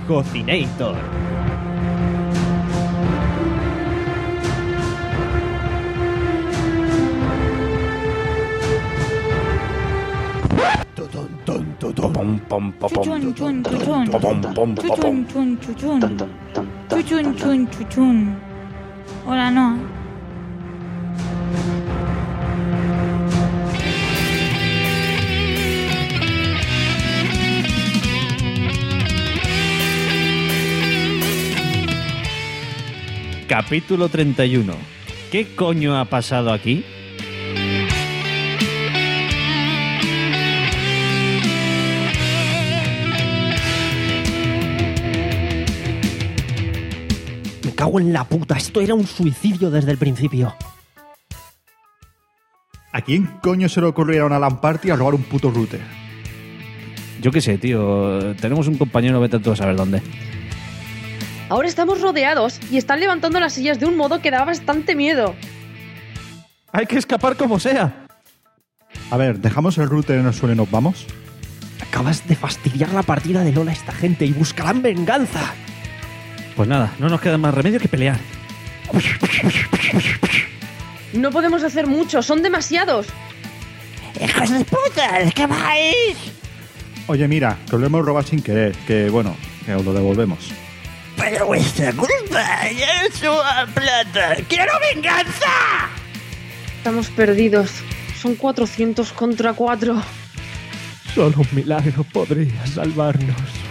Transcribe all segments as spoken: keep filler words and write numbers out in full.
Cocinator. Pom, pom, pom, Chuchun, chun, chuchun. pom, pom, pom, Chuchun, chun, chuchun. Tan, tan, tan, tan, Chuchun, tan, chun, chuchun. Hola, no. Capítulo treinta y uno. ¿Qué coño ha pasado aquí? Me cago en la puta, esto era un suicidio desde el principio. ¿A quién coño se le ocurrió ir a una LAN party a robar un puto router? Yo qué sé, tío. Tenemos un compañero, vete tú a saber dónde. Ahora estamos rodeados y están levantando las sillas de un modo que da bastante miedo. Hay que escapar como sea. A ver, ¿dejamos el router en el suelo y nos vamos? Acabas de fastidiar la partida de LoL a esta gente y buscarán venganza. Pues nada, no nos queda más remedio que pelear. No podemos hacer mucho, son demasiados. ¡Hijos de puta! ¿Qué vais? Oye, mira, que lo hemos robado sin querer, que bueno, que os lo devolvemos. Pero vuestra culpa, ya suba plata. ¡Quiero venganza! Estamos perdidos. Son cuatrocientos contra cuatro. Solo un milagro podría salvarnos.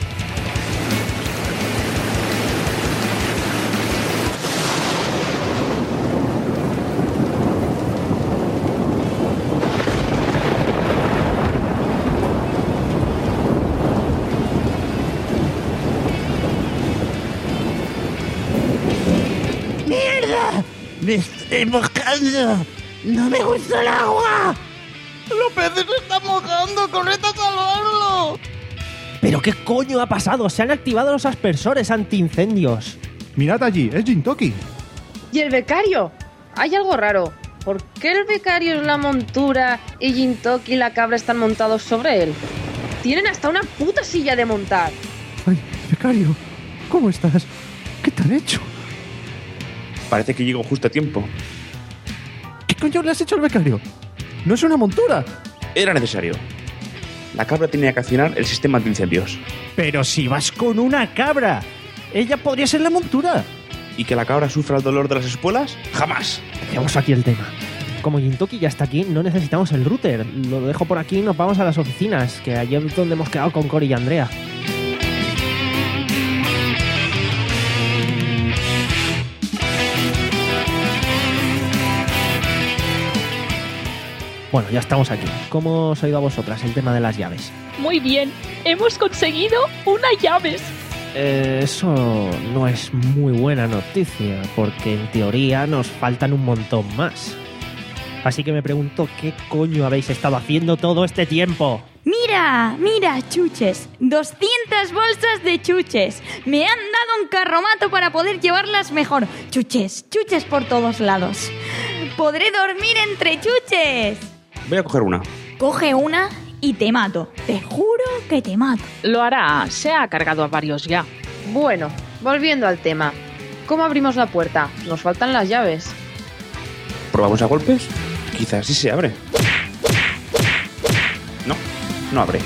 ¡Mierda! ¡Me estoy mojando! ¡No me gusta el agua! ¡Los peces se están mojando! ¡Corred a salvarlo! ¿Pero qué coño ha pasado? Se han activado los aspersores antiincendios. Mirad allí, es Jintoki. ¿Y el becario? Hay algo raro. ¿Por qué el becario es la montura y Jintoki y la cabra están montados sobre él? Tienen hasta una puta silla de montar. Ay, becario, ¿cómo estás? ¿Qué te han hecho? Parece que llego justo a tiempo. ¿Qué coño le has hecho al becario? ¡No es una montura! Era necesario. La cabra tenía que accionar el sistema de incendios. Pero si vas con una cabra, ella podría ser la montura. ¿Y que la cabra sufra el dolor de las espuelas? ¡Jamás! Dejemos aquí el tema. Como Jintoki ya está aquí, no necesitamos el router. Lo dejo por aquí y nos vamos a las oficinas, que allí es donde hemos quedado con Cory y Andrea. Bueno, ya estamos aquí. ¿Cómo os ha ido a vosotras el tema de las llaves? Muy bien, hemos conseguido una llaves. Eh, eso no es muy buena noticia, porque en teoría nos faltan un montón más. Así que me pregunto, ¿qué coño habéis estado haciendo todo este tiempo? Mira, mira, chuches. doscientas bolsas de chuches. Me han dado un carromato para poder llevarlas mejor. Chuches, chuches por todos lados. Podré dormir entre chuches. Voy a coger una. Coge una y te mato. Te juro que te mato. Lo hará, se ha cargado a varios ya. Bueno, volviendo al tema. ¿Cómo abrimos la puerta? Nos faltan las llaves. ¿Probamos a golpes? Quizás sí se abre. No, no abre.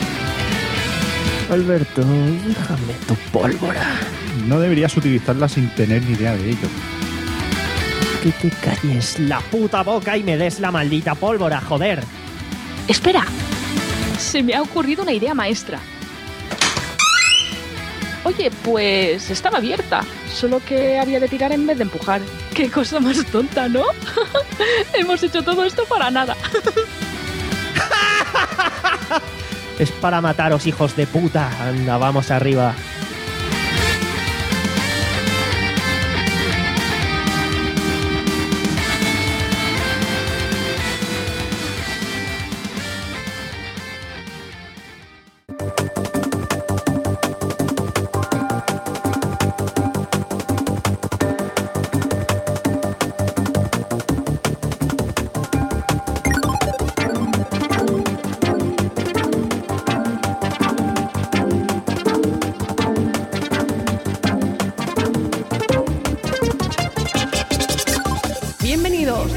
Alberto, déjame tu pólvora. No deberías utilizarla sin tener ni idea de ello. Que te calles la puta boca y me des la maldita pólvora, joder. Espera, se me ha ocurrido una idea maestra. Oye, pues estaba abierta, solo que había de tirar en vez de empujar. Qué cosa más tonta, ¿no? Hemos hecho todo esto para nada. Es para mataros, hijos de puta. Anda, vamos arriba. Bienvenidos.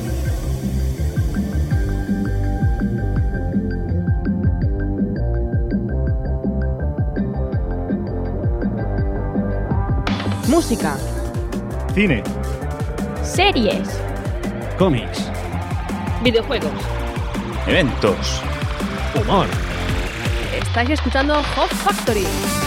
Música. Cine. Series. Cómics. Videojuegos. Eventos. Humor. Estáis escuchando Hot Factory.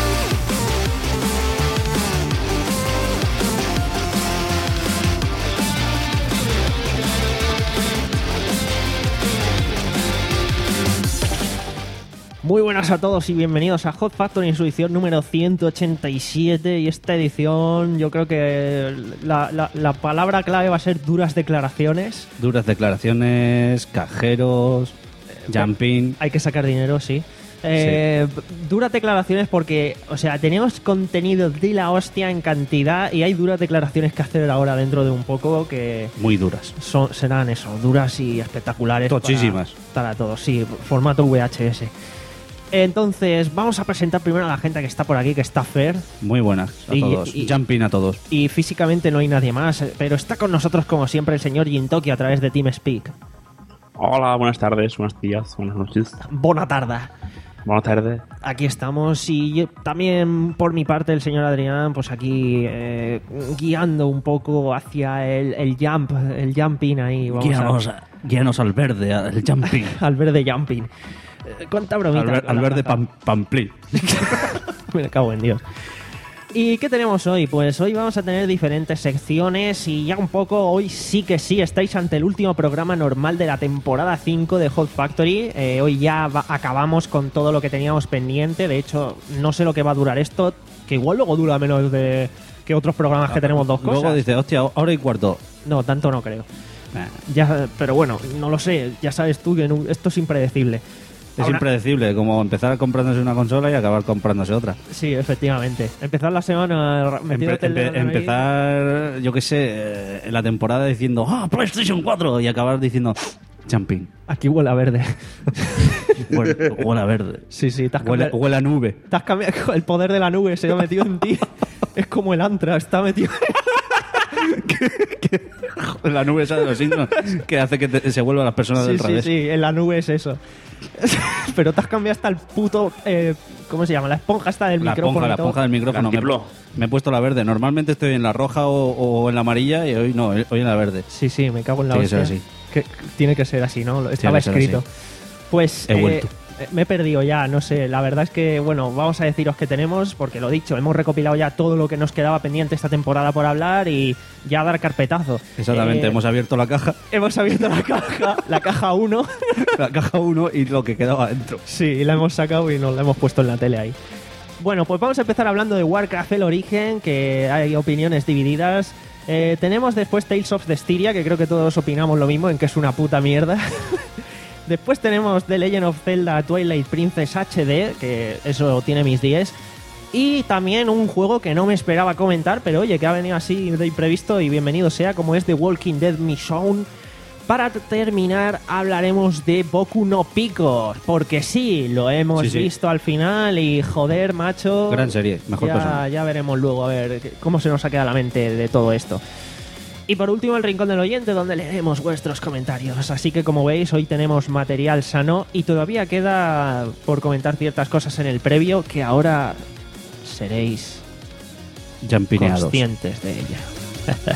Muy buenas a todos y bienvenidos a Hot Factory en su edición número ciento ochenta y siete. Y esta edición, yo creo que la, la, la palabra clave va a ser duras declaraciones. Duras declaraciones, cajeros, jumping. Hay que sacar dinero, sí. Eh, sí. Duras declaraciones porque, o sea, tenemos contenido de la hostia en cantidad y hay duras declaraciones que hacer ahora dentro de un poco que... Muy duras. Son, serán eso, duras y espectaculares. Tochísimas. Para, para todos, sí, formato V H S. Entonces, vamos a presentar primero a la gente que está por aquí, que está Fer. Muy buenas a y, todos. Y, Jumping a todos. Y físicamente no hay nadie más, pero está con nosotros, como siempre, el señor Jintoki a través de TeamSpeak. Hola, buenas tardes, buenos días, buenas noches. Buena tarde. Buenas tardes. Aquí estamos y también por mi parte el señor Adrián, pues aquí eh, guiando un poco hacia el, el jump, el jumping ahí. Vamos guíanos, a... guíanos al verde, al jumping. Al verde jumping. ¿Cuánta bromita? Al, ver, al verde pam, pamplí. Me cago en Dios. ¿Y qué tenemos hoy? Pues hoy vamos a tener diferentes secciones y ya un poco, hoy sí que sí, estáis ante el último programa normal de la temporada cinco de Hot Factory. Eh, hoy ya va, acabamos con todo lo que teníamos pendiente. De hecho, no sé lo que va a durar esto, que igual luego dura menos de que otros programas que tenemos dos cosas. Luego dice, hostia, hora y cuarto. No, tanto no creo. Eh. Ya, pero bueno, no lo sé, ya sabes tú que no, esto es impredecible. Es Ahora, impredecible, como empezar comprándose una consola y acabar comprándose otra. Sí, efectivamente. Empezar la semana metiéndote Empe empe Empezar, yo qué sé, en la temporada diciendo ¡ah, PlayStation cuatro! Y acabar diciendo jumping. Aquí huele a verde. huele, huele a verde. Sí, sí. Te has huele, huele a nube. Te has cambiado, el poder de la nube se ha metido en ti. Es como el Antra, está metido... La nube esa de los signos que hace que te, se vuelvan las personas sí, del sí, revés. Sí, sí, en la nube es eso. Pero te has cambiado hasta el puto... Eh, ¿Cómo se llama? La esponja esta del la micrófono. Esponja, la esponja del micrófono. Me, me he puesto la verde. Normalmente estoy en la roja o, o en la amarilla y hoy no, hoy en la verde. Sí, sí, me cago en la tiene hostia. Que ser así. Que, tiene que ser así, ¿no? Estaba escrito. Pues... He eh, vuelto. Me he perdido ya, no sé. La verdad es que, bueno, vamos a deciros que tenemos, porque lo dicho, hemos recopilado ya todo lo que nos quedaba pendiente esta temporada por hablar y ya dar carpetazo. Exactamente, eh, hemos abierto la caja. Hemos abierto la caja, la caja uno. La caja uno y lo que quedaba dentro. Sí, y la hemos sacado y nos la hemos puesto en la tele ahí. Bueno, pues vamos a empezar hablando de Warcraft El Origen, que hay opiniones divididas. Eh, tenemos después Tales of Styria, que creo que todos opinamos lo mismo, en que es una puta mierda. Después tenemos The Legend of Zelda Twilight Princess H D, que eso tiene mis diez. Y también un juego que no me esperaba comentar, pero oye, que ha venido así de imprevisto y bienvenido sea, como es The Walking Dead Mission. Para terminar, hablaremos de Boku no Pico, porque sí, lo hemos sí, sí. visto al final y joder, macho. Gran serie, mejor ya, persona. Ya veremos luego, a ver cómo se nos ha quedado la mente de todo esto. Y por último, el Rincón del Oyente, donde leeremos vuestros comentarios. Así que, como veis, hoy tenemos material sano y todavía queda por comentar ciertas cosas en el previo que ahora seréis Jampineados. Conscientes de ella.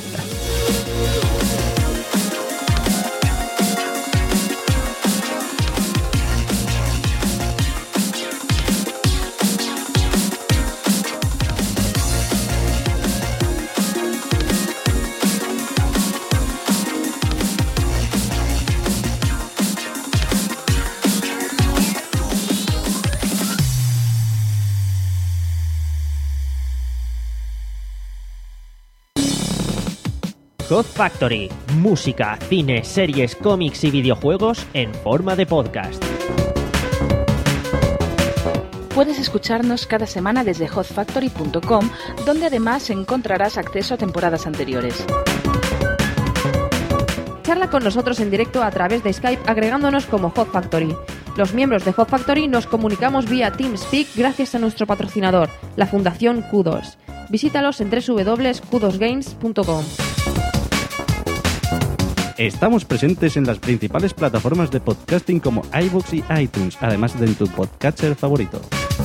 Hot Factory, música, cine, series, cómics y videojuegos en forma de podcast. Puedes escucharnos cada semana desde hot factory punto com, donde además encontrarás acceso a temporadas anteriores. Charla con nosotros en directo a través de Skype agregándonos como Hot Factory. Los miembros de Hot Factory nos comunicamos vía TeamSpeak gracias a nuestro patrocinador, la Fundación Kudos. Visítalos en doble u doble u doble u punto kudos games punto com. Estamos presentes en las principales plataformas de podcasting como iVoox y iTunes, además de en tu podcatcher favorito.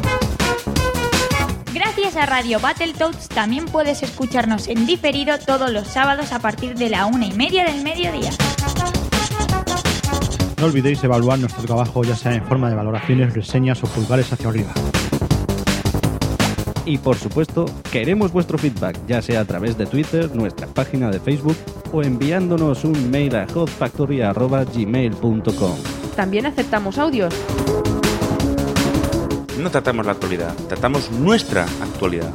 Gracias a Radio Battletoads también puedes escucharnos en diferido todos los sábados a partir de la una y media del mediodía. No olvidéis evaluar nuestro trabajo, ya sea en forma de valoraciones, reseñas o pulgares hacia arriba. Y por supuesto, queremos vuestro feedback, ya sea a través de Twitter, nuestra página de Facebook o enviándonos un mail a hotfactory arroba gmail punto com. También aceptamos audios. No tratamos la actualidad, tratamos nuestra actualidad.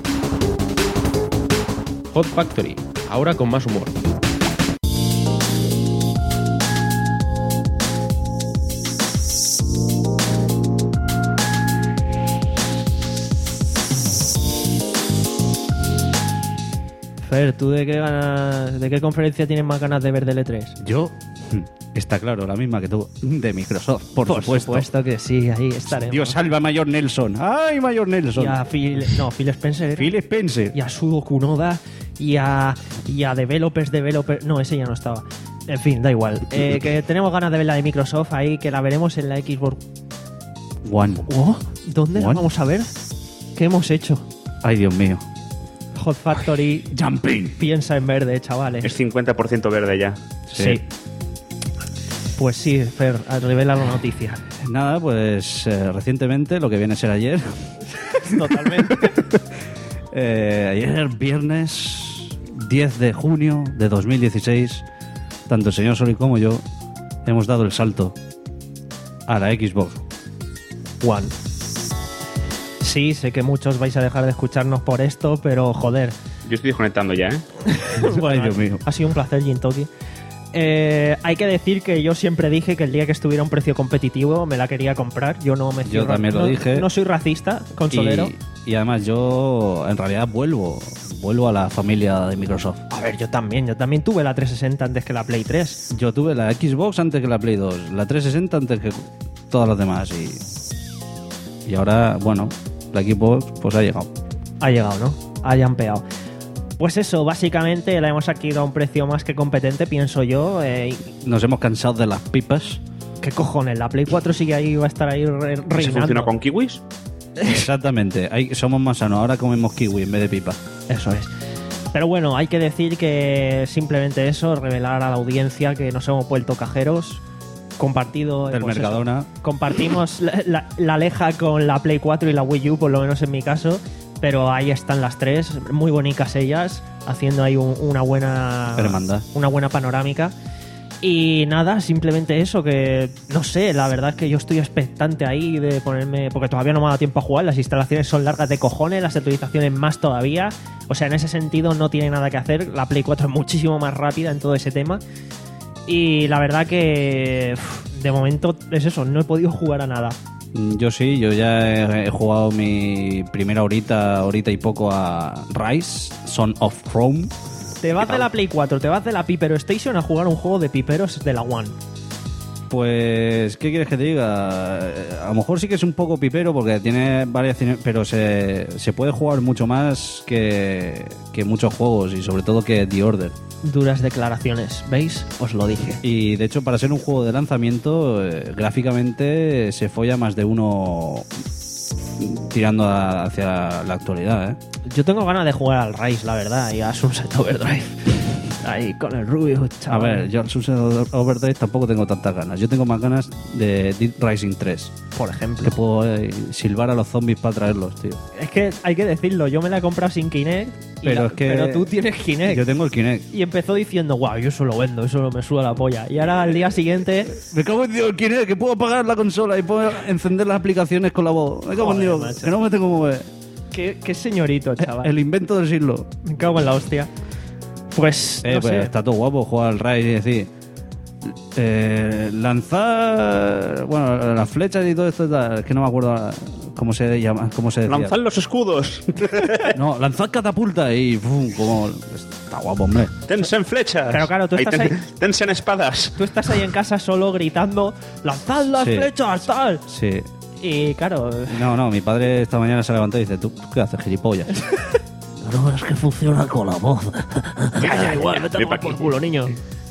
Hot Factory, ahora con más humor. Fer, ¿tú de qué ganas, de qué conferencia tienes más ganas de ver del E tres? Yo, está claro, la misma que tú, de Microsoft, por, Por supuesto. supuesto que sí, ahí estaremos. Dios salva a Mayor Nelson. ¡Ay, Mayor Nelson! Y a Phil, no, Phil Spencer. era. Phil Spencer. Y a Sudo Kunoda y a, y a Developers, Developers... No, ese ya no estaba. En fin, da igual. Eh, que tenemos ganas de ver la de Microsoft ahí, que la veremos en la Xbox One. Oh, ¿dónde la One. vamos a ver? ¿Qué hemos hecho? Ay, Dios mío. Hot Factory Jumping. piensa en verde, chavales. Es cincuenta por ciento verde ya. Sí. Pues sí, Fer, revela la noticia. Nada, pues eh, recientemente, lo que viene a ser ayer, Totalmente. eh, ayer viernes diez de junio de dos mil dieciséis, tanto el señor Soli como yo hemos dado el salto a la Xbox One. Sí, sé que muchos vais a dejar de escucharnos por esto, pero joder. Yo estoy desconectando ya, ¿eh? Ay, Dios mío. Ha sido un placer, Jintoki. Eh, hay que decir que yo siempre dije que el día que estuviera a un precio competitivo me la quería comprar. Yo no me Yo cierro- también lo no- dije. No soy racista, consolero. Y, y además yo en realidad vuelvo, vuelvo a la familia de Microsoft. A ver, yo también. Yo también tuve la trescientos sesenta antes que la Play tres. Yo tuve la Xbox antes que la Play dos, la trescientos sesenta antes que todas las demás y, y ahora, bueno, la Xbox pues ha llegado. Ha llegado, ¿no? Ha jampeado. Pues eso, básicamente la hemos adquirido a un precio más que competente, pienso yo. Eh, Nos hemos cansado de las pipas. ¿Qué cojones? La Play cuatro sigue ahí, va a estar ahí re- ¿Se reinando. funciona con kiwis? Exactamente, ahí somos más sanos, ahora comemos kiwi en vez de pipa. Eso es. Pero bueno, hay que decir que simplemente eso, revelar a la audiencia que nos hemos vuelto cajeros, compartido... Del pues eso, Mercadona. compartimos la, la, la Aleja con la Play cuatro y la Wii U, por lo menos en mi caso, pero ahí están las tres, muy bonitas ellas, haciendo ahí un- una buena... Hermandad. Una buena panorámica. Y nada, simplemente eso, que no sé, la verdad es que yo estoy expectante ahí de ponerme, porque todavía no me ha dado tiempo a jugar, las instalaciones son largas de cojones, las actualizaciones más todavía, o sea, en ese sentido no tiene nada que hacer, la Play cuatro es muchísimo más rápida en todo ese tema, y la verdad que uf, de momento es eso, no he podido jugar a nada. Yo sí, yo ya he, he jugado mi primera horita, horita y poco a Rise, Son of Rome. Te vas de la Play cuatro, te vas de la Pipero Station a jugar un juego de piperos de la One. Pues, ¿qué quieres que te diga? Eh, A lo mejor sí que es un poco pipero porque tiene variaciones, pero se, se puede jugar mucho más que, que muchos juegos y sobre todo que The Order. Duras declaraciones, ¿veis? Os lo dije. Y de hecho, para ser un juego de lanzamiento, eh, gráficamente se folla más de uno tirando a- hacia la actualidad, ¿eh? Yo tengo ganas de jugar al Rise, la verdad, y a Sunset Overdrive. Ahí con el Rubio, A chaval. ver, yo al Sunset Overdrive tampoco tengo tantas ganas. Yo tengo más ganas de Dead Rising tres. por ejemplo. Que puedo eh, silbar a los zombies para traerlos, tío. Es que hay que decirlo, yo me la he comprado sin Kinect, y Pero la- es que- pero tú tienes Kinect. Yo tengo el Kinect. Y empezó diciendo, guau, yo eso lo vendo, eso me suda la polla. Y ahora al día siguiente... Me cago en Dios, el Kinect, que puedo apagar la consola y puedo encender las aplicaciones con la voz. Me cago en Joder, Dios, macho. que no me tengo que mover. Qué, qué señorito, chaval. El invento del siglo. Me cago en la hostia. Pues, Eh, no pues sé. está todo guapo jugar al Rise y decir... Eh, lanzar... Bueno, las flechas y todo esto, tal, es que no me acuerdo ahora cómo se llama, cómo se decía. Lanzad los escudos. No, lanzad catapulta y... ¡pum! Como... Está guapo, hombre. Tense en flechas. Pero claro, tú Ahí estás ten- ahí- Tense en espadas. Tú estás ahí en casa solo gritando, ¡lanzad las Sí. flechas, tal! Sí. Y claro, No, no, mi padre esta mañana se levantó y dice, ¿tú qué haces, gilipollas? no, es que funciona con la voz. Ya, ya, igual, ya, vete a ven tomar pa' por aquí. culo, niño.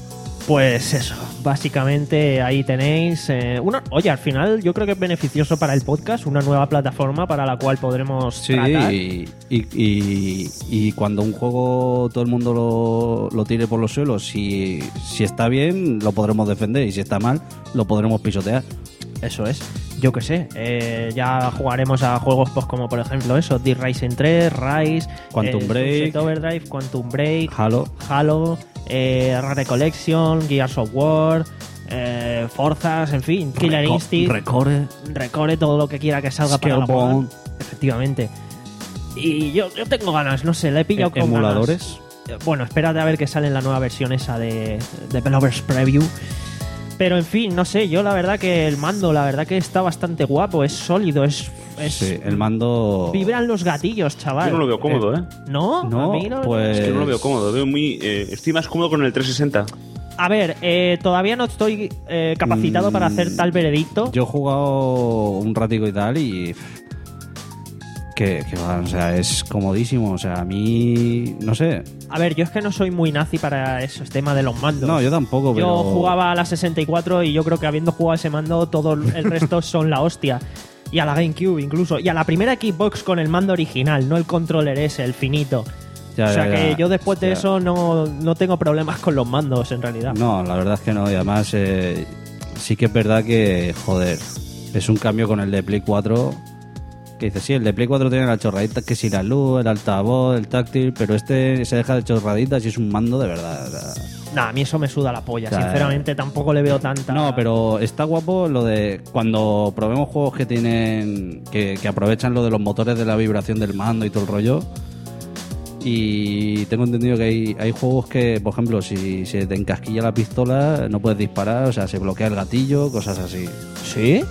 Pues eso, básicamente ahí tenéis eh, una, oye, al final yo creo que es beneficioso para el podcast, una nueva plataforma para la cual podremos Sí, tratar. y, y, y, y cuando un juego todo el mundo lo, lo tire por los suelos, si, si está bien, lo podremos defender, y si está mal, lo podremos pisotear. Eso es. Yo qué sé, eh, ya jugaremos a juegos pues como por ejemplo eso, Dead Rising tres, Rise, Quantum eh, Break, Sunset Overdrive, Quantum Break, Halo, Halo, eh, Rare Collection, Gears of War, eh, Forzas, en fin, Killer Reco- Instinct, Recore, Recore, todo lo que quiera que salga para la Scalebound. One. Efectivamente. Y yo, yo tengo ganas, no sé, le he pillado E- con emuladores. ganas. Bueno, espérate a ver que sale en la nueva versión esa de Developers Preview. Pero en fin, no sé, yo la verdad que el mando, la verdad que está bastante guapo, es sólido, es... es Sí, el mando... Vibran los gatillos, chaval. Yo no lo veo cómodo, ¿eh? ¿No? No, a mí no- pues... Es que no lo veo cómodo. Veo muy, eh, estoy más cómodo con el trescientos sesenta. A ver, eh, todavía no estoy eh, capacitado Mm, para hacer tal veredicto. Yo he jugado un ratico y tal y... Que, que va, o sea, es comodísimo. O sea, a mí... No sé. A ver, yo es que no soy muy nazi para esos temas de los mandos. No, yo tampoco, pero... Yo jugaba a la sesenta y cuatro y yo creo que habiendo jugado ese mando, todo el resto son la hostia. Y a la GameCube incluso. Y a la primera Xbox con el mando original, no el controller ese, el finito. Ya, o sea ya, que ya. yo después de Ya. eso no, no tengo problemas con los mandos en realidad. No, la verdad es que no. Y además eh, sí que es verdad que, joder, es un cambio con el de Play cuatro. Que dice, sí, el de Play cuatro tiene la chorradita, que si la luz, el altavoz, el táctil, pero este se deja de chorraditas y es un mando de verdad. O sea, Nah, a mí eso me suda la polla. O sea, Sinceramente tampoco le veo tanta... no, pero está guapo lo de cuando probemos juegos que tienen que, que aprovechan lo de los motores de la vibración del mando y todo el rollo. Y tengo entendido que hay, hay juegos que, por ejemplo, si se te encasquilla la pistola, no puedes disparar, o sea, se bloquea el gatillo, cosas así. ¿Sí?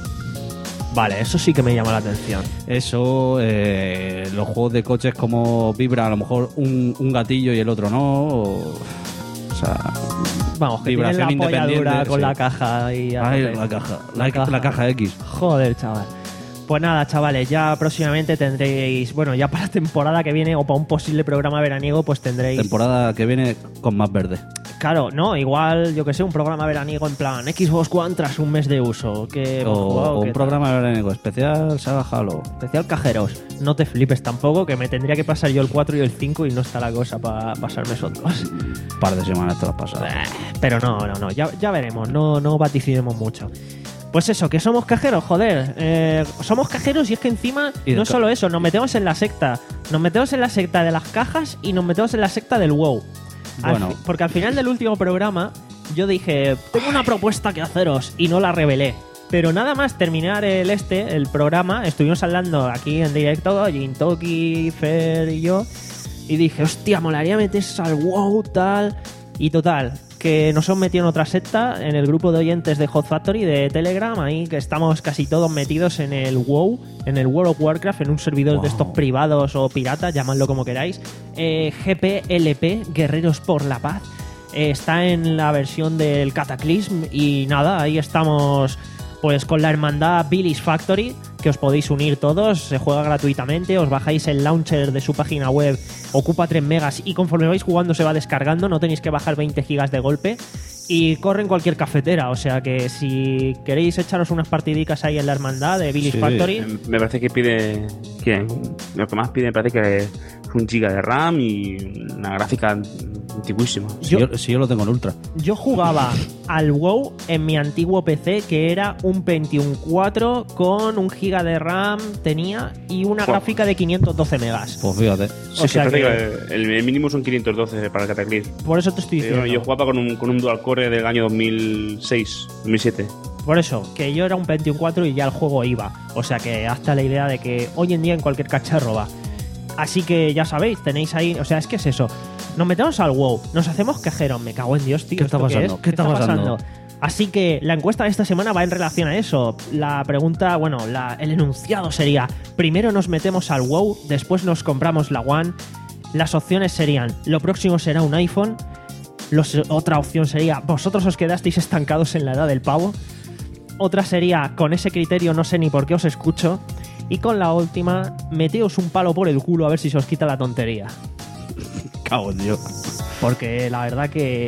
Vale, eso sí que me llama la atención. Eso, eh, los juegos de coches como vibra a lo mejor un, un gatillo y el otro no. O, o sea, Vamos, que vibración tienen la polla dura independiente, con sí. la caja y a Ay, tope. la caja, la, la caja X. Joder, chaval. Pues nada, chavales, ya próximamente tendréis, bueno, ya para la temporada que viene o para un posible programa veraniego, pues tendréis... Temporada que viene con más verde. Claro, no, igual, yo que sé, un programa veraniego en plan Xbox One tras un mes de uso. Que hemos O, jugado, o ¿qué un tal? programa veraniego especial, Saga Halo. Especial cajeros. No te flipes tampoco, que me tendría que pasar yo el cuatro y el cinco y no está la cosa para pasarme esos dos. Un par de semanas te las pasado. Eh, Pero no, no, no, ya, ya veremos, no, no vaticinemos mucho. Pues eso, que somos cajeros, joder. Eh, somos cajeros y es que encima, Y de no ca- solo eso, nos metemos en la secta. Nos metemos en la secta de las cajas y nos metemos en la secta del WoW. Al Bueno. fi- porque al final del último programa yo dije, tengo una propuesta que haceros y no la revelé. Pero nada más terminar el este, el programa, estuvimos hablando aquí en directo, Jintoki, Fer y yo, y dije, hostia, molaría meterse al WoW, tal. Y total, que nos hemos metido en otra secta, en el grupo de oyentes de Hot Factory de Telegram, ahí que estamos casi todos metidos en el WoW, en el World of Warcraft, en un servidor Wow. de estos privados o piratas, llamadlo como queráis. Eh, G P L P, Guerreros por la Paz. Eh, está en la versión del Cataclysm y nada, ahí estamos pues con la hermandad Billy's Factory, que os podéis unir todos, se juega gratuitamente, os bajáis el launcher de su página web, ocupa tres megas y conforme vais jugando se va descargando, no tenéis que bajar veinte gigas de golpe y corre en cualquier cafetera, o sea que si queréis echaros unas partidicas ahí en la hermandad de Billy's Sí. Factory, Eh, Me parece que pide. Que lo que más pide me parece que es un giga de RAM y una gráfica antiguísima. Si Yo- yo, si yo lo tengo en ultra. yo jugaba al WoW en mi antiguo P C que era un Pentium cuatro con un giga de RAM tenía y una Buah. gráfica de quinientos doce megas. Pues fíjate. O sea parece que- que el, el mínimo son quinientos doce para el Cataclysm. Por eso te estoy Yo, diciendo. yo jugaba con un, con un dual core del año dos mil seis, dos mil siete. Por eso, que yo era un Pentium cuatro y ya el juego iba. O sea que hasta la idea de que hoy en día en cualquier cacharro va. Así que ya sabéis, tenéis ahí... O sea, es que es eso. Nos metemos al WoW, nos hacemos cajeros. Me cago en Dios, tío. ¿Qué está ¿esto pasando? es? ¿Qué está pasando? Así que la encuesta de esta semana va en relación a eso. La pregunta, bueno, la- el enunciado sería: primero nos metemos al WoW, después nos compramos la One. Las opciones serían: lo próximo será un iPhone. Los- otra opción sería: vosotros os quedasteis estancados en la edad del pavo. Otra sería: con ese criterio no sé ni por qué os escucho. Y con la última: meteos un palo por el culo a ver si se os quita la tontería. Cago en Dios. Porque la verdad que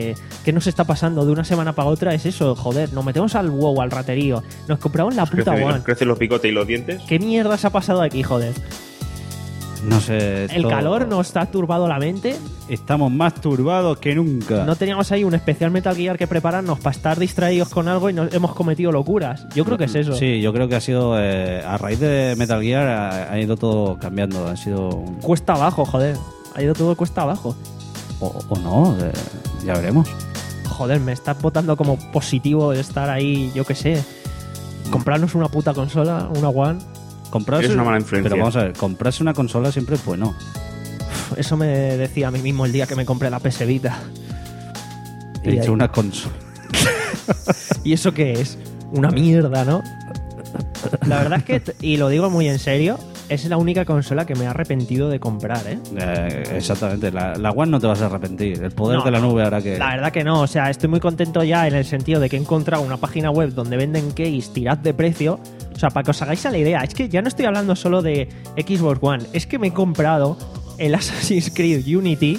¿Qué nos está pasando de una semana para otra? Es eso, joder, nos metemos al WoW, al raterío, nos compramos la puta Crece- One. Crecen los picotes y los dientes. ¿Qué mierda se ha pasado aquí, joder? No sé. El esto- calor nos está turbado la mente. Estamos más turbados que nunca. No teníamos ahí un especial Metal Gear que prepararnos para estar distraídos con algo y nos hemos cometido locuras. Yo creo que es eso. Sí, yo creo que ha sido. eh, a raíz de Metal Gear ha, ha ido todo cambiando. Ha sido. un- Cuesta abajo, joder. Ha ido todo cuesta abajo. O, o no, eh, ya veremos. Joder, me estás votando como positivo estar ahí, yo qué sé. Comprarnos una puta consola, una One. Comprarse, Es una mala influencia. Pero vamos a ver, comprarse una consola siempre es bueno. Eso me decía a mí mismo el día que me compré la P S Vita. He Y dicho ahí- una consola. ¿Y eso qué es? Una mierda, ¿no? La verdad es que, t- y lo digo muy en serio, es la única consola que me he arrepentido de comprar, ¿eh? Eh, exactamente, la, la One no te vas a arrepentir. El poder No, de la no. nube hará que. La verdad que no, o sea, estoy muy contento ya en el sentido de que he encontrado una página web donde venden keys tirad de precio. O sea, para que os hagáis a la idea, es que ya no estoy hablando solo de Xbox One, es que me he comprado el Assassin's Creed Unity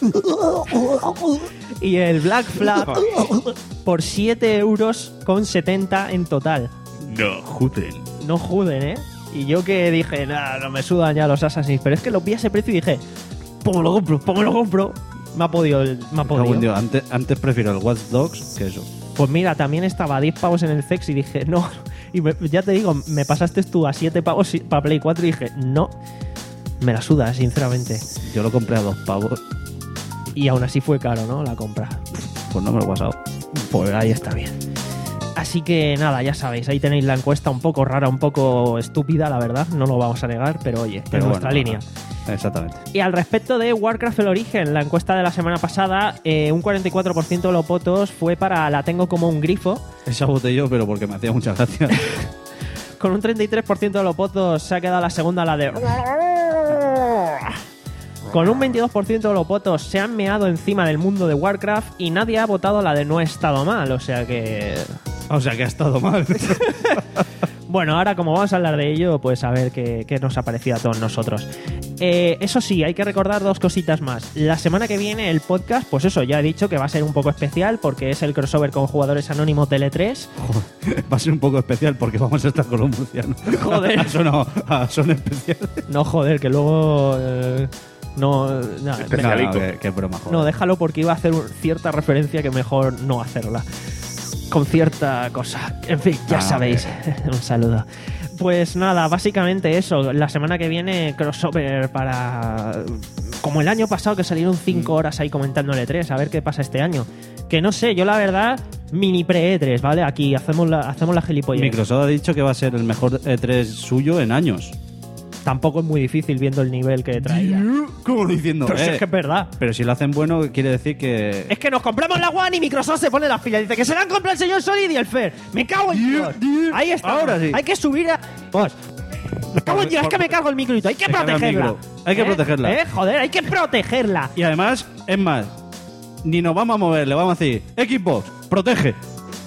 y el Black Flag por siete euros con setenta en total. No, joder. No juden, ¿eh? Y yo que dije, nada, no me sudan ya los Assassins, pero es que lo vi a ese precio y dije, pues me lo compro, pues me lo compro. Me ha podido, me ha Cago en podido. Dios, Antes, antes prefiero el Watch Dogs que eso. Pues mira, también estaba a diez pavos en el C E X y dije, no. Y me- ya te digo, me pasaste tú a siete pavos y- para Play cuatro y dije, no. Me la suda, sinceramente. Yo lo compré a dos pavos, Y aún así fue caro, ¿no? La compra. pues no me lo he pasado. Pues ahí está bien. Así que nada, ya sabéis, ahí tenéis la encuesta un poco rara, un poco estúpida, la verdad. No lo vamos a negar, pero oye, Pero en nuestra bueno, línea. Exactamente. Y al respecto de Warcraft el origen, la encuesta de la semana pasada, eh, un cuarenta y cuatro por ciento de los votos fue para La tengo como un grifo. Esa voté yo, pero porque me hacía mucha gracia. Con un treinta y tres por ciento de los votos se ha quedado la segunda, la de... Con un veintidós por ciento de los votos se han meado encima del mundo de Warcraft y nadie ha votado la de no he estado mal, o sea que... O sea que ha estado mal. Bueno, ahora como vamos a hablar de ello, pues a ver qué, qué nos ha parecido a todos nosotros. Eh, eso sí, hay que recordar dos cositas más. La semana que viene el podcast, pues eso, ya he dicho que va a ser un poco especial porque es el crossover con Jugadores Anónimos de L tres. Va a ser un poco especial porque vamos a estar con los murcianos. Joder. Eso no, ah, son especiales. No, joder, que luego... eh, no, no, No, no, qué, qué broma, joder. no, déjalo porque iba a hacer un- cierta referencia que mejor no hacerla. Con cierta cosa. En fin, ya Ah, sabéis. Un saludo. Pues nada, básicamente eso. La semana que viene, crossover para... Como el año pasado que salieron cinco horas ahí comentando el E tres. A ver qué pasa este año. Que no sé, yo la verdad, mini pre-E tres, ¿vale? Aquí hacemos la, hacemos la gilipollez. Microsoft ha dicho que va a ser el mejor E tres suyo en años. Tampoco es muy difícil viendo el nivel que traía. ¿Cómo diciendo? Pero si Eh, es que es verdad. Pero si lo hacen bueno, quiere decir que... Es que nos compramos la One y Microsoft se pone las pilas. Dice que se la han comprado el señor Solid y el Fer. Me cago en Dios. Ahí está. Ahora sí. Hay que subir a... Pues, me cago en Dios, es que me cargo el micrito. Hay que Se carga el protegerla. micro. Hay que ¿Eh? protegerla. ¿Eh? Joder, hay que protegerla. Y además, es más, ni nos vamos a mover, le vamos a decir, Xbox, protege.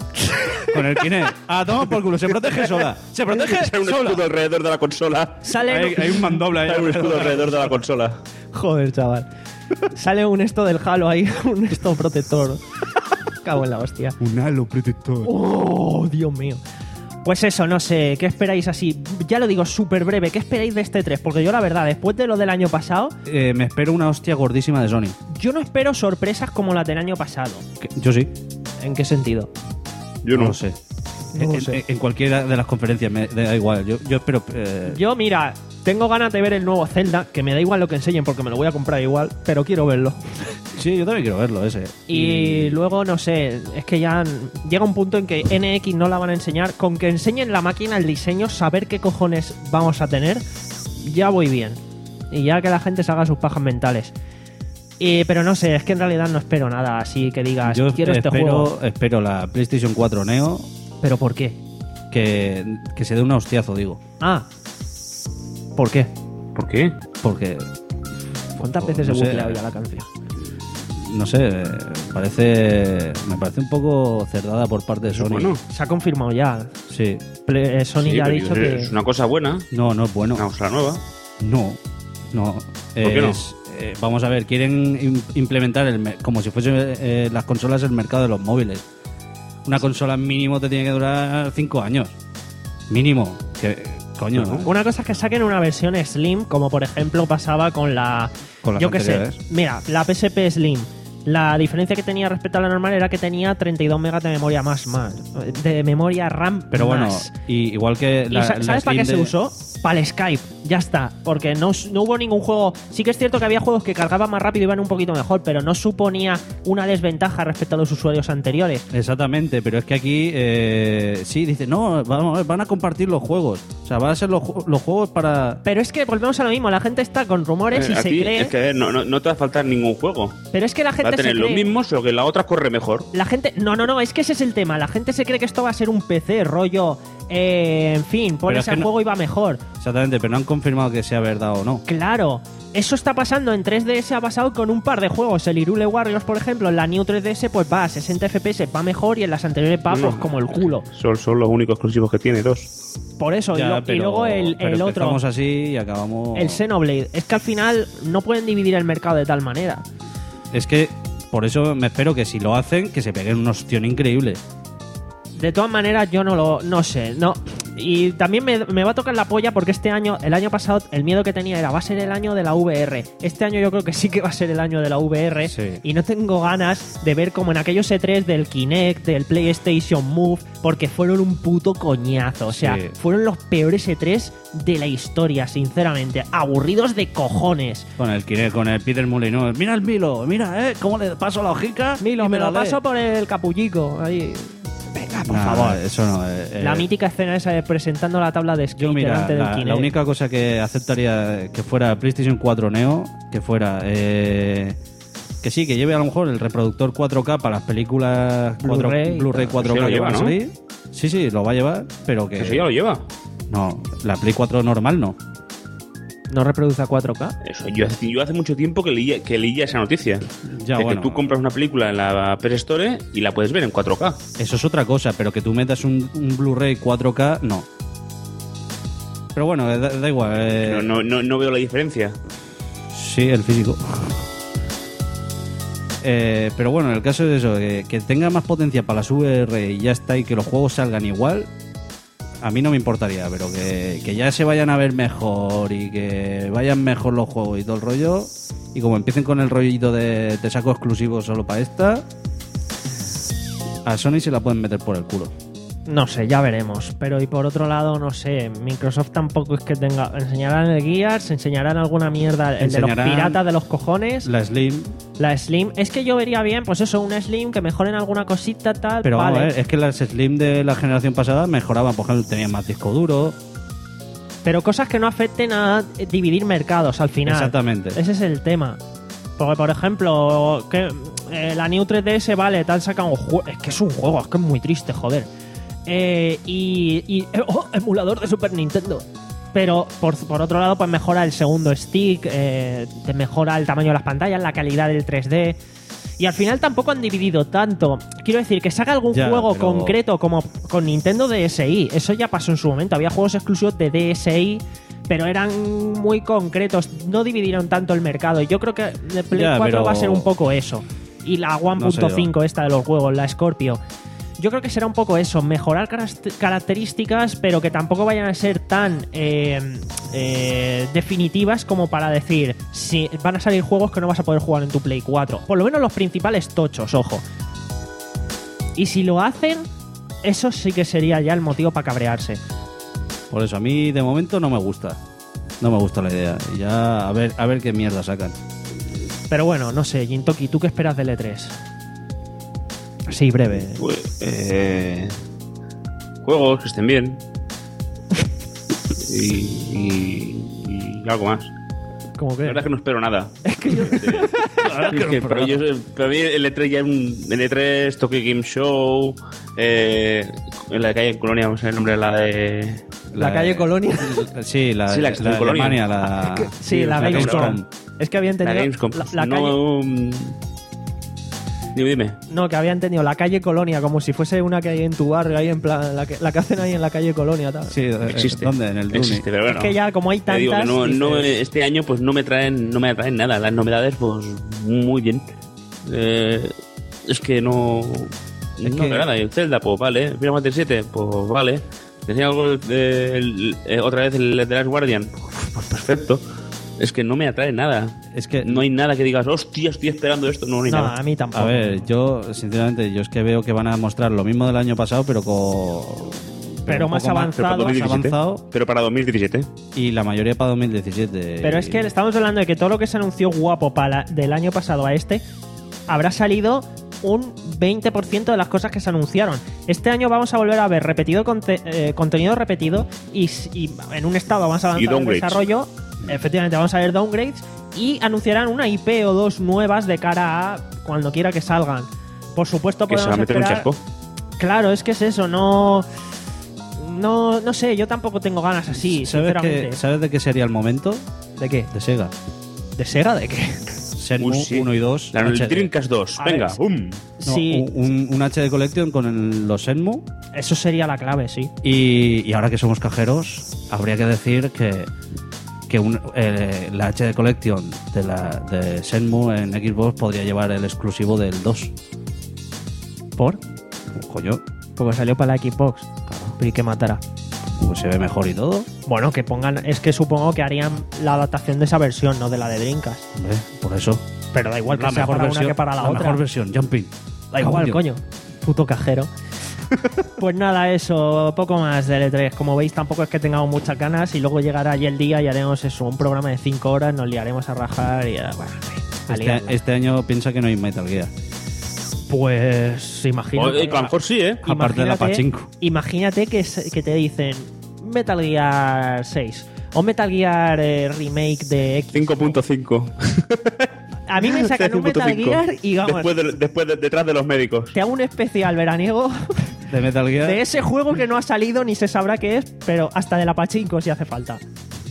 Con el Kinect. A tomar por culo, se protege sola. Se protege Hay un sola. escudo alrededor de la consola. Sale... Hay, hay un mandoble ahí. Hay un escudo alrededor de la consola. Joder, chaval. Sale un esto del Halo ahí. Un esto protector. Cago en la hostia. Un halo protector. Oh, Dios mío. Pues eso, no sé, ¿qué esperáis así? Ya lo digo, súper breve, ¿qué esperáis de este tres? Porque yo la verdad, después de lo del año pasado, Eh, me espero una hostia gordísima de Sony. yo no espero sorpresas como la del año pasado. Que- Yo sí. ¿En qué sentido? Yo No no. lo sé. No en, lo sé. en- en cualquiera de las conferencias me da igual. Yo, yo espero. eh, Yo, mira, tengo ganas de ver el nuevo Zelda, que me da igual lo que enseñen porque me lo voy a comprar igual, pero quiero verlo. sí, yo también quiero verlo, ese. Y luego, no sé, es que ya llega un punto en que N X no la van a enseñar. Con que enseñen la máquina, el diseño, saber qué cojones vamos a tener, ya voy bien. Y ya que la gente se haga sus pajas mentales. Y, pero no sé, es que en realidad no espero nada así que digas, Yo quiero este espero, juego. espero la PlayStation cuatro Neo ¿Pero por qué? que, que se dé un hostiazo, digo. Ah, ¿por qué? ¿Por qué? Porque, ¿Cuántas Pues veces no he sé. bucleado ya la canción? no sé, eh, parece me parece un poco cerdada por parte de Sony. Bueno, Se ha confirmado ya. Sí. Ple- eh, Sony sí, ya ha pero dicho es que... es una cosa buena. No, no es bueno. Una cosa nueva. No, no. ¿Por qué no? Es, eh, vamos a ver, quieren im- implementar el mer- como si fuesen eh, las consolas el mercado de los móviles. Una consola mínimo te tiene que durar cinco años. Mínimo. Que, coño, ¿no? Una cosa es que saquen una versión Slim, como por ejemplo pasaba con la... Con las yo qué sé, anteriores. mira, la P S P Slim. La diferencia que tenía respecto a la normal era que tenía treinta y dos megas de memoria más, más de memoria RAM Pero bueno, más. y, igual que ¿Y la, sa- la ¿Sabes para Slim qué de- se usó? Para el Skype, ya está. Porque no, no hubo ningún juego. Sí que es cierto que había juegos que cargaban más rápido y iban un poquito mejor, pero no suponía una desventaja respecto a los usuarios anteriores. Exactamente, pero es que aquí eh, sí, dice, no, vamos a ver, van a compartir los juegos. O sea, van a ser los, ju- los juegos para... Pero es que volvemos a lo mismo, la gente está con rumores Eh, y se aquí cree. es que a ver, no, no, no te va a faltar ningún juego. Pero es que la Va a gente se tener lo cree. mismo, solo que la otra corre mejor. La gente. No, no, no, es que ese es el tema. La gente se cree que esto va a ser un P C, rollo. Eh, en fin, Pero pones es que el no- juego y va mejor. Exactamente, pero no han confirmado que sea verdad o no. Claro, eso está pasando en tres D S, ha pasado con un par de juegos. El Hyrule Warriors, por ejemplo, en la New tres D S, pues va a sesenta F P S, va mejor, y en las anteriores va pues No. como el culo. Son, son los únicos exclusivos que tiene, dos. Por eso, y, Ya, lo- y pero- luego el, pero el otro, empezamos así y acabamos... el Xenoblade. Es que al final no pueden dividir el mercado de tal manera. Es que por eso me espero que si lo hacen, que se peguen un ostión increíble. De todas maneras, yo no lo no sé, no. Y también me, me va a tocar la polla porque este año, el año pasado, el miedo que tenía era va a ser el año de la V R. Este año yo creo que sí que va a ser el año de la V R. Sí. Y no tengo ganas de ver como en aquellos E tres del Kinect, del PlayStation Move, porque fueron un puto coñazo. O sea, Sí. fueron los peores E tres de la historia, sinceramente. Aburridos de cojones. Con el Kinect, con el Peter Molyneux. Mira el Milo, mira, ¿eh? ¿Cómo le paso la hojica? Milo, Y me lo la lee. paso por el capullico. Ahí. Venga, por Nah, favor. Eso no. eh, La eh, mítica escena esa de presentando la tabla de skate Yo, mira, delante del la, Kinect. la única cosa que aceptaría que fuera PlayStation cuatro Neo, que fuera. eh, que sí, que lleve a lo mejor el reproductor cuatro K para las películas cuatro- Blu-ray. Blu-ray cuatro K Eso lo que lleva, van a ¿no? salir. Sí, sí, lo va a llevar, pero que. Eso ya lo lleva. No, la Play cuatro normal no. ¿No reproduce a cuatro K? Eso, yo, hace- yo hace mucho tiempo que leía, que leía esa noticia. Ya, de bueno. que tú compras una película en la P S Store y la puedes ver en cuatro K. Eso es otra cosa, pero que tú metas un, un Blu-ray cuatro K, no. Pero bueno, da, da igual. eh, No, no, no, no veo la diferencia. Sí, el físico. Eh, pero bueno, el caso es eso, que, que tenga más potencia para las V R y ya está, y que los juegos salgan igual, a mí no me importaría, pero que, que ya se vayan a ver mejor y que vayan mejor los juegos y todo el rollo, y como empiecen con el rollito de te saco exclusivos solo para esta, a Sony se la pueden meter por el culo. No sé, ya veremos. Pero y por otro lado, no sé, Microsoft tampoco es que tenga... Enseñarán el Gears, enseñarán alguna mierda, el de los Enseñarán piratas de los cojones, la, La Slim, Slim. Es que yo vería bien, pues eso, una Slim que mejoren alguna cosita, tal, pero vale. vamos a ver, es que las Slim de la generación pasada mejoraban, por ejemplo, tenían más disco duro. Pero cosas que no afecten a eh, dividir mercados al final. Exactamente. Ese es el tema. Porque, por ejemplo, que eh, la New tres D S, vale, tal, sacan un juego. Es que es un juego, es que es muy triste, joder. Eh, y. y eh, oh, emulador de Super Nintendo. Pero por, por otro lado, pues mejora el segundo stick, eh, te mejora el tamaño de las pantallas, la calidad del tres D. Y al final tampoco han dividido tanto. Quiero decir, que saca algún Ya, juego pero- concreto como con Nintendo D S i. Eso ya pasó en su momento. Había juegos exclusivos de D S i, pero eran muy concretos. No dividieron tanto el mercado. Y yo creo que de Play Ya, cuatro pero- va a ser un poco eso. Y la uno punto cinco No sé yo. esta de los juegos, la Scorpio. Yo creo que será un poco eso, mejorar caras- características, pero que tampoco vayan a ser tan eh, eh, definitivas como para decir si van a salir juegos que no vas a poder jugar en tu Play cuatro. Por lo menos los principales tochos, ojo. Y si lo hacen, eso sí que sería ya el motivo para cabrearse. Por eso, a mí de momento no me gusta. No me gusta la idea. Y ya a ver, a ver qué mierda sacan. Pero bueno, no sé, Jintoki, ¿tú qué esperas del E tres? Sí, breve. Pues, eh, juegos que estén bien. y, y, y algo más. ¿Cómo La que? verdad es que no espero nada. Es que yo... Es que para, mí, para mí el E tres ya es un el E tres, Tokyo Game Show, eh, en la calle en Colonia, vamos a ver el nombre de la de... La calle Colonia. Sí, la, Sí, la que está en de Colonia. Alemania, la... Sí, la Gamescom. Es que había La entendido... Gamescom. La, la calle... no, mm, Dime, dime. No, que había entendido la calle Colonia, como si fuese una que hay en tu barrio, ahí en plan, la que, la que hacen ahí en la calle Colonia, tal. Sí, Existe. ¿Dónde? En el Duni. Existe, pero bueno. Es que ya, como hay Te digo que tantas... no, no, dices, este año pues no me traen no me traen nada. Las novedades, pues muy bien. Eh, es que no... Es no que- me nada. Y el Zelda, pues vale. Final Fantasy siete, pues vale. Decía algo de, el- eh, otra vez el The Last Guardian, pues perfecto. Es que no me atrae nada. Es que No hay nada que digas, hostia, estoy esperando esto. No, no hay No, nada. a mí tampoco. A ver, yo, sinceramente, yo es que veo que van a mostrar lo mismo del año pasado, pero con... Pero un más poco avanzado. pero más dos mil diecisiete. avanzado Pero para dos mil diecisiete. y la mayoría para dos mil diecisiete. Pero es que estamos hablando de que todo lo que se anunció guapo para del año pasado a este habrá salido un veinte por ciento de las cosas que se anunciaron. Este año vamos a volver a ver repetido conte- eh, contenido repetido y, s- y en un estado más Y avanzado de downgrades. desarrollo, efectivamente vamos a ver downgrades y anunciarán una I P o dos nuevas de cara a cuando quiera que salgan. Por supuesto Que se va a podemos meter un esperar... chasco. Claro, es que es eso, no... No, no sé, yo tampoco tengo ganas así, ¿Sabes, sinceramente. que, ¿Sabes de qué sería el momento? ¿De qué? De Sega. ¿De Sega? ¿De qué? Shenmue Uy, sí. uno y dos. La, el H D. Dreamcast dos. A Venga, ver, ¡um! No, Sí, un, un H D Collection con el- los Shenmue. eso sería la clave, sí. Y, y ahora que somos cajeros, habría que decir que, que un- eh, la H D Collection de, la, de Shenmue en Xbox podría llevar el exclusivo del dos. ¿Por? Coño, Porque salió para la Xbox. Pero ¿y qué matará? pues se ve mejor y todo. Bueno, que pongan... Es que supongo que harían la adaptación de esa versión, no de la de Dreamcast. Hombre, por eso. Pero da igual que sea para una que para la, la otra. mejor versión, Jumping. Da igual, coño. Puto cajero. Pues nada, eso, poco más de E tres. Como veis, tampoco es que tengamos muchas ganas y luego llegará allí el día y haremos eso, un programa de cinco horas, nos liaremos a rajar y a, bueno, a Este, liarla. este año piensa que no hay Metal Gear. Pues imagínate. Oye, que a lo mejor sí, ¿eh? Aparte de la Imagínate- Pachinko. Imagínate que, se- que te dicen Metal Gear seis o Metal Gear eh, Remake de X. cinco punto cinco. A mí me sacan un Metal Gear y vamos, Después, de, después de- detrás de los médicos. te hago un especial veraniego De Metal Gear. de ese juego que no ha salido ni se sabrá qué es, pero hasta de la Pachinko si hace falta.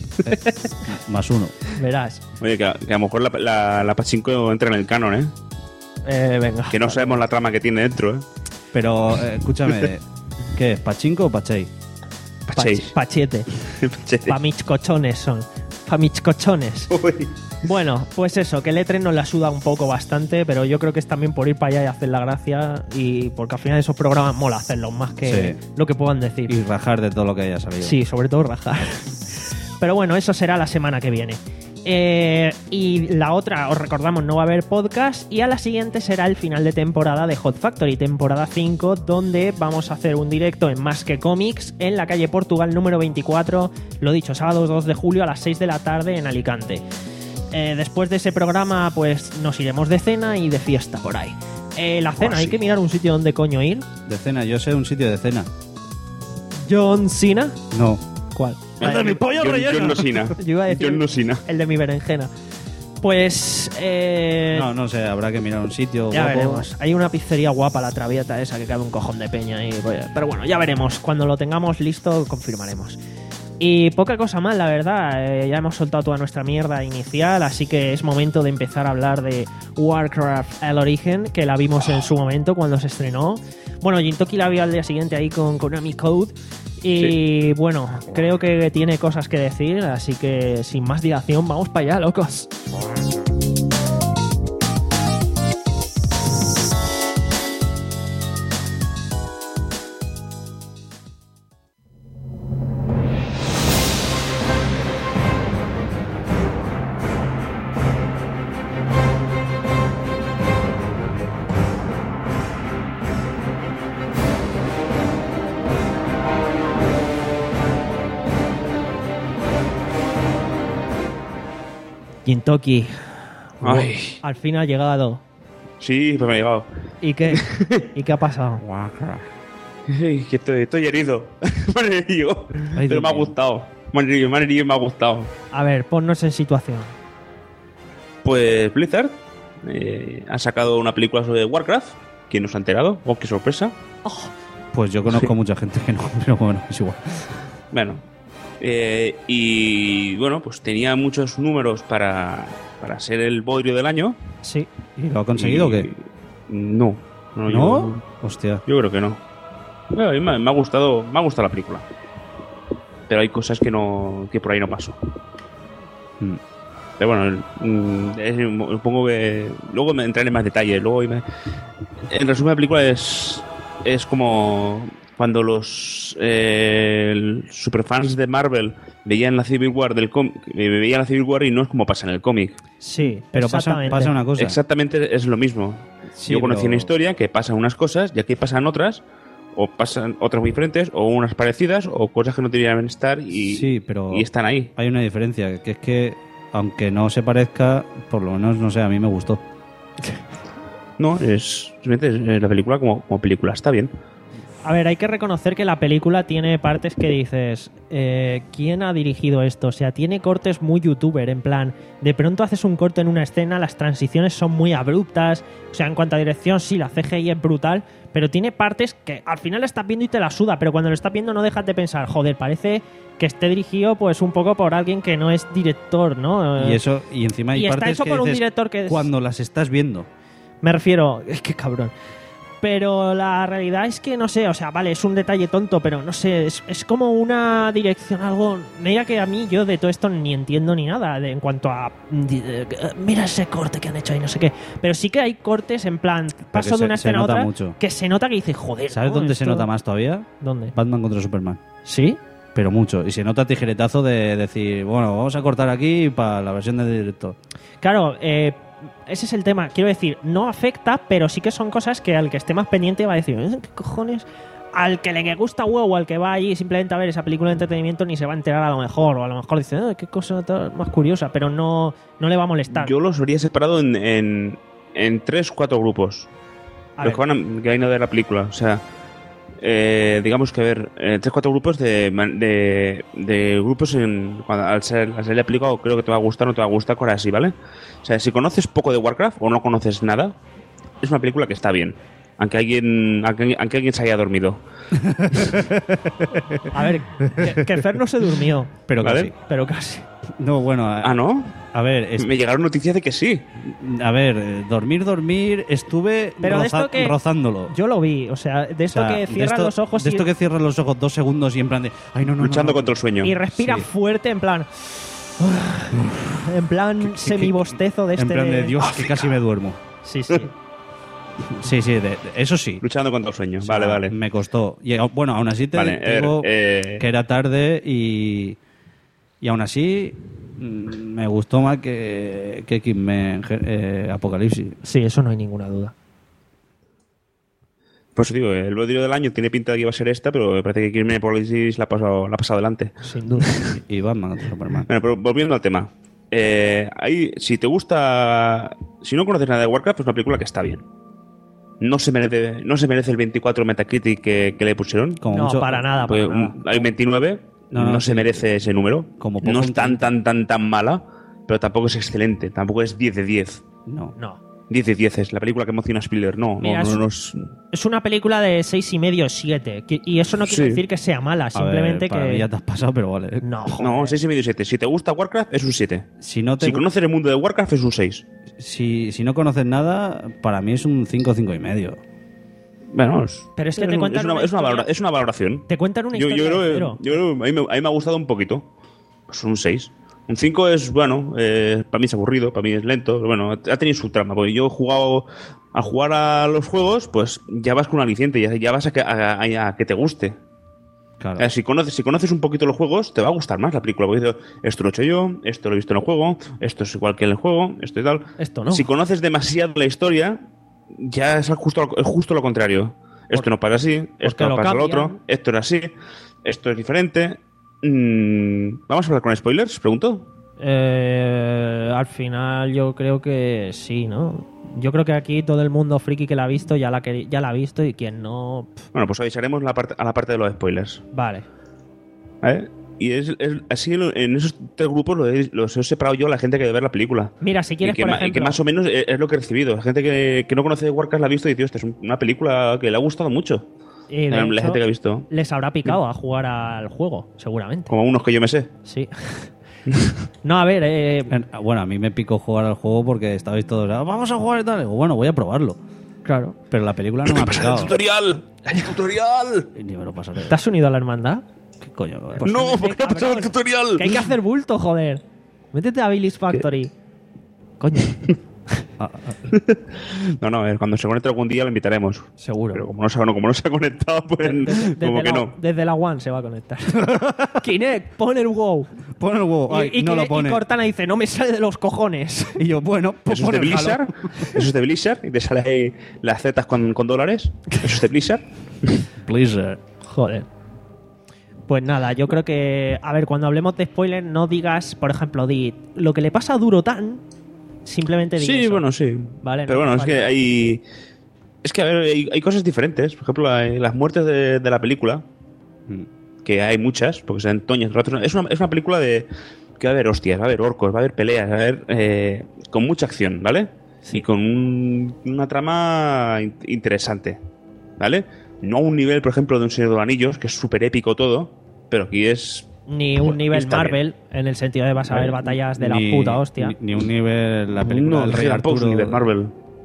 Más uno. Verás. Oye, que a, que a lo mejor la, la, la Pachinko entra en el canon, ¿eh? Eh, venga. Que no sabemos la trama que tiene dentro, ¿eh? Pero, eh, escúchame, ¿qué es? ¿Pachinko o Pachei? Pachei. Pach- Pachete. Pachei. Pa' mis cochones son. Pa' mis cochones. Uy. Bueno, pues eso, que el E tres nos la suda un poco bastante, pero yo creo que es también por ir para allá y hacer la gracia y porque al final esos programas mola hacerlos más que Sí. lo que puedan decir. Y rajar de todo lo que haya salido. Sí, sobre todo rajar. Pero bueno, eso será la semana que viene. Eh, y la otra, os recordamos, no va a haber podcast. Y a la siguiente será el final de temporada de Hot Factory, temporada cinco, donde vamos a hacer un directo en Más que Cómics en la calle Portugal número veinticuatro. Lo dicho, sábado dos de julio a las seis de la tarde en Alicante. Eh, después de ese programa, pues nos iremos de cena y de fiesta por ahí. Eh, la cena, Oh, hay sí. que mirar un sitio donde coño ir. De cena, yo sé un sitio de cena. John Cena. No. ¿Cuál? ¡El de mi pollo John, relleno! John Nosina. Yo iba a decir John Nosina. el de mi berenjena. Pues eh, No, no sé, habrá que mirar un sitio ya guapo. veremos. Hay una pizzería guapa, la Traviata esa, que cabe un cojón de peña. Y, pues, pero bueno, ya veremos. Cuando lo tengamos listo, confirmaremos. Y poca cosa más, la verdad. Eh, ya hemos soltado toda nuestra mierda inicial, así que es momento de empezar a hablar de Warcraft El Origen, que la vimos en su momento cuando se estrenó. Bueno, Jintoki la vio al día siguiente ahí con Konami Code. Y bueno, creo que tiene cosas que decir, así que sin más dilación, vamos para allá, locos. Jintoki, Ay. al fin ha llegado. Sí, pues me ha llegado. ¿Y qué? ¿Y qué ha pasado? Ay, que estoy, estoy herido. Me han herido. Ay, Pero Dios me ha mío. gustado. Me han herido, me han herido y me ha gustado. A ver, ponnos en situación. Pues Blizzard eh, ha sacado una película sobre Warcraft. ¿Quién nos ha enterado? ¡Oh, qué sorpresa! Pues yo conozco Sí. mucha gente que no, pero bueno, es igual. Bueno, eh, y bueno, pues tenía muchos números para, para ser el bodrio del año. Sí. ¿Y lo ha conseguido o Y- qué? No. ¿No? ¿No? Yo, Hostia. yo creo que no. Bueno, a mí me, me ha gustado, me ha gustado la película. Pero hay cosas que no que por ahí no paso. Mm. Pero bueno, mm, es, supongo que luego me entraré en más detalle. Luego me, en resumen, la película es es como cuando los eh, superfans de Marvel veían la Civil War del cómic, veían la Civil War y no es como pasa en el cómic. Sí, Pero pasa, exactamente. pasa una cosa. Exactamente es lo mismo. Sí, Yo conocí pero- una historia que pasan unas cosas y aquí pasan otras, o pasan otras muy diferentes, o unas parecidas, o cosas que no deberían estar y, Sí, pero y están ahí. hay una diferencia, que es que aunque no se parezca, por lo menos, no sé, a mí me gustó. No, es simplemente es la película como, como película, está bien. A ver, hay que reconocer que la película tiene partes que dices, eh, ¿quién ha dirigido esto? O sea, tiene cortes muy youtuber, en plan, de pronto haces un corte en una escena, las transiciones son muy abruptas, o sea, en cuanto a dirección, sí, la C G I es brutal, pero tiene partes que al final la estás viendo y te la suda, pero cuando lo estás viendo no dejas de pensar, joder, parece que esté dirigido pues un poco por alguien que no es director, ¿no? Y eso, y encima hay Y está partes hecho que por un dices director que es- cuando las estás viendo. Me refiero, es que cabrón. Pero la realidad es que no sé, o sea, vale, es un detalle tonto, pero no sé, es, es como una dirección, algo. Mira que a mí yo de todo esto ni entiendo ni nada de, en cuanto a. de- de- mira ese corte que han hecho ahí, no sé qué. Pero sí que hay cortes en plan, paso que de una se- se escena a nota otra, mucho. que se nota que dices, joder. ¿Sabes ¿no? dónde se Esto- nota más todavía? ¿Dónde? Batman contra Superman. ¿Sí? Pero mucho. Y se nota tijeretazo de decir, bueno, vamos a cortar aquí para la versión de director. Claro, eh, ese es el tema. Quiero decir, no afecta, pero sí que son cosas que al que esté más pendiente va a decir, "¿Eh, ¿qué cojones? Al que le gusta huevo, al que va allí simplemente a ver esa película de entretenimiento, ni se va a enterar a lo mejor. O a lo mejor dice, "Eh, qué cosa tan más curiosa", pero no, no le va a molestar. Yo los habría separado en, en, en tres, cuatro grupos. A los ver. que van a, que van a ver la película. O sea, eh, digamos que a ver, eh, tres, cuatro grupos de, de, de grupos en, cuando, al, ser, al ser la película, creo que te va a gustar o no te va a gustar, cosas así, ¿vale? O sea, si conoces poco de Warcraft o no conoces nada, es una película que está bien. Aunque alguien, aunque, aunque alguien se haya dormido. A ver, que, que Fer no se durmió, Pero ¿Vale? casi. pero casi. No, bueno, a, Ah, ¿no? a ver, es- Me llegaron noticias de que sí. a ver, eh, dormir, dormir, estuve Pero de roza- esto que- rozándolo. Yo lo vi, o sea, de O esto sea, que de cierras esto- los ojos de y, esto que cierras los ojos dos segundos y en plan de, ay, no, no, no, luchando no. contra el sueño. y respira Sí. fuerte, en plan. En plan semibostezo de este. En plan de, Dios, Ah, que casi me duermo. Sí, sí. Sí, sí, de- de- eso sí. Luchando contra el sueño. O sea, vale, vale. Me costó. Y, a- bueno, aún así te Vale, eh, digo eh, que era tarde y, y aún así mm, me gustó más que, que X-Men eh, Apocalipsis. Sí, eso no hay ninguna duda. Por eso digo, el bodrio del año tiene pinta de que iba a ser esta, pero me parece que X-Men Apocalipsis la ha pasado, la ha pasado adelante. Sin duda. Y Batman contra Superman. Bueno, pero volviendo al tema. Eh, ahí, si te gusta... Si no conoces nada de Warcraft, es una película que está bien. No se merece, no se merece el veinticuatro Metacritic que, que le pusieron. Como No, mucho- para nada, para Pues, nada. un- hay un veintinueve, No, no, no, se sí. merece ese número. Como poco no es un tan, treinta. tan, tan, tan mala, pero tampoco es excelente. Tampoco es diez de diez. No. No. diez de diez es la película que emociona a Spiller. No, Mira, no, es- no, no es... Es una película de seis y medio, siete. Y eso no quiere Sí. decir que sea mala, A simplemente ver, para que. mí ya te has pasado, pero vale. No, joder. No, seis y medio, siete. Si te gusta Warcraft, es un siete. Si no, te, Si conoces el mundo de Warcraft, es un seis. si, si no conoces nada, para mí es un cinco, cinco y medio. Bueno, es, Pero es que te un- cuentan es una, una es una historia- valora- es una valoración. Te cuentan una Yo, yo historia creo, de que- cero. yo creo que a mí, me, a mí me ha gustado un poquito. Pues un seis. Un cinco es, bueno, eh, para mí es aburrido, para mí es lento. Pero bueno, ha tenido su trama. Porque yo he jugado a jugar a los juegos, pues ya vas con un aliciente, ya, ya vas a que, a- a- a que te guste. Claro. Eh, Si conoces, si conoces un poquito los juegos, te va a gustar más la película. Porque dices, esto lo he hecho yo, esto lo he visto en el juego, esto es igual que en el juego, esto y tal. Esto no. Si conoces demasiado la historia, ya es justo, es justo lo contrario. Esto no pasa así, esto lo no pasa lo cambian. otro, esto era así, esto es diferente. Mm, ¿Vamos a hablar con spoilers? Pregunto. Eh, al final yo creo que sí, ¿no? Yo creo que aquí todo el mundo friki que la ha visto ya la, que, ya la ha visto y quien no... pff, Bueno, pues avisaremos la parte, a la parte de los spoilers. vale. ¿Vale? Y es, es- así en, en esos tres grupos los he, los he separado yo a la gente que debe ver la película. Mira, si Y quieres, que, por ma- y ejemplo... que más o menos es, es lo que he recibido. La gente que, que no conoce Warcraft la ha visto y dice, esta es una película que le ha gustado mucho. y de la, la hecho, gente que ha visto. les habrá picado a jugar al juego, seguramente. Como unos que yo me sé. Sí. No, a ver, eh, En- Bueno, a mí me picó jugar al juego porque estabais todos, "Ah, vamos a jugar y tal". Digo, bueno, voy a probarlo. Claro. Pero la película no me ha pegado. ¡Tutorial! ¡Hay tutorial! Ni me lo pasaré. ¿Te has unido a la hermandad? ¿Qué coño? Pues no, únete, ¿por qué ha pasado el cabrón. tutorial? Que hay que hacer bulto, joder. Métete a Billy's Factory. Coño. Ah, ah, No, no, a ver, cuando se conecte algún día lo invitaremos. Seguro. Pero como no se, no, como no se ha conectado, pues Desde, desde como que la, no. desde la One se va a conectar. Kinect, pon el WoW. pon el huevo. Ay, y, y, no lo Kinect- pone. y Cortana dice, no me sale de los cojones. Y yo, bueno, pues Eso es pon de el Halo. Blizzard. Eso es de Blizzard. Y te sale ahí las zetas con, con dólares. Eso es de Blizzard. Blizzard. Joder. Pues nada, yo creo que... A ver, cuando hablemos de spoilers, no digas, por ejemplo, di lo que le pasa a Durotan, simplemente di Sí, eso. bueno, sí. Vale, Pero no bueno, es vale. que hay... Es que, a ver, hay, hay cosas diferentes. Por ejemplo, hay las muertes de, de la película, que hay muchas, porque se dan toñas. Es una, es una película de... que va a haber hostias, va a haber orcos, va a haber peleas, va a haber... Eh, con mucha acción, ¿vale? Sí. Y con un- una trama in- interesante, ¿vale? No a un nivel, por ejemplo, de Un Señor de los Anillos, que es súper épico todo, pero aquí es... Ni un nivel Está Marvel, en el sentido de vas a ver Vale. batallas de la Ni- puta hostia. Ni, ni un nivel, la película no, del es Rey que tampoco es Arturo. un nivel Marvel.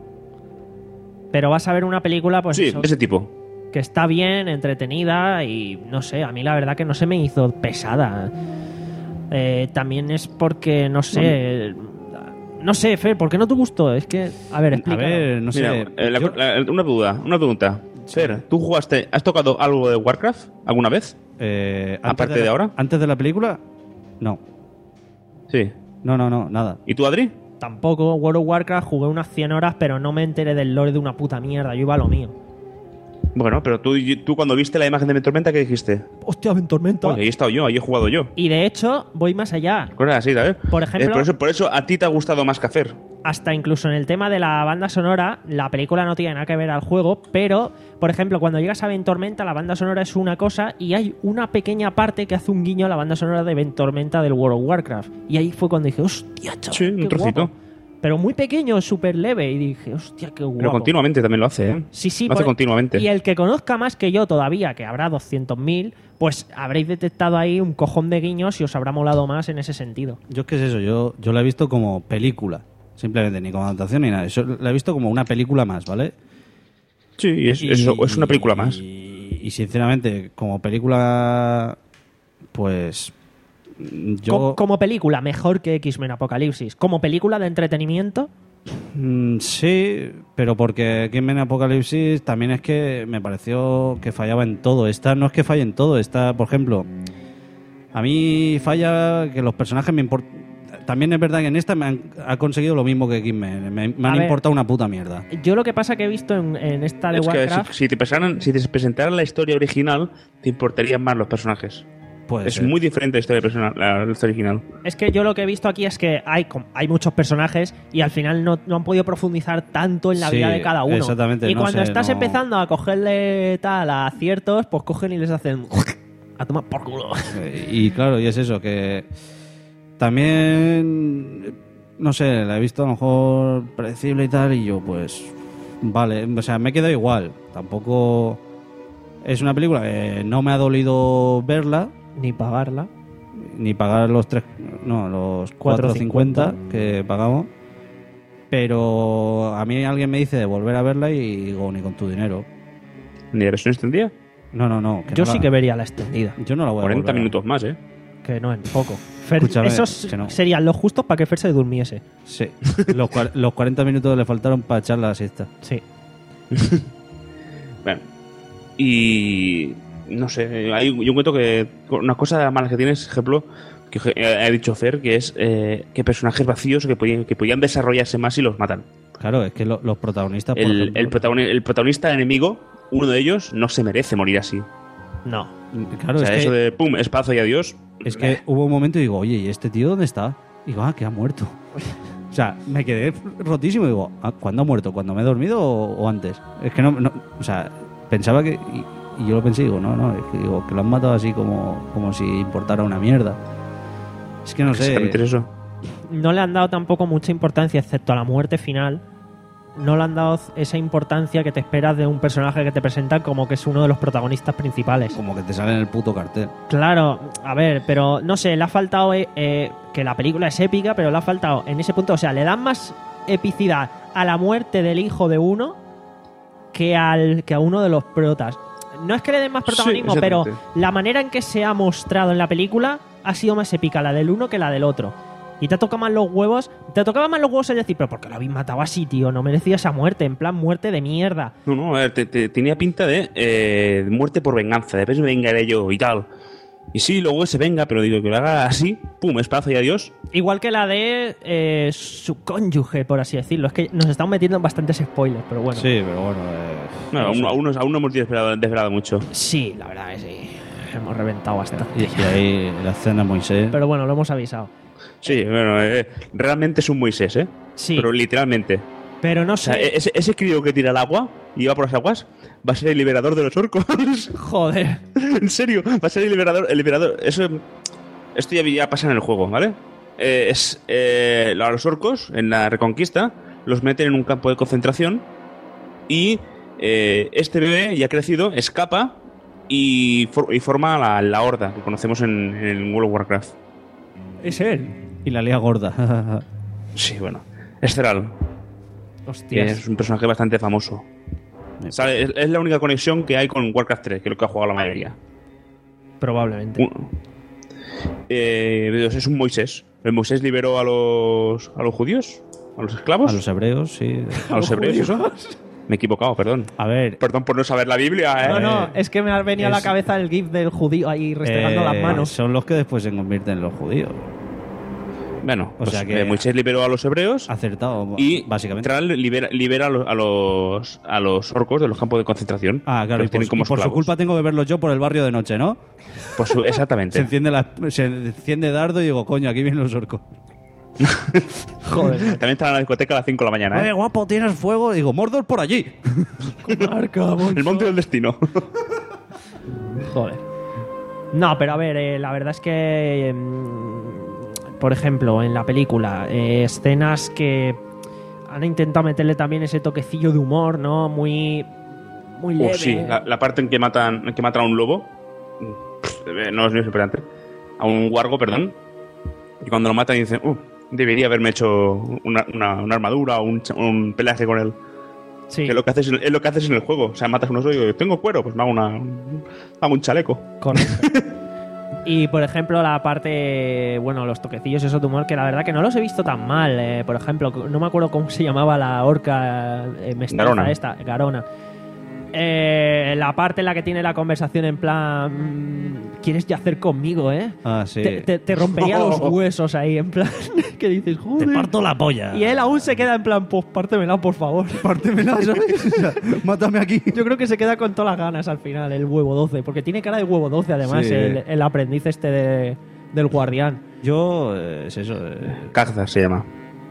Pero vas a ver una película, pues Sí, eso, ese tipo. que está bien, entretenida y no sé, a mí la verdad que no se me hizo pesada. Eh, también es porque, no sé... No sé, Fer, ¿por qué no te gustó? Es que, a ver, A explícalo. ver, no sé. Mira, eh, la- yo- la- una duda, una pregunta. Fer, ¿tú jugaste, has tocado algo de Warcraft alguna vez? eh, antes aparte la- de ahora. ¿Antes de la película? No. Sí. No, no, no, nada. ¿Y tú, Adri? Tampoco, World of Warcraft jugué unas cien horas, pero no me enteré del lore de una puta mierda. Yo iba a lo mío. Bueno, pero tú, tú cuando viste la imagen de Ventormenta, ¿qué dijiste? Hostia, Ventormenta. Oye, ahí he estado yo, ahí he jugado yo. Y de hecho, voy más allá. Cosas así, ¿sabes? Por ejemplo- Eh, por, eso, por eso a ti te ha gustado más que a Fer. Hasta incluso en el tema de la banda sonora, la película no tiene nada que ver al juego, pero, por ejemplo, cuando llegas a Ventormenta, la banda sonora es una cosa y hay una pequeña parte que hace un guiño a la banda sonora de Ventormenta del World of Warcraft. Y ahí fue cuando dije, hostia, chaval, Sí, un qué trocito. guapo. Pero muy pequeño, súper leve. Y dije, hostia, qué guapo. Pero continuamente también lo hace, ¿eh? Sí, sí, Lo hace por- continuamente. Y el que conozca más que yo todavía, que habrá doscientos mil, pues habréis detectado ahí un cojón de guiños y os habrá molado más en ese sentido. Yo es que es eso, yo, yo la he visto como película. Simplemente, ni como adaptación ni nada. Eso la he visto como una película más, ¿vale? Sí, es, es, es una película más. Y, y sinceramente, como película, pues yo... Co- Como película, mejor que X-Men Apocalipsis. Como película de entretenimiento, Mm, sí, pero porque aquí en Apocalipsis también es que me pareció que fallaba en todo. Esta no es que falle en todo. Esta, por ejemplo, a mí falla que los personajes me importan. También es verdad que en esta me han, ha conseguido lo mismo que X-Men. Me, me A han ver. importado una puta mierda. yo lo que pasa que he visto en, en esta de Es que Warcraft... si, si te presentaran, si te presentaran la historia original, te importarían más los personajes. Puede es ser. muy diferente la historia, personal, la, la historia original. Es que yo lo que he visto aquí es que hay, com- hay muchos personajes y al final no, no han podido profundizar tanto en la Sí, vida de cada uno. exactamente, Y no cuando sé, estás no- empezando a cogerle tal a ciertos, pues cogen y les hacen a tomar por culo. Eh, Y claro, y es eso, que también, no sé, la he visto a lo mejor predecible y tal, y yo pues, vale, o sea, me he quedado igual. Tampoco es una película que no me ha dolido verla, Ni pagarla. ni pagar los tres, no, los cuatro cincuenta que pagamos. Pero a mí alguien me dice de volver a verla y digo, ni con tu dinero. ¿Ni la versión extendida? No, no, no. Yo no sí la- que vería la extendida, Yo no la voy a cuarenta volver a- minutos más, ¿eh? que no es poco. Fer- Escúchame, esos que no. serían los justos para que Fer se durmiese. Sí. Los, cua- los cuarenta minutos le faltaron para echar la siesta. Sí. Bueno. Y... no sé, hay, yo encuentro que una cosa mala que tienes, ejemplo, que eh, ha dicho Fer, que es eh, que personajes vacíos que podían, que podían desarrollarse más y los matan. Claro, es que lo- los protagonistas, por El, ejemplo, el, protagoni- el protagonista enemigo, uno de ellos, no se merece morir así. No. claro, o sea, es, eso que, de pum, espazo y adiós. es que hubo un momento y digo, oye, ¿y este tío dónde está? Y digo, ah, que ha muerto. O sea, me quedé rotísimo y digo, ah, ¿cuándo ha muerto? ¿Cuándo me he dormido o, o antes? Es que no, no, o sea, pensaba que... Y, y yo lo pensé y digo, no, no, es que, digo, que lo han matado así como, como si importara una mierda. Es que no sé... Exactamente es eso. No le han dado tampoco mucha importancia, excepto a la muerte final. No le han dado esa importancia que te esperas de un personaje que te presentan como que es uno de los protagonistas principales. Como que te sale en el puto cartel. Claro, a ver, pero no sé, le ha faltado eh, eh, que la película es épica, pero le ha faltado en ese punto, o sea, le dan más epicidad a la muerte del hijo de uno que, al, que a uno de los protas. No es que le den más protagonismo, Sí, pero exactamente. la manera en que se ha mostrado en la película ha sido más épica la del uno que la del otro. Y te toca más los huevos, te tocaba más los huevos el decir, pero ¿por qué lo habéis matado así, tío? No merecía esa muerte, en plan muerte de mierda. No, no, a ver, te- te- tenía pinta de eh, muerte por venganza, después me vengaré yo y tal. Y sí, luego se venga, pero digo que lo haga así, pum, espazo y adiós. Igual que la de eh, su cónyuge, por así decirlo. Es que nos estamos metiendo en bastantes spoilers, pero bueno. Sí, pero bueno. eh, No, no aún, sé. aún, no- aún no hemos desvelado, desvelado mucho. Sí, la verdad que sí. Hemos reventado bastante. Y, y ahí la escena de Moisés. Pero bueno, lo hemos avisado. Sí, bueno, eh, realmente es un Moisés, ¿eh? Sí. Pero literalmente. Pero no O sea, sé. ese, ese crío que tira al agua y va por las aguas va a ser el liberador de los orcos. Joder. En serio, va a ser el liberador. El liberador. Eso, esto ya, ya pasa en el juego, ¿vale? Eh, es eh, a los orcos en la Reconquista los meten en un campo de concentración y eh, este bebé ya crecido escapa y, for- y forma la, la horda que conocemos en, en World of Warcraft. Es él. Y la lía gorda. Sí, bueno. Es Zeral, que Hostias. es un personaje bastante famoso. Sale- es, es la única conexión que hay con Warcraft tres, que es lo que ha jugado la mayoría. Probablemente. Un- eh, es un Moisés. El Moisés liberó a los, a los judíos, a los esclavos, A los hebreos, sí. a los hebreos, eso. Me he equivocado, perdón. A ver. Perdón por no saber la Biblia, ¿eh? No, no, es que me ha venido a la es- cabeza el gif del judío ahí restregando eh, las manos. Son los que después se convierten en los judíos. Bueno, O pues, sea que- eh, Moisés liberó a los hebreos Acertado, y básicamente. Thrall libera, libera a, los, a, los, a los orcos de los campos de concentración. Ah, claro, Los y por, tienen su- como y por su esclavos. culpa tengo que verlos yo por el barrio de noche, ¿no? Por su- Se exactamente. enciende, la, se enciende dardo y digo, coño, aquí vienen los orcos. Joder. También está en la discoteca a las cinco de la mañana, Oye, ¿eh? guapo, tienes fuego. Digo, Mordor por allí. El monte del destino. Joder. No, pero a ver, eh, la verdad es que, mm, por ejemplo, en la película, eh, escenas que han intentado meterle también ese toquecillo de humor, ¿no? Muy, muy leve. Oh, sí, la, la parte en que matan, en que matan a un lobo. pff, eh, No es muy superante. A un wargo, perdón. Y cuando lo matan dicen, uh, debería haberme hecho una, una- una armadura o un, cha- un pelaje con él. Sí, Que es lo que haces, en- es lo que haces en el juego. O sea, matas a un oso y digo, tengo cuero, pues me hago, una, me hago un chaleco. correcto. Y por ejemplo, la parte, bueno, los toquecillos esos de humor, que la verdad que no los he visto tan mal. eh, por ejemplo, no me acuerdo cómo se llamaba la orca eh, mestiza Garona. esta, Garona. Eh, la parte en la que tiene la conversación en plan, mm, ¿quieres yacer conmigo, eh? Ah, sí. Te, te- te rompería los huesos ahí, en plan, que dices, Te joder. parto la polla. Y él aún se queda en plan, pues pártemela, por favor. Pártemela, ¿sabes? O sea, mátame aquí. Yo creo que se queda con todas las ganas al final, el huevo doce, porque tiene cara de huevo doce además, Sí. el, el aprendiz este de- del guardián. Yo, eh, es eso. eh, Cagza se llama.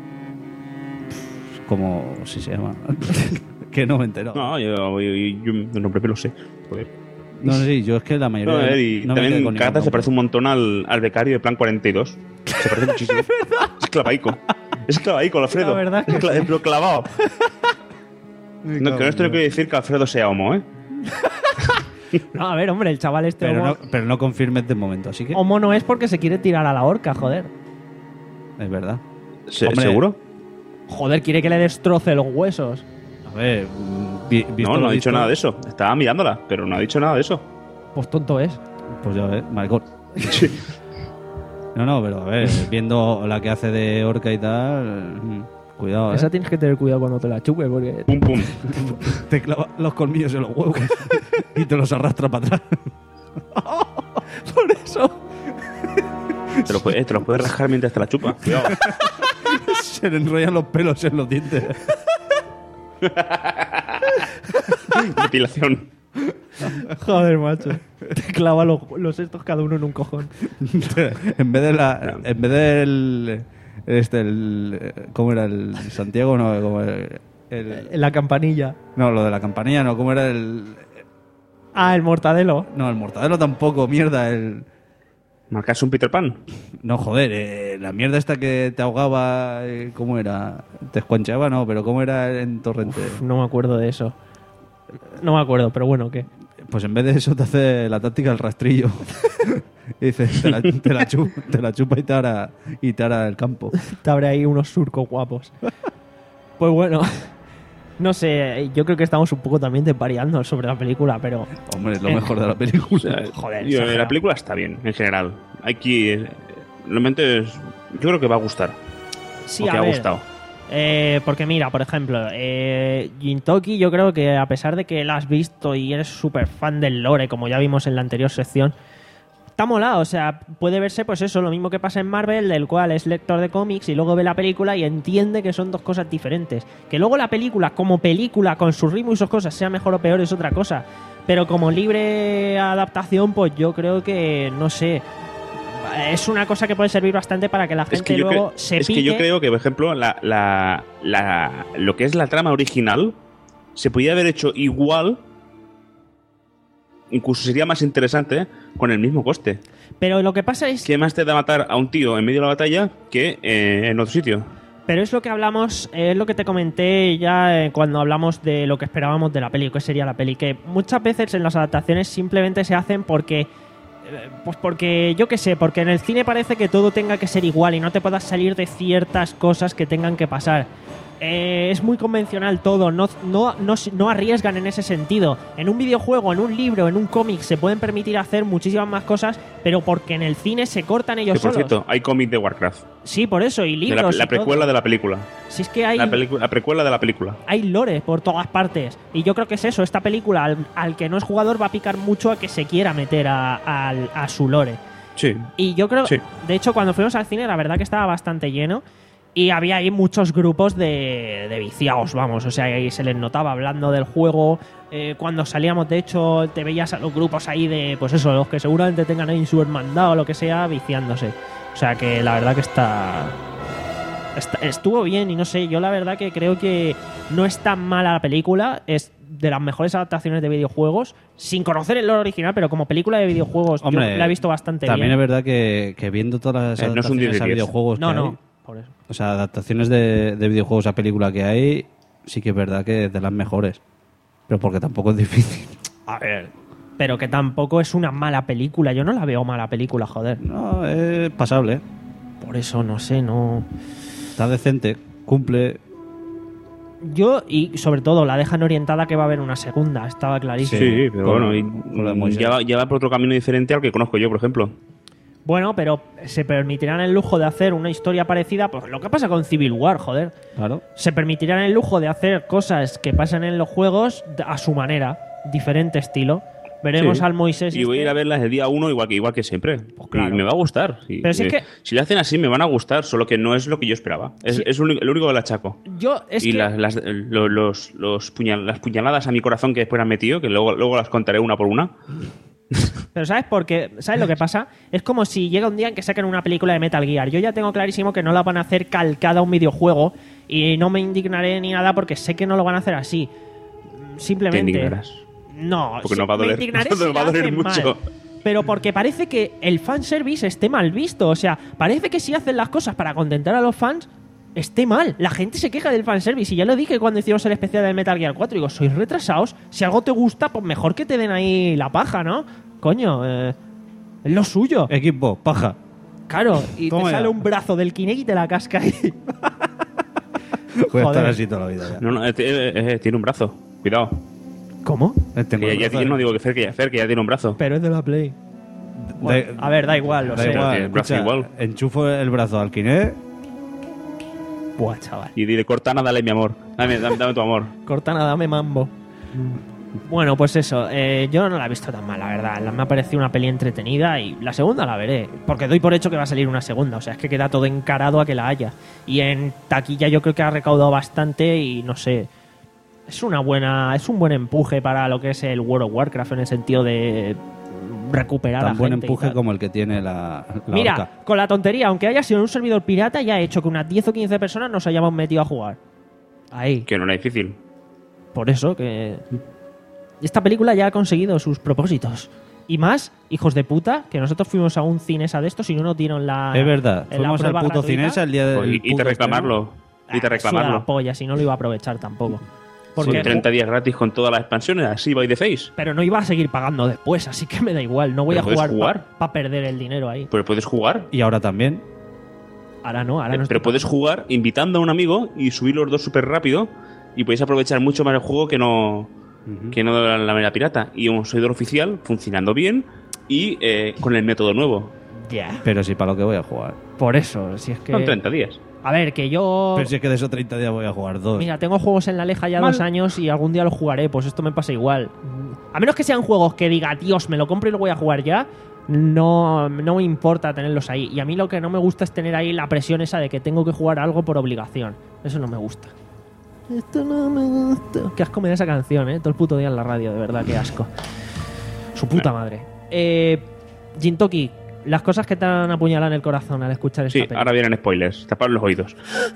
como si se llama. Que no me entero. No, yo, yo, yo, yo el nombre me lo sé. Joder. No, sí, yo es que la mayoría. No, eh, y no me quedo también con Cagza ningún se parece un nombre. montón al, al becario de Plan cuarenta y dos. Se parece muchísimo. Es clavaico. Es clavaico, Alfredo. La verdad que Es cla- pero clavado. Me No, cago que en esto no Dios. quiere decir que Alfredo sea homo, ¿eh? No, a ver, hombre, el chaval este Pero homo, no, pero no confirmes de momento, así que. homo no es porque se quiere tirar a la horca, joder. Es verdad. Se- Hombre. ¿Seguro? Joder, quiere que le destroce los huesos. A ver, mm, vi- visto No, no lo ha dicho visto, nada de eso. Estaba mirándola, pero no ha dicho nada de eso. Pues tonto es. Pues ya ves, maricón. No, no, pero a ver, viendo la que hace de orca y tal. mm, Cuidado, ¿eh? Esa tienes que tener cuidado cuando te la chupes, porque... Pum, pum. Te clava los colmillos en los huevos y te los arrastra para atrás. Por eso... Te lo, puedes, te lo puedes rascar mientras te la chupa. Cuidado. Se le enrollan los pelos en los dientes. Depilación. Joder, macho. Te clava los, los estos cada uno en un cojón. en vez de la. En vez del. Este, el. ¿Cómo era? El Santiago, no, como el. el- En la campanilla. no, lo de la campanilla, no, ¿cómo era el. Ah, el mortadelo. No, el mortadelo tampoco, mierda, el. ¿Marcarse un Peter Pan? No, joder, eh, la mierda esta que te ahogaba, eh, ¿cómo era? Te escuanchaba, no, pero ¿cómo era en Torrente? No me acuerdo de eso. No me acuerdo, pero bueno, ¿qué? Pues en vez de eso te hace la táctica del rastrillo. Y dices, te la, te la chupa, te la chupa y te hará, y te hará el campo. Te abre ahí unos surcos guapos. Pues bueno, No sé, yo creo que estamos un poco también desvariando sobre la película, pero... Hombre, es lo Eh, mejor de la película. O sea, Joder, yo, exagerado. la película está bien, en general. Aquí, eh, realmente, es- yo creo que va a gustar. Sí, o que a ha ver, gustado. eh, porque mira, por ejemplo, eh, Gintoki, yo creo que a pesar de que la has visto y eres súper fan del lore, como ya vimos en la anterior sección, está molado, o sea, puede verse pues eso, lo mismo que pasa en Marvel, del cual es lector de cómics y luego ve la película y entiende que son dos cosas diferentes. Que luego la película, como película, con su ritmo y sus cosas, sea mejor o peor es otra cosa. Pero como libre adaptación, pues yo creo que, no sé, es una cosa que puede servir bastante para que la gente Es que, yo luego cre- se es pique. que yo creo que, por ejemplo, la, la, la- lo que es la trama original se podía haber hecho igual, incluso sería más interesante, con el mismo coste. Pero lo que pasa es... ¿Qué más te da matar a un tío en medio de la batalla que eh, en otro sitio? Pero es lo que hablamos, es lo que te comenté ya eh, cuando hablamos de lo que esperábamos de la peli, que sería la peli, que muchas veces en las adaptaciones simplemente se hacen porque, eh, pues porque, yo qué sé, porque en el cine parece que todo tenga que ser igual y no te puedas salir de ciertas cosas que tengan que pasar. Eh, es muy convencional todo, no, no, no, no arriesgan en ese sentido. En un videojuego, en un libro, en un cómic se pueden permitir hacer muchísimas más cosas, pero porque en el cine se cortan ellos Que, por solos. cierto, hay cómic de Warcraft. Sí, por eso, y De libros. la, y la precuela todo. de la película. Si es que hay... La, pelicu- la precuela de la película. hay lore por todas partes. Y yo creo que es eso. Esta película, al, al que no es jugador, va a picar mucho a que se quiera meter a, al- a su lore. Sí. Y yo creo, Sí. de hecho, cuando fuimos al cine, la verdad que estaba bastante lleno. Y había ahí muchos grupos de, de viciados, vamos. O sea, ahí se les notaba hablando del juego. Eh, cuando salíamos, de hecho, te veías a los grupos ahí de, pues eso, los que seguramente tengan ahí su hermandad o lo que sea, viciándose. O sea, que la verdad que está... Está- estuvo bien y no sé, yo la verdad que creo que no es tan mala la película, es de las mejores adaptaciones de videojuegos, sin conocer el lore original, pero como película de videojuegos Hombre, yo la he visto bastante También bien. es verdad que, que viendo todas las Eh, no es un adaptaciones diez de a diez. videojuegos No, que no, hay, por eso. o sea, adaptaciones de, de videojuegos a película que hay, sí que es verdad que es de las mejores. Pero porque tampoco es difícil. A ver, pero que tampoco es una mala película, yo no la veo mala película, joder. No, es pasable. Por eso, no sé, no... Está decente, cumple. Yo, y sobre todo, la dejan orientada que va a haber una segunda, estaba clarísimo. Sí, pero con- bueno, y- con lo de Moisés. ya, va, ya va por otro camino diferente al que conozco yo, por ejemplo. Bueno, pero se permitirán el lujo de hacer una historia parecida, pues lo que pasa con Civil War, joder. Claro. Se permitirán el lujo de hacer cosas que pasan en los juegos a su manera, diferente estilo. Veremos Sí. al Moisés. Y voy a ir este. a verlas el día uno igual que igual que siempre. claro. Y me va a gustar. Y- Pero si es eh, que- si lo hacen así me van a gustar, solo que no es lo que yo esperaba. Es, Sí. es un- lo único que le achaco. Yo, es y que... las, las- lo- los, los puñal- las puñaladas a mi corazón que después han metido, que luego, luego las contaré una por una. Pero ¿sabes por qué? ¿Sabes lo que pasa? Es como si llega un día en que saquen una película de Metal Gear. Yo ya tengo clarísimo que no la van a hacer calcada a un videojuego y no me indignaré ni nada porque sé que no lo van a hacer así. Te Simplemente... indignarás. No, Porque sí, no va a me doler. indignaré No si va a la doler hacen mucho. mal. Pero porque parece que el fanservice esté mal visto. O sea, parece que si hacen las cosas para contentar a los fans, esté mal. La gente se queja del fanservice. Y ya lo dije cuando hicimos el especial de Metal Gear cuatro. Digo, sois retrasados. Si algo te gusta, pues mejor que te den ahí la paja, ¿no? Coño, eh, es lo suyo. Equipo, paja. Claro, y Toma te ya. sale un brazo del Kinect y te la casca ahí. Voy a Joder. estar así toda la vida ya. No, no, eh, eh, eh, tiene un brazo. Cuidado. ¿Cómo? Eh, tengo Que el ya, brazo ya- no ahí. digo que Fer, que ya, Fer, que ya tiene un brazo. Pero es de la Play. Da- Bueno, a ver, da igual, lo da sé. igual. igual, tiene el brazo escucha, igual. enchufo el brazo al Kinect. Buah, chaval. Y dile, Cortana, dale mi amor. Dame, dame, dame tu amor. Cortana, dame mambo. Bueno, pues eso, eh, yo no la he visto tan mal, la verdad. La- Me ha parecido una peli entretenida y la segunda la veré. Porque doy por hecho que va a salir una segunda. O sea, es que queda todo encarado a que la haya. Y en taquilla yo creo que ha recaudado bastante y no sé. Es una buena. Es un buen empuje para lo que es el World of Warcraft en el sentido de recuperar a Tan buen gente y empuje tal. como el que tiene la, la Mira, orca. con la tontería, aunque haya sido un servidor pirata, ya ha hecho que unas diez o quince personas nos hayamos metido a jugar. Ahí. Que no era difícil. Por eso que esta película ya ha conseguido sus propósitos. Y más, hijos de puta, que nosotros fuimos a un cinesa de estos y no nos dieron la... Es verdad, en la fuimos al prueba puto gratuita. Cinesa el día del Pues, y, y te puto reclamarlo. Y te Ah, suda la reclamarlo. polla, si no lo iba a aprovechar tampoco. Son Porque, treinta días gratis con todas las expansiones, así by the face. pero no iba a seguir pagando después, así que me da igual. No voy Pero a puedes jugar jugar. para perder el dinero ahí. Pero puedes jugar. Y ahora también. Ahora no, ahora no. Pero estoy puedes pagando. jugar invitando a un amigo y subir los dos súper rápido y podéis aprovechar mucho más el juego que no, uh-huh. que no de la manera pirata. Y un servidor oficial funcionando bien y eh, con el método nuevo. Ya. Yeah. Pero sí, para lo que voy a jugar. Por eso, si es que... Son treinta días. A ver, que yo... Pero si es que de esos treinta días voy a jugar dos. Mira, tengo juegos en la leja ya Mal. dos años y algún día los jugaré. Pues esto me pasa igual. A menos que sean juegos que diga, Dios, me lo compro y lo voy a jugar ya, no, no me importa tenerlos ahí. Y a mí lo que no me gusta es tener ahí la presión esa de que tengo que jugar algo por obligación. Eso no me gusta. Esto no me gusta. Qué asco me da esa canción, ¿eh? Todo el puto día en la radio, de verdad, qué asco. Su puta madre. Eh, Jintoki, las cosas que te han apuñalado en el corazón al escuchar esta Sí, película. Ahora vienen spoilers. Tapar los oídos.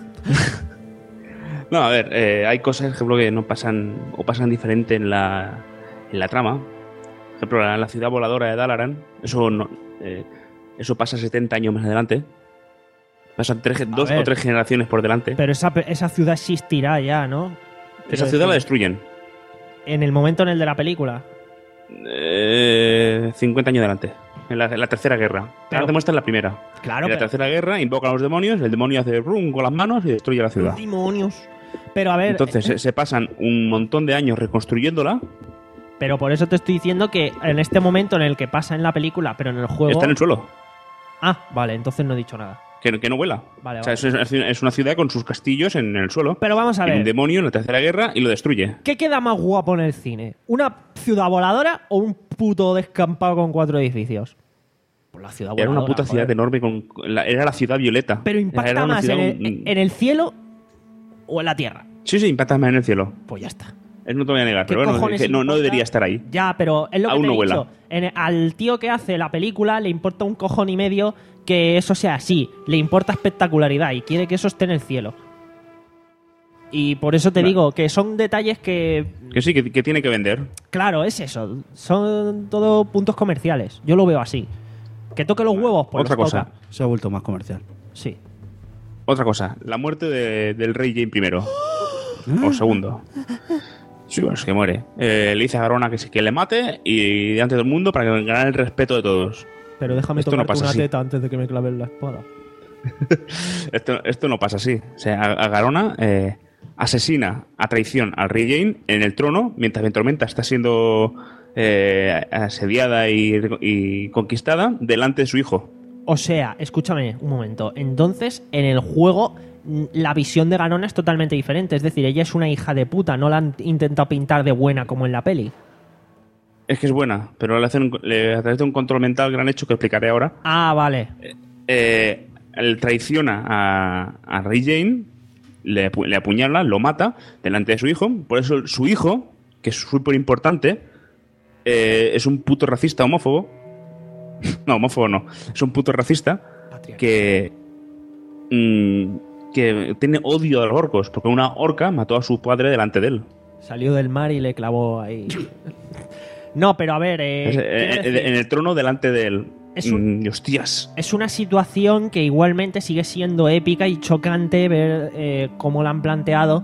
No, a ver, eh, hay cosas, por ejemplo, que no pasan o pasan diferente en la, en la trama. Por ejemplo, la, la ciudad voladora de Dalaran, eso no, eh, eso pasa setenta años más adelante. Pasan tres, dos ver, o tres generaciones por delante. Pero esa, esa ciudad existirá ya, ¿no? Esa Quiero ciudad decir, la destruyen. En el momento en el de la película. Eh, cincuenta años adelante. En la, en la tercera guerra. Pero, ahora te muestran la primera. Claro. En la pero, tercera guerra invocan a los demonios, el demonio hace rum con las manos y destruye la ciudad. Demonios. Pero a ver. Entonces eh, se, se pasan un montón de años reconstruyéndola. Pero por eso te estoy diciendo que en este momento en el que pasa en la película, pero en el juego. Está en el suelo. Ah, vale, entonces no he dicho nada. Que, que no vuela. Vale, o sea, vale. Es, es una ciudad con sus castillos en el suelo. Pero vamos a ver. Un demonio en la tercera guerra y lo destruye. ¿Qué queda más guapo en el cine? ¿Una ciudad voladora o un puto descampado con cuatro edificios? Pues la ciudad voladora. Era una puta joder. ciudad enorme. Con, la, era la ciudad violeta. Pero impacta era más ciudad, en, el, en el cielo o en la tierra. Sí, sí, impacta más en el cielo. Pues ya está. No te voy a negar, pero bueno, es que no, no debería estar ahí. Ya, pero es lo que Aún te no he vuela. dicho. En, al tío que hace la película le importa un cojón y medio que eso sea así. Le importa espectacularidad y quiere que eso esté en el cielo. Y por eso te Vale. digo que son detalles que... Que sí, que, que tiene que vender. Claro, es eso. Son todo puntos comerciales. Yo lo veo así. Que toque los huevos, pues Otra los cosa. toca. Se ha vuelto más comercial. Sí. Otra cosa. La muerte de, del rey Jaime primero. O segundo. Sí, bueno, es que muere. Eh, le dice a Garona que, que le mate y delante del mundo para que gane el respeto de todos. Pero déjame Esto no tocarte pasa una así. teta antes de que me claven la espada. esto, esto no pasa así. O sea, a, a Garona eh, asesina a traición al rey Jaime en el trono mientras Ventormenta está siendo eh, asediada y, y conquistada delante de su hijo. O sea, escúchame un momento. Entonces, en el juego, la visión de Garona es totalmente diferente. Es decir, ella es una hija de puta. No la han intentado pintar de buena como en la peli. Es que es buena, pero le hacen le, a través de un control mental gran hecho que explicaré ahora. Ah, vale. Eh, él traiciona a, a Rey Jaime, le, le apuñala, lo mata delante de su hijo. Por eso su hijo, que es súper importante, eh, es un puto racista homófobo. No, homófobo no. Es un puto racista que, mmm, que tiene odio a los orcos, porque una orca mató a su padre delante de él. Salió del mar y le clavó ahí. No, pero a ver... Eh, Es, eh, decir, en el trono delante de él. Es un- Mm, hostias. es una situación que igualmente sigue siendo épica y chocante ver eh, cómo la han planteado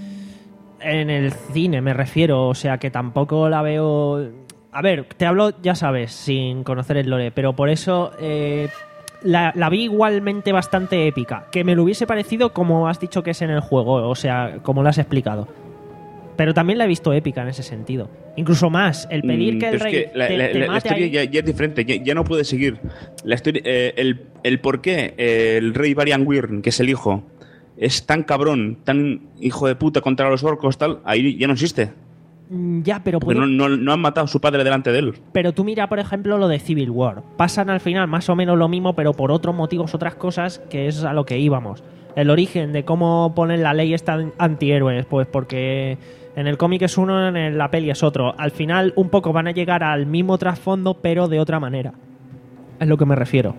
en el cine, me refiero. O sea, que tampoco la veo... A ver, te hablo, ya sabes, sin conocer el lore, pero por eso eh, la, la vi igualmente bastante épica. Que me lo hubiese parecido como has dicho que es en el juego, o sea, como lo has explicado. Pero también la he visto épica en ese sentido. Incluso más, el pedir Mm, que el pero es rey que la, te, la- te la- la mate historia ahí- ya, ya es diferente, ya, ya no puede seguir. La historia, eh, el, el por qué eh, el rey Varian Wyrn, que es el hijo, es tan cabrón, tan hijo de puta contra los orcos, tal, ahí ya no existe. Mm, Ya, pero Porque puede- no, no, no han matado a su padre delante de él. Pero tú mira, por ejemplo, lo de Civil War. Pasan al final más o menos lo mismo, pero por otros motivos, otras cosas, que es a lo que íbamos. El origen de cómo ponen la ley esta antihéroes, pues porque en el cómic es uno, en la peli es otro. Al final, un poco van a llegar al mismo trasfondo, pero de otra manera. Es lo que me refiero.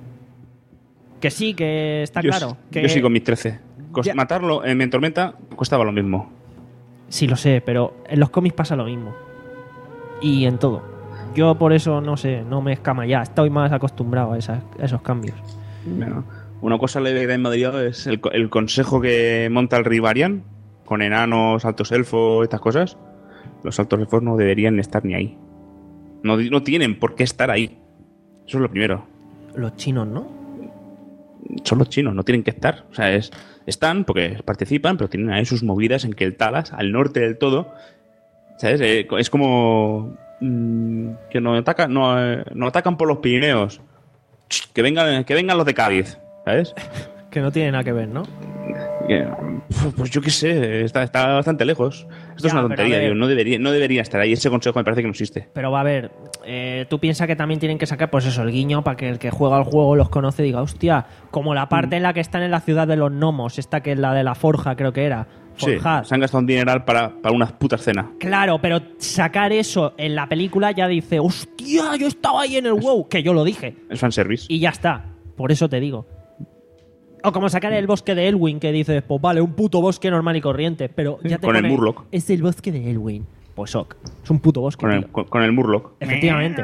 Que sí, que está yo, claro. Que... yo sigo en mis trece. Cos- Ya. Matarlo en Ventormenta costaba lo mismo. Sí, lo sé, pero en los cómics pasa lo mismo. Y en todo. Yo por eso, no sé, no me escama ya. Estoy más acostumbrado a, esas- a esos cambios. Bueno, una cosa leve que me ha dado es el, co- el consejo que monta el rey Varian, con enanos, altos elfos, estas cosas. Los altos elfos no deberían estar ni ahí. No, di- no tienen por qué estar ahí. Eso es lo primero. Los chinos, ¿no? Son los chinos, no tienen que estar. O sea, es están, porque participan, pero tienen ahí sus movidas en que el Talas, al norte del todo, ¿sabes? Eh, es como mmm, que nos atacan, no, eh, nos atacan por los Pirineos. Que vengan, que vengan los de Cádiz, ¿sabes? Que no tiene nada que ver, ¿no? Pues yo qué sé, está, está bastante lejos. Esto Ya, es una tontería, pero a ver. tío. No debería, no debería estar ahí. Ese consejo me parece que no existe. Pero va a ver, eh, tú piensas que también tienen que sacar, pues eso, el guiño para que el que juega al juego los conoce y diga, hostia, como la parte en la que están en la ciudad de los gnomos, esta que es la de la forja, creo que era. Sí, Forjad. se han gastado un dineral para, para unas putas cenas. Claro, pero sacar eso en la película ya dice, hostia, yo estaba ahí en el WoW, que yo lo dije. Es fanservice. Y ya está, por eso te digo. O como sacar el bosque de Elwyn, que dices, pues vale, un puto bosque normal y corriente, pero ya te Con el pone, Murloc. es el bosque de Elwyn. Pues ok, es un puto bosque, Con el, tío. con, con el Murloc. Efectivamente.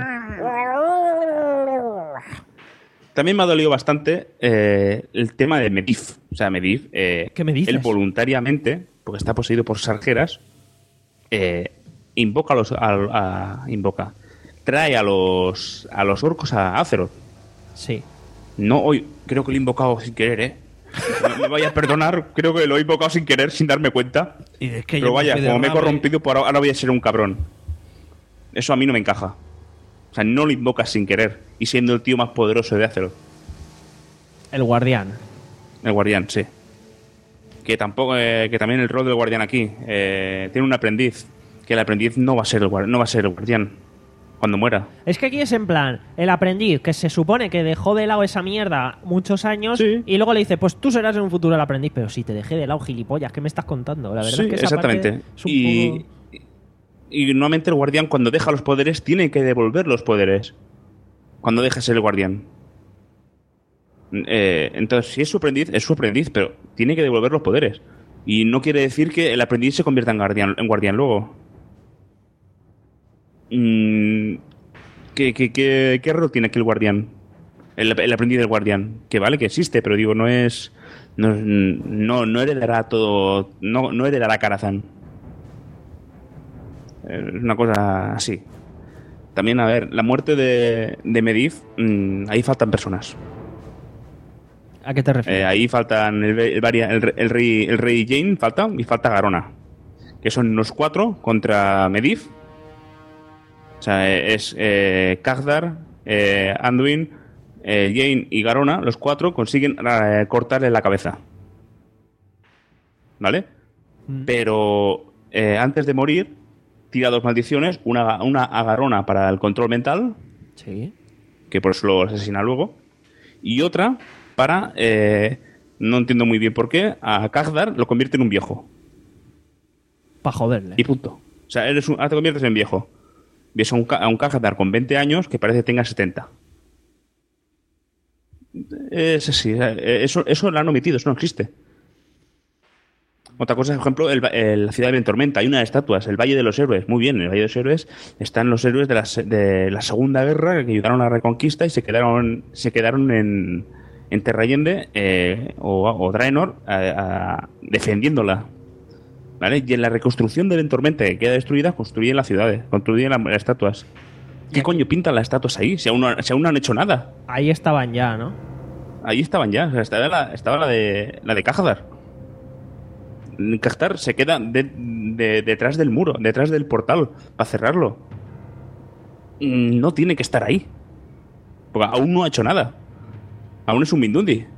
También me ha dolido bastante eh, el tema de Medivh. O sea, Medivh, eh, ¿Qué me dices? él voluntariamente, porque está poseído por sarjeras, eh, invoca a los... A, a- invoca. Trae a los, a los orcos a Azeroth. Sí. No, hoy creo que lo he invocado sin querer, ¿eh? No me vayas a perdonar, creo que lo he invocado sin querer, sin darme cuenta. Y es que Pero yo vaya, fui de como me he rabo y- corrompido, por ahora ahora voy a ser un cabrón. Eso a mí no me encaja. O sea, no lo invocas sin querer. Y siendo el tío más poderoso de Azeroth. El guardián. El guardián, sí. Que tampoco, eh, que también el rol del guardián aquí. eh, tiene un aprendiz. Que el aprendiz no va a ser el, guar- no va a ser el guardián. Cuando muera. Es que aquí es en plan, el aprendiz, que se supone que dejó de lado esa mierda muchos años, Sí. y luego le dice, pues tú serás en un futuro el aprendiz, pero si te dejé de lado, gilipollas, ¿qué me estás contando? La verdad Sí, es que esa exactamente. parte es un Y, poco- y normalmente el guardián, cuando deja los poderes, tiene que devolver los poderes. Cuando deja ser el guardián. Eh, entonces, si es su aprendiz, es su aprendiz, pero tiene que devolver los poderes. Y no quiere decir que el aprendiz se convierta en guardián, en guardián luego. Mm, ¿qué, qué, qué, qué rol tiene aquí el guardián? El, el aprendiz del guardián. Que vale, que existe, pero digo, no es. No, no, no heredará todo. No, no heredará Karazhan. Es una cosa así. También, a ver, la muerte de, de Medivh, mmm, ahí faltan personas. ¿A qué te refieres? Eh, ahí faltan el, el, varia- el, re- el rey, el rey Jane, falta, y falta Garona. Que son los cuatro contra Medivh. O sea, eh, es eh, Kagdar, eh, Anduin, eh, Jane y Garona, los cuatro consiguen eh, cortarle la cabeza. ¿Vale? Pero eh, antes de morir, tira dos maldiciones, una, una a Garona para el control mental, Sí. que por eso lo asesina luego, y otra para, eh, no entiendo muy bien por qué, a Kagdar lo convierte en un viejo. Para joderle. Y punto. O sea, eres un, ahora te conviertes en viejo. Ves a un, Ka- a un Kagdar con veinte años que parece que tenga setenta. Es así. eh, Eso, eso lo han omitido, eso no existe. Otra cosa, por ejemplo, el, va- el- la ciudad de Ventormenta. Hay unas estatuas, el Valle de los Héroes. Muy bien, el Valle de los Héroes están los héroes de la, se- de la Segunda Guerra que ayudaron a la Reconquista y se quedaron, se quedaron en, en Terrayende eh, o, o Draenor a- a- defendiéndola. ¿Vale? Y en la reconstrucción de Ventormenta que queda destruida, construyen las ciudades, construyen la- las estatuas. ¿Qué coño pintan las estatuas ahí? Si aún no, si aún no han hecho nada. Ahí estaban ya, ¿no? Ahí estaban ya. O sea, estaba la, estaba la de la de Kagdar. Kagdar se queda de- de- detrás del muro, detrás del portal, para cerrarlo. Mm, No tiene que estar ahí. Porque aún no ha hecho nada. Aún es un Mindundi.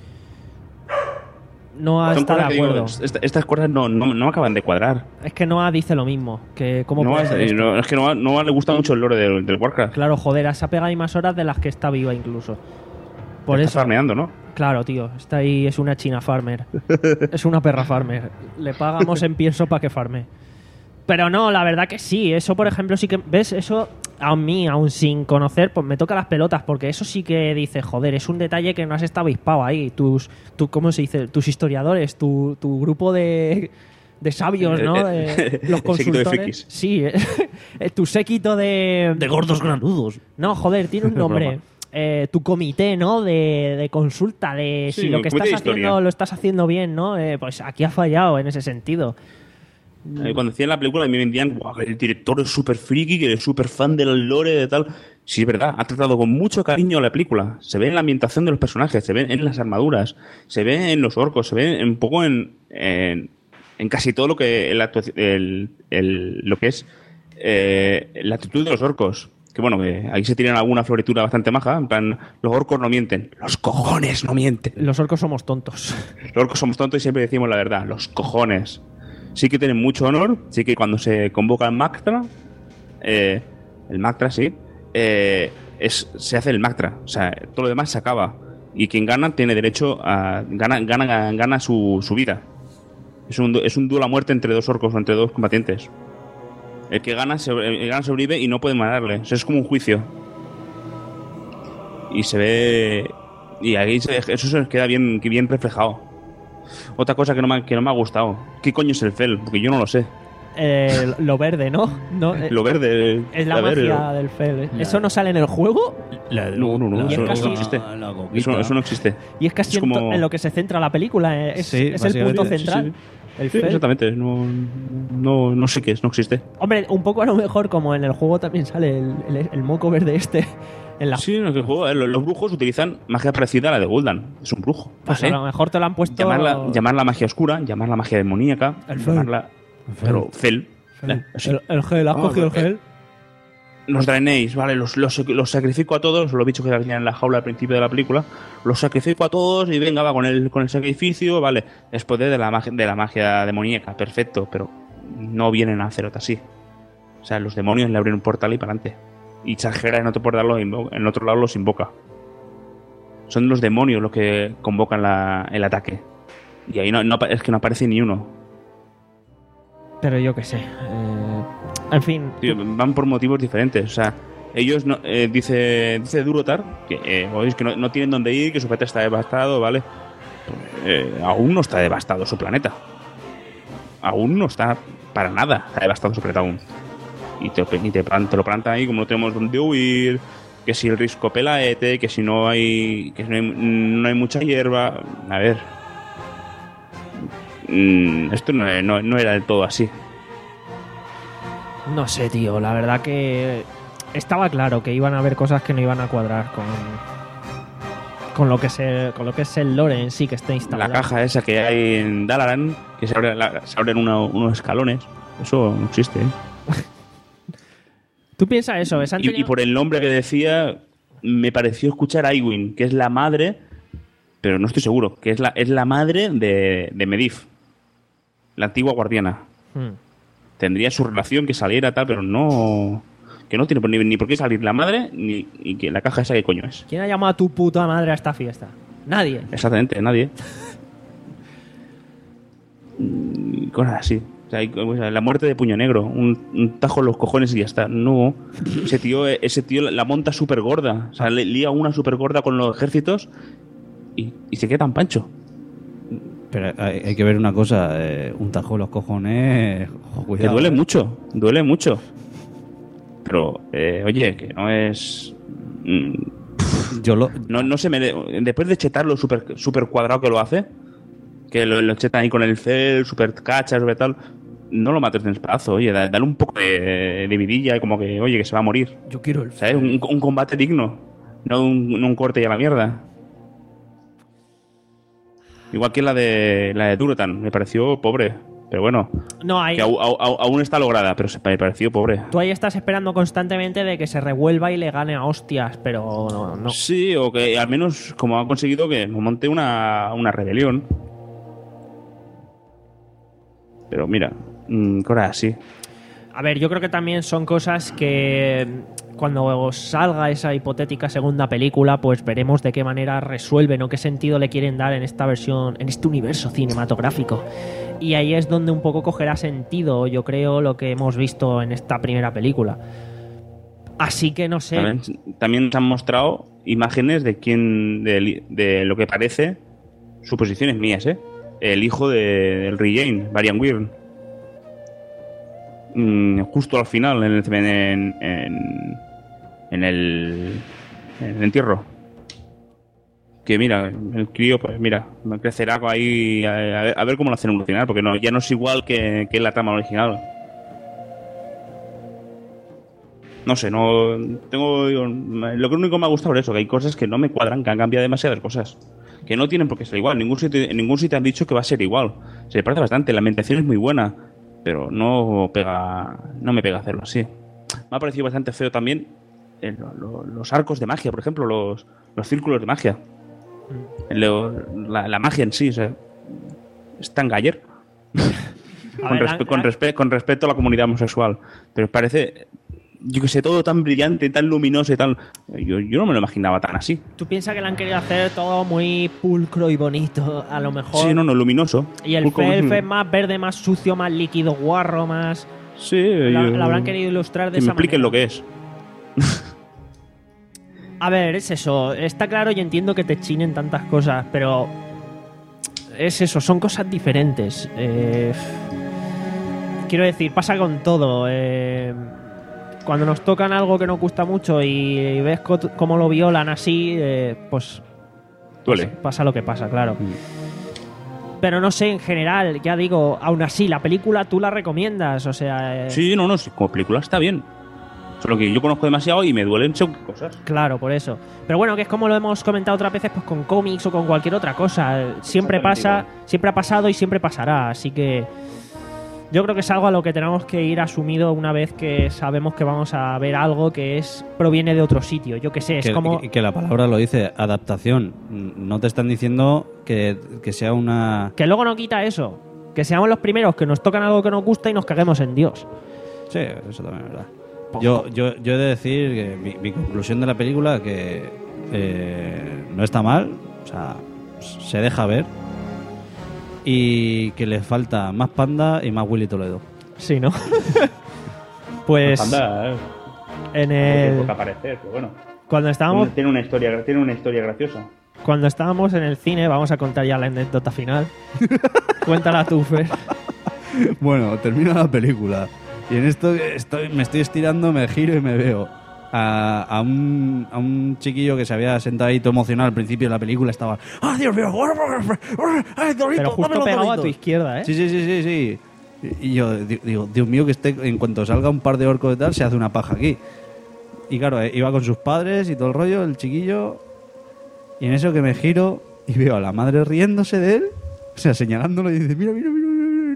Noah Son está de cosas que digo, acuerdo. est- estas cosas no, no, no acaban de cuadrar. Es que Noah dice lo mismo. Que ¿cómo No, puede ser es, esto? no, es que no, no le gusta mucho el lore del, del Warcraft. Claro, joder, se ha pegado ahí más horas de las que está viva incluso. Por Está eso. farmeando, ¿no? Claro, tío. Está ahí, es una china farmer. Es una perra farmer. Le pagamos en pienso para que farme. Pero no, la verdad que sí. Eso, por ejemplo, sí que... ¿Ves? Eso a mí, aún sin conocer, pues me toca las pelotas. Porque eso sí que dice, joder, es un detalle que no has estado avispado ahí. Tus, tu, ¿cómo se dice? Tus historiadores, tu, tu grupo de... de sabios, ¿no? De los El séquito de consultores. frikis. Sí, eh, tu séquito de... De gordos granudos. No, joder, tiene un Es nombre. broma. Eh, tu comité, ¿no? De, de consulta, de Sí, si lo el que comité estás de historia. haciendo lo estás haciendo bien, ¿no? Eh, pues aquí ha fallado en ese sentido. Eh, Cuando hacían la película me vendían, "Guau, el director es súper friki, que es súper fan del lore de tal". Sí, es verdad, ha tratado con mucho cariño la película. Se ve en la ambientación de los personajes, se ve en las armaduras, se ve en los orcos, se ve un poco en, en, en casi todo lo que el, el, el, lo que es eh, la actitud de los orcos. Que bueno, que ahí se tiran alguna floritura bastante maja. En plan, los orcos no mienten. Los cojones no mienten. Los orcos somos tontos. Los orcos somos tontos y siempre decimos la verdad. Los cojones. Sí que tienen mucho honor. Sí que cuando se convoca el Mactra, eh, el Mactra, sí, eh, es, se hace el Mactra. O sea, todo lo demás se acaba. Y quien gana tiene derecho a... Gana, gana, gana su, su vida. Es un, es un duelo a muerte entre dos orcos o entre dos combatientes. El que gana, el que gana sobrevive y no puede matarle. Eso es como un juicio. Y se ve... Y ahí se, eso se queda bien, bien reflejado. Otra cosa que no, me, que no me ha gustado. ¿Qué coño es el Fel? Porque yo no lo sé. Eh, lo verde, ¿no? no eh, lo verde. Es la magia verde. del Fel. ¿eh? ¿Eso no sale en el juego? La, no, no, no. Y Eso, es casi, eso no existe. La, la eso, eso no existe. Y es casi es como... en, en lo que se centra la película. eh, Es, Sí, es el punto central. Sí, sí. El Sí, Fel. exactamente. No, no, no sé qué es, no existe. Hombre, un poco a lo mejor como en el juego también sale el, el, el moco verde este. En la... Sí, en el juego eh, los, los brujos utilizan magia parecida a la de Gul'dan. Es un brujo. Pues ¿vale? a lo mejor te lo han puesto... Llamarla, llamarla magia oscura, llamarla magia demoníaca, El Fel. llamarla... Pero Fel. El, el, el gel, ¿has Oh, cogido el eh, gel? Los Draenei's, vale, los, los, los sacrifico a todos, lo he dicho que venían en la jaula al principio de la película, los sacrifico a todos y venga, va con el, con el sacrificio, vale, es poder de la, magia, de la magia demoníaca, perfecto, pero no vienen a Azeroth así. O sea, los demonios le abren un portal y para adelante. Y Sargeras en otro portal, en otro lado los invoca. Son los demonios los que convocan la, el ataque. Y ahí no, no, es que no aparece ni uno. Pero yo qué sé. Eh, en fin. Tío, van por motivos diferentes. O sea, ellos, no, eh, dice dice Durotar, que, eh, oís, que no, no tienen dónde ir, que su planeta está devastado, ¿vale? Eh, aún no está devastado su planeta. Aún no está para nada. Está devastado su planeta aún. Y te, y te, te lo plantan ahí como no tenemos dónde huir, que si el risco pelaete, que si no hay, que si no hay, no hay mucha hierba. A ver... Esto no, no, no era del todo así. No sé, tío. La verdad que estaba claro que iban a haber cosas que no iban a cuadrar con con lo que es el, con lo que es el lore en sí que está instalado. La caja esa que hay en Dalaran, que se, abre la, se abren uno, unos escalones, eso no existe. ¿eh? ¿Tú piensas eso? ¿Es y, y por el nombre que decía, me pareció escuchar a Iwin, que es la madre, pero no estoy seguro, que es la, es la madre de, de Medivh, la antigua guardiana. Hmm. Tendría su relación que saliera tal, pero no... Que no tiene ni, ni por qué salir la madre, ni y que la caja esa qué coño es. ¿Quién ha llamado a tu puta madre a esta fiesta? Nadie. Exactamente, nadie. Cosas así. O sea, hay, o sea, la muerte de Puño Negro, un, un tajo en los cojones y ya está. No. Ese tío, ese tío la monta súper gorda. O sea, le lía una súper gorda con los ejércitos y, y se queda tan pancho. Pero hay, hay que ver una cosa, eh, un tajo en los cojones, ojo, cuidado. Que duele eh. mucho, duele mucho. Pero, eh, oye, que no es... Mm, Yo lo... No, no se me... Después de chetarlo súper super cuadrado que lo hace, que lo, lo chetan ahí con el cel, súper cacha, súper tal, no lo mates en el espazo, oye, dale, dale un poco de, de vidilla y como que, oye, que se va a morir. Yo quiero el ¿Sabes? Un, un combate digno, no un, no un corte y a la mierda. Igual que la de la de Durotan, me pareció pobre, pero bueno, no, hay... que aún, aún, aún está lograda, pero me pareció pobre. Tú ahí estás esperando constantemente de que se revuelva y le gane a hostias, pero no. no. Sí, o que al menos como ha conseguido que monte una, una rebelión. Pero mira, mmm, cosas así. A ver, yo creo que también son cosas que cuando salga esa hipotética segunda película, pues veremos de qué manera resuelven o qué sentido le quieren dar en esta versión, en este universo cinematográfico. Y ahí es donde un poco cogerá sentido, yo creo, lo que hemos visto en esta primera película. Así que no sé. También, también nos han mostrado imágenes de quién, de, de lo que parece, suposiciones mías, ¿eh? El hijo de, del Regain, Varian Wyrn. Mm, justo al final, en el, en, en, en el, en el entierro. Que mira, el crío, pues mira, crecerá ahí a, a, ver, a ver cómo lo hacen evolucionar, porque no, ya no es igual que, que la trama original. No sé, no tengo lo que único que me ha gustado es eso, que hay cosas que no me cuadran, que han cambiado demasiadas cosas, que no tienen por qué ser igual. En ningún sitio, en ningún sitio han dicho que va a ser igual. Se le parece bastante, la ambientación es muy buena, pero no pega, no me pega hacerlo así. Me ha parecido bastante feo también el, lo, los arcos de magia, por ejemplo, los, los círculos de magia. Lo, la, la magia en sí, o sea, es tan galler. con, ver, respe con, respe con respecto a la comunidad homosexual. Pero parece, yo que sé, todo tan brillante, tan luminoso y tan... Yo, yo no me lo imaginaba tan así. ¿Tú piensas que le han querido hacer todo muy pulcro y bonito? A lo mejor... Sí, no, no, luminoso. Y el Felf es más verde, más sucio, más líquido, guarro, más... Sí. La, yo, la habrán querido ilustrar de que esa me expliquen manera. lo que es. A ver, es eso. Está claro y entiendo que te chinen tantas cosas, pero... Es eso, son cosas diferentes. Eh... Quiero decir, pasa con todo. Eh... Cuando nos tocan algo que nos gusta mucho y ves co cómo lo violan así, eh, pues... Duele. Pasa lo que pasa, claro. Pero no sé, en general, ya digo, aún así, la película tú la recomiendas, o sea... Eh... Sí, no, no, sí, como película está bien. Solo que yo conozco demasiado y me duelen según qué cosas. Claro, por eso. Pero bueno, que es como lo hemos comentado otras veces, pues con cómics o con cualquier otra cosa. Siempre pasa, siempre ha pasado y siempre pasará. Así que yo creo que es algo a lo que tenemos que ir asumido una vez que sabemos que vamos a ver algo que es proviene de otro sitio. Yo qué sé, es que, como... que, que la palabra lo dice, adaptación. No te están diciendo que, que sea una... Que luego no quita eso. Que seamos los primeros que nos tocan algo que nos gusta y nos caguemos en Dios. Sí, eso también es verdad. Yo, yo, yo he de decir que mi, mi conclusión de la película que eh, no está mal, o sea, se deja ver y que le falta más Panda y más Willy Toledo. Sí, ¿no? Pues Panda, eh. en el poco aparecer, pero bueno. Cuando estábamos tiene una historia, tiene una historia graciosa. Cuando estábamos en el cine, vamos a contar ya la anécdota final. Cuéntala tú, Fer. Bueno, termina la película. Y en esto estoy, me estoy estirando, me giro y me veo a, a, un, a un chiquillo que se había sentado ahí todo emocionado al principio de la película. Estaba, ¡ah, Dios mío! ¡Ay, Dorito, pero justo pegado a tu izquierda, ¿eh? Sí, sí, sí, sí, sí. Y yo digo, Dios mío, que este, en cuanto salga un par de orcos y tal, se hace una paja aquí. Y claro, iba con sus padres y todo el rollo, el chiquillo. Y en eso que me giro y veo a la madre riéndose de él, o sea, señalándolo y dice, mira, mira, mira.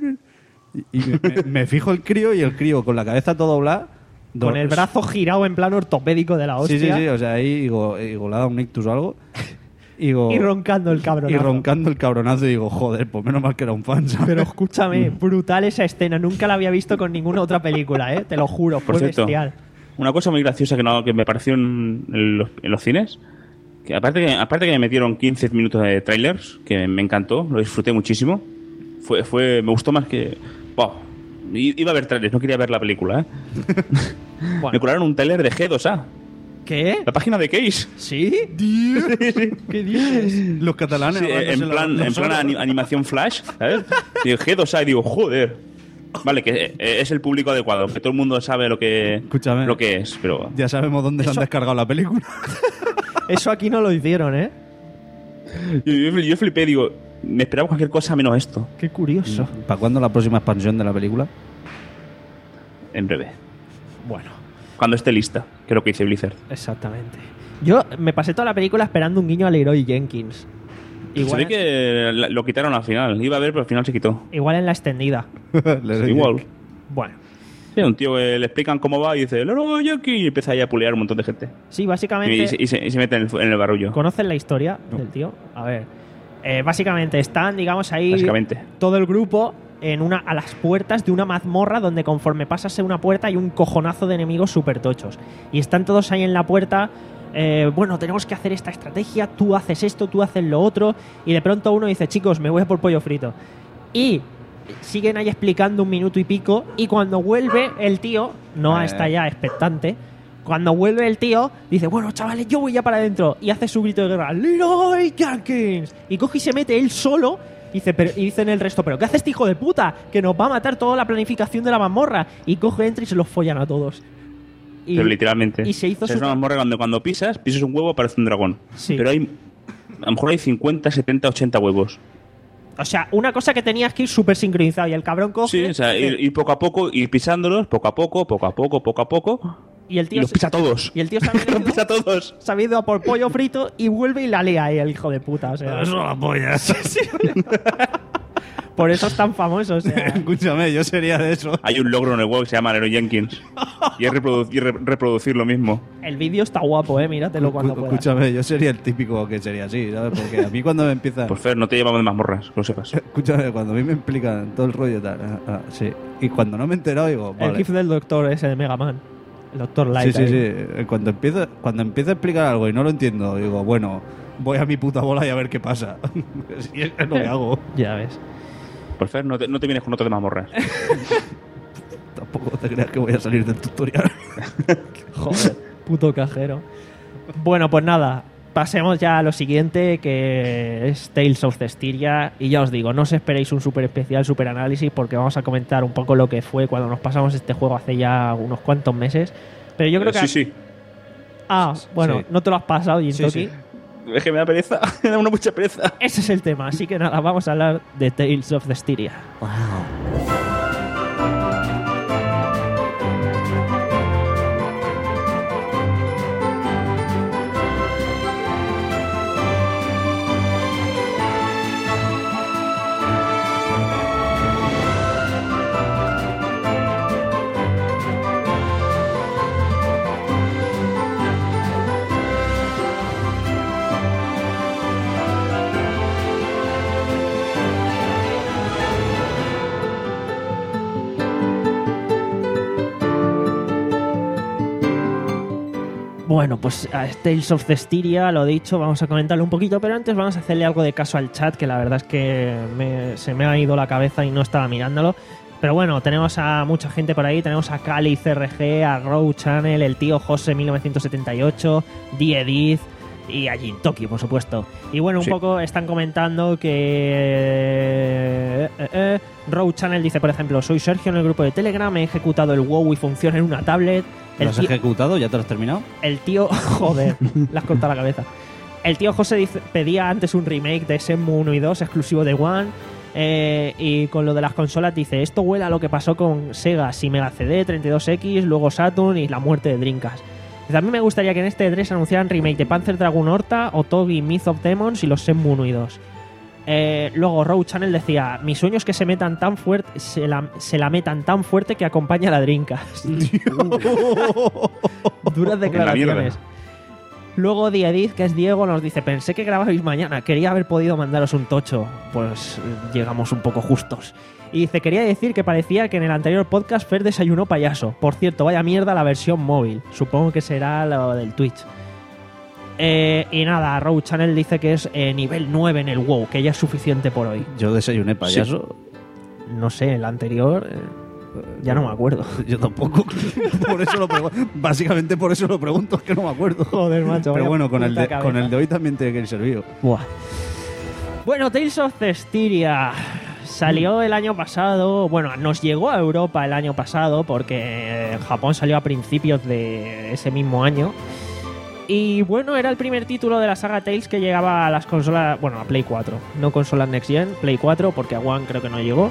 Y me, me, me fijo el crío y el crío con la cabeza todo doblada. Con do... el brazo girado en plan ortopédico de la hostia. Sí, sí, sí. O sea, ahí digo, digo le ha dado un ictus o algo. Y, digo, y roncando el cabronazo. Y roncando el cabronazo y digo, joder, pues menos mal que era un fan, ¿sabes? Pero escúchame, brutal esa escena. Nunca la había visto con ninguna otra película, ¿eh? Te lo juro, fue bestial. Una cosa muy graciosa que, no, que me pareció en, en, los, en los cines, que aparte, que aparte que me metieron quince minutos de trailers, que me encantó, lo disfruté muchísimo. Fue, fue, me gustó más que... Wow. Iba a ver trailers, no quería ver la película, ¿eh? Bueno. Me colaron un trailer de G dos A. ¿Qué? La página de Case. ¿Sí? ¿Qué dices? Los catalanes. Sí, en plan, en plan anim animación flash, ¿sabes? Digo, G dos A y digo, joder. Vale, que es el público adecuado, que todo el mundo sabe lo que, Escúchame, lo que es, pero... Ya sabemos dónde Eso... se han descargado la película. Eso aquí no lo hicieron, ¿eh? Yo, yo, yo flipé, digo... Me esperaba cualquier cosa menos esto. Qué curioso. ¿Para cuándo la próxima expansión de la película? En breve. Bueno. Cuando esté lista, creo que dice Blizzard. Exactamente. Yo me pasé toda la película esperando un guiño a Leroy Jenkins. Igual se ve que lo quitaron al final. Iba a ver, pero al final se quitó. Igual en la extendida. Igual. Bueno. Sí, un tío que le explican cómo va y dice Leroy Jenkins y empieza ahí a pulear un montón de gente. Sí, básicamente... Y, y, se, y, se, y se mete en el, en el barullo. ¿Conocen la historia no. del tío? A ver... Eh, básicamente están, digamos, ahí básicamente. todo el grupo en una, a las puertas de una mazmorra donde conforme pasase una puerta hay un cojonazo de enemigos súper tochos. Y están todos ahí en la puerta, eh, bueno, tenemos que hacer esta estrategia, tú haces esto, tú haces lo otro, y de pronto uno dice, chicos, me voy a por pollo frito. Y siguen ahí explicando un minuto y pico, y cuando vuelve el tío, Noah eh. está ya expectante. Cuando vuelve el tío, dice, bueno, chavales, yo voy ya para adentro. Y hace su grito de guerra, ¡Leroy Jenkins! Y coge y se mete él solo. Y, dice, pero, y dicen el resto, ¿pero qué hace este hijo de puta? Que nos va a matar toda la planificación de la mazmorra. Y coge, entra y se los follan a todos. Y, pero literalmente. Y se hizo o sea, su... Es una mazmorra cuando, cuando pisas, pisas un huevo, parece un dragón. Sí. Pero hay... A lo mejor hay cincuenta, setenta, ochenta huevos. O sea, una cosa que tenías que ir súper sincronizado. Y el cabrón coge... Sí, o sea, ir, ir poco a poco, ir pisándolos, poco a poco, poco a poco, poco a poco... Y el Y tío, los pisa a todos. y el tío se ha Los ido, pisa a todos. se ha ido a por pollo frito y vuelve y la lía ahí, el hijo de puta. O sea, Eso la polla. por eso es tan famoso. O sea, Escúchame, yo sería de eso. Hay un logro en el juego que se llama Leroy Jenkins. Y es reprodu- y re- reproducir lo mismo. el vídeo está guapo, eh. Míratelo cuando puedas. Escúchame, yo sería el típico que sería así, ¿sabes? Porque a mí cuando me empiezan... Pues Fer, no te llevamos de mazmorras, que lo sepas. Escúchame, cuando a mí me explican todo el rollo tal, ah, ah, sí. Y cuando no me he enterado digo, El vale. gif del doctor ese de Mega Man. El doctor Light. Sí, sí, ahí. sí. Cuando empieza, cuando empieza a explicar algo y no lo entiendo, digo, bueno, voy a mi puta bola y a ver qué pasa. Sí, es lo que hago. Ya ves. Pues Fer, no te, no te vienes con otro de mazmorras. Tampoco te creas que voy a salir del tutorial. Joder, puto cajero. Bueno, pues nada, pasemos ya a lo siguiente, que es Tales of Cestiria. Y ya os digo, no os esperéis un super especial, super análisis, porque vamos a comentar un poco lo que fue cuando nos pasamos este juego hace ya unos cuantos meses. Pero yo creo que... Sí, sí. Ah, bueno, Sí. no te lo has pasado, Jintoki. Sí, sí. Es que me da pereza. Me da una mucha pereza. Ese es el tema, así que nada, vamos a hablar de Tales of Cestiria. Bueno, pues a Tales of Cestiria, lo dicho, vamos a comentarlo un poquito, pero antes vamos a hacerle algo de caso al chat, que la verdad es que me- se me ha ido la cabeza y no estaba mirándolo. Pero bueno, tenemos a mucha gente por ahí, tenemos a Cali C R G, a Row Channel, el tío José mil novecientos setenta y ocho, D-Edith y a Jintoki, por supuesto. Y bueno, un Sí. poco están comentando que... Eh, eh, eh, Row Channel dice, por ejemplo, soy Sergio en el grupo de Telegram, he ejecutado el WoW y funciona en una tablet. ¿Lo El has tío- ejecutado? ¿Ya te lo has terminado? el tío, joder, le has cortado la cabeza. El tío José dice- pedía antes un remake de Shenmue uno y dos exclusivo de One. Eh, y con lo de las consolas dice, esto huele a lo que pasó con Sega, si Mega C D, treinta y dos X, luego Saturn y la muerte de Dreamcast. Dice, a mí me gustaría que en este E tres anunciaran remake de Panzer Dragoon Horta, Otogi, Myth of Demons y los Shenmue uno y dos. Eh, luego Row Channel decía, mis sueños que se metan tan fuerte, se la, se la metan tan fuerte que acompaña a la Dreamcast. Duras declaraciones. Luego Diediz, que es Diego, nos dice, pensé que grababais mañana, quería haber podido mandaros un tocho. Pues eh, llegamos un poco justos. Y dice, quería decir que parecía que en el anterior podcast Fer desayunó payaso. Por cierto, vaya mierda la versión móvil. Supongo que será lo del Twitch. Eh, y nada, Row Channel dice que es eh, nivel nueve en el WoW, que ya es suficiente por hoy. Yo desayuné payaso. No sé, el anterior... eh, ya no me acuerdo. Yo tampoco. Por eso lo pregunto. Básicamente por eso lo pregunto, es que no me acuerdo. Joder, macho. Pero vaya bueno, con el, puta de, cabeza. con el de hoy también tiene que ir servido. Buah. Bueno, Tales of Cestiria salió el año pasado, bueno, nos llegó a Europa el año pasado porque en Japón salió a principios de ese mismo año. Y bueno, era el primer título de la saga Tales que llegaba a las consolas, bueno, a Play cuatro, no consolas Next Gen, Play cuatro, porque a One creo que no llegó.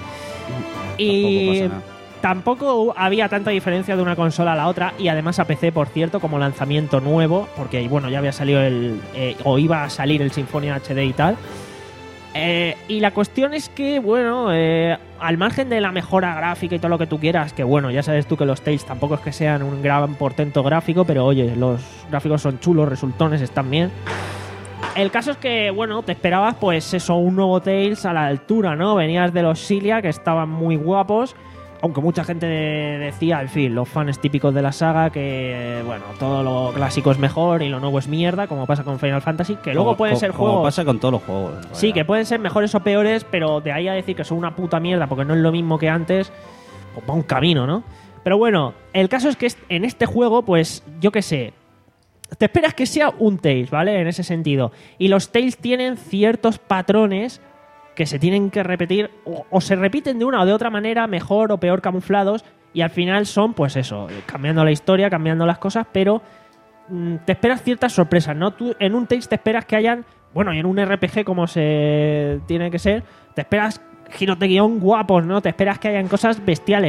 Y Tampoco pasa nada. tampoco había tanta diferencia de una consola a la otra, y además a P C, por cierto, como lanzamiento nuevo, porque bueno, ya había salido el, eh, o iba a salir el Symphony H D y tal. Eh, y la cuestión es que, bueno, eh, al margen de la mejora gráfica y todo lo que tú quieras, que bueno, ya sabes tú que los Tales tampoco es que sean un gran portento gráfico, pero oye, los gráficos son chulos, resultones, están bien. El caso es que, bueno, te esperabas, pues eso, un nuevo Tales a la altura, ¿no? Venías de los Cilia, que estaban muy guapos, aunque mucha gente decía, en fin, los fans típicos de la saga, que, bueno, todo lo clásico es mejor y lo nuevo es mierda, como pasa con Final Fantasy, que luego Como- pueden como- ser como juegos... pasa con todos los juegos. Sí, vaya. que pueden ser mejores o peores, pero de ahí a decir que son una puta mierda porque no es lo mismo que antes, pues va un camino, ¿no? Pero bueno, el caso es que est- en este juego, pues, yo qué sé, te esperas que sea un Tales, ¿vale? En ese sentido. Y los Tales tienen ciertos patrones que se tienen que repetir, o, o se repiten de una o de otra manera, mejor o peor camuflados, y al final son, pues eso, cambiando la historia, cambiando las cosas, pero mm, te esperas ciertas sorpresas, ¿no? Tú en un Tales te esperas que hayan, bueno, y en un R P G como se tiene que ser, te esperas giros de guión guapos, ¿no? Te esperas que hayan cosas bestiales.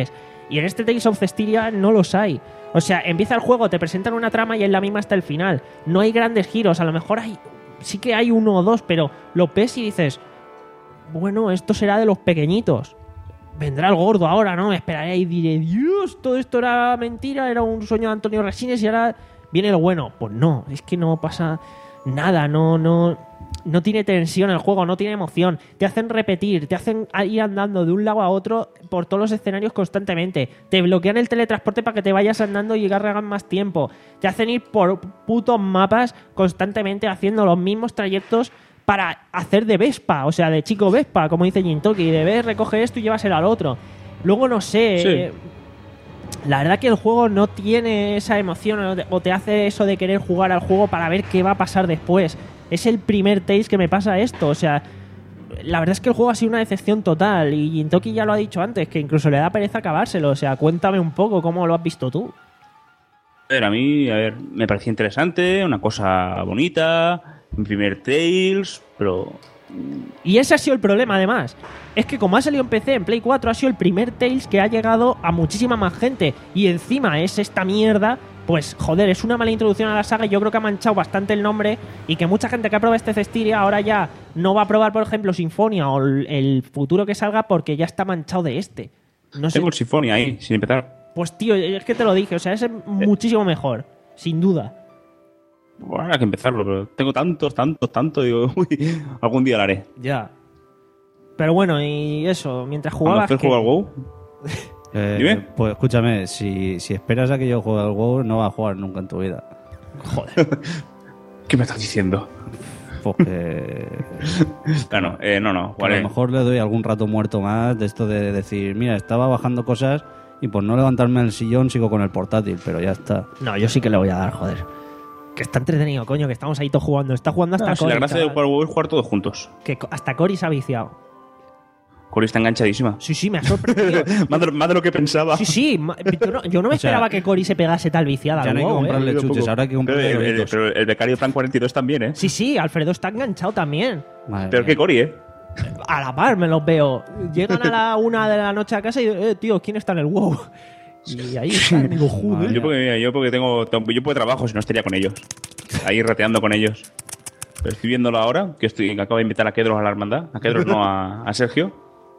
Y en este Tales of Cestiria no los hay. O sea, empieza el juego, te presentan una trama y en la misma hasta el final. No hay grandes giros, a lo mejor hay... Sí que hay uno o dos, pero lo ves y dices... Bueno, esto será de los pequeñitos. Vendrá el gordo ahora, ¿no? Me esperaré y diré... Dios, todo esto era mentira, era un sueño de Antonio Resines y ahora viene el bueno. Pues no, es que no pasa nada, no... no No tiene tensión el juego, no tiene emoción. Te hacen repetir, te hacen ir andando de un lado a otro por todos los escenarios constantemente. Te bloquean el teletransporte para que te vayas andando y hagas más tiempo. Te hacen ir por putos mapas constantemente haciendo los mismos trayectos para hacer de Vespa, o sea, de chico Vespa, como dice Jintoki. De ver, recoge esto y llévaselo al otro. Luego no sé... Sí. Eh, la verdad que el juego no tiene esa emoción o te hace eso de querer jugar al juego para ver qué va a pasar después. Es el primer Tales que me pasa esto. O sea, la verdad es que el juego ha sido una decepción total. Y Jintoki ya lo ha dicho antes, que incluso le da pereza acabárselo. O sea, cuéntame un poco cómo lo has visto tú. A ver, a mí, a ver, me parecía interesante, una cosa bonita, mi primer Tales, pero... Y ese ha sido el problema, además. Es que como ha salido en P C, en Play cuatro, ha sido el primer Tales que ha llegado a muchísima más gente. Y encima es esta mierda... Pues, joder, es una mala introducción a la saga y yo creo que ha manchado bastante el nombre y que mucha gente que ha probado este Cestiria ahora ya no va a probar, por ejemplo, Sinfonia o el, el futuro que salga porque ya está manchado de este. No sé. Tengo el Sinfonia ahí, sin empezar. Pues, tío, es que te lo dije, o sea, es muchísimo mejor, sin duda. Bueno, habrá que empezarlo, pero tengo tantos, tantos, tantos, digo, uy, algún día lo haré. Ya. Pero bueno, y eso, mientras jugabas... ¿Cuándo haces juego al WoW? Eh, Dime. pues escúchame, si, si esperas a que yo juegue al WoW, no vas a jugar nunca en tu vida. Joder. ¿Qué me estás diciendo? Porque... Claro, eh, no, no. que a lo mejor le doy algún rato muerto más de esto de decir, mira, estaba bajando cosas y por no levantarme del sillón sigo con el portátil, pero ya está. No, yo sí que le voy a dar, joder. Que está entretenido, coño, que estamos ahí todos jugando. Está jugando hasta No, si Cory. la gracia chaval. de jugar al WoW es jugar todos juntos. Que co- hasta Cory se ha viciado. Cory está enganchadísima. Sí, sí, me ha sorprendido. más, de, más de lo que pensaba. Sí, sí. ma- Yo no, yo no me O sea, esperaba que Cory se pegase tal viciada. Ya al no hay que WoW, ¿eh? comprarle Poco. chuches, ahora hay que Pero comprarle el, el- doritos. pero el becario Plan cuarenta y dos también, ¿eh? Sí, sí, Alfredo está enganchado también. Madre Pero mía. que Cory, ¿eh? A la par me los veo. Llegan a la una de la noche a casa y eh, tío, ¿quién está en el WoW? Y ahí están, digo, joder. Yo porque, mira, yo porque tengo, tengo- yo porque trabajo, si no estaría con ellos. Ahí rateando con ellos. Pero estoy viéndolo ahora, que estoy que acabo de invitar a Kedros a la hermandad. A Kedros no, a, a Sergio.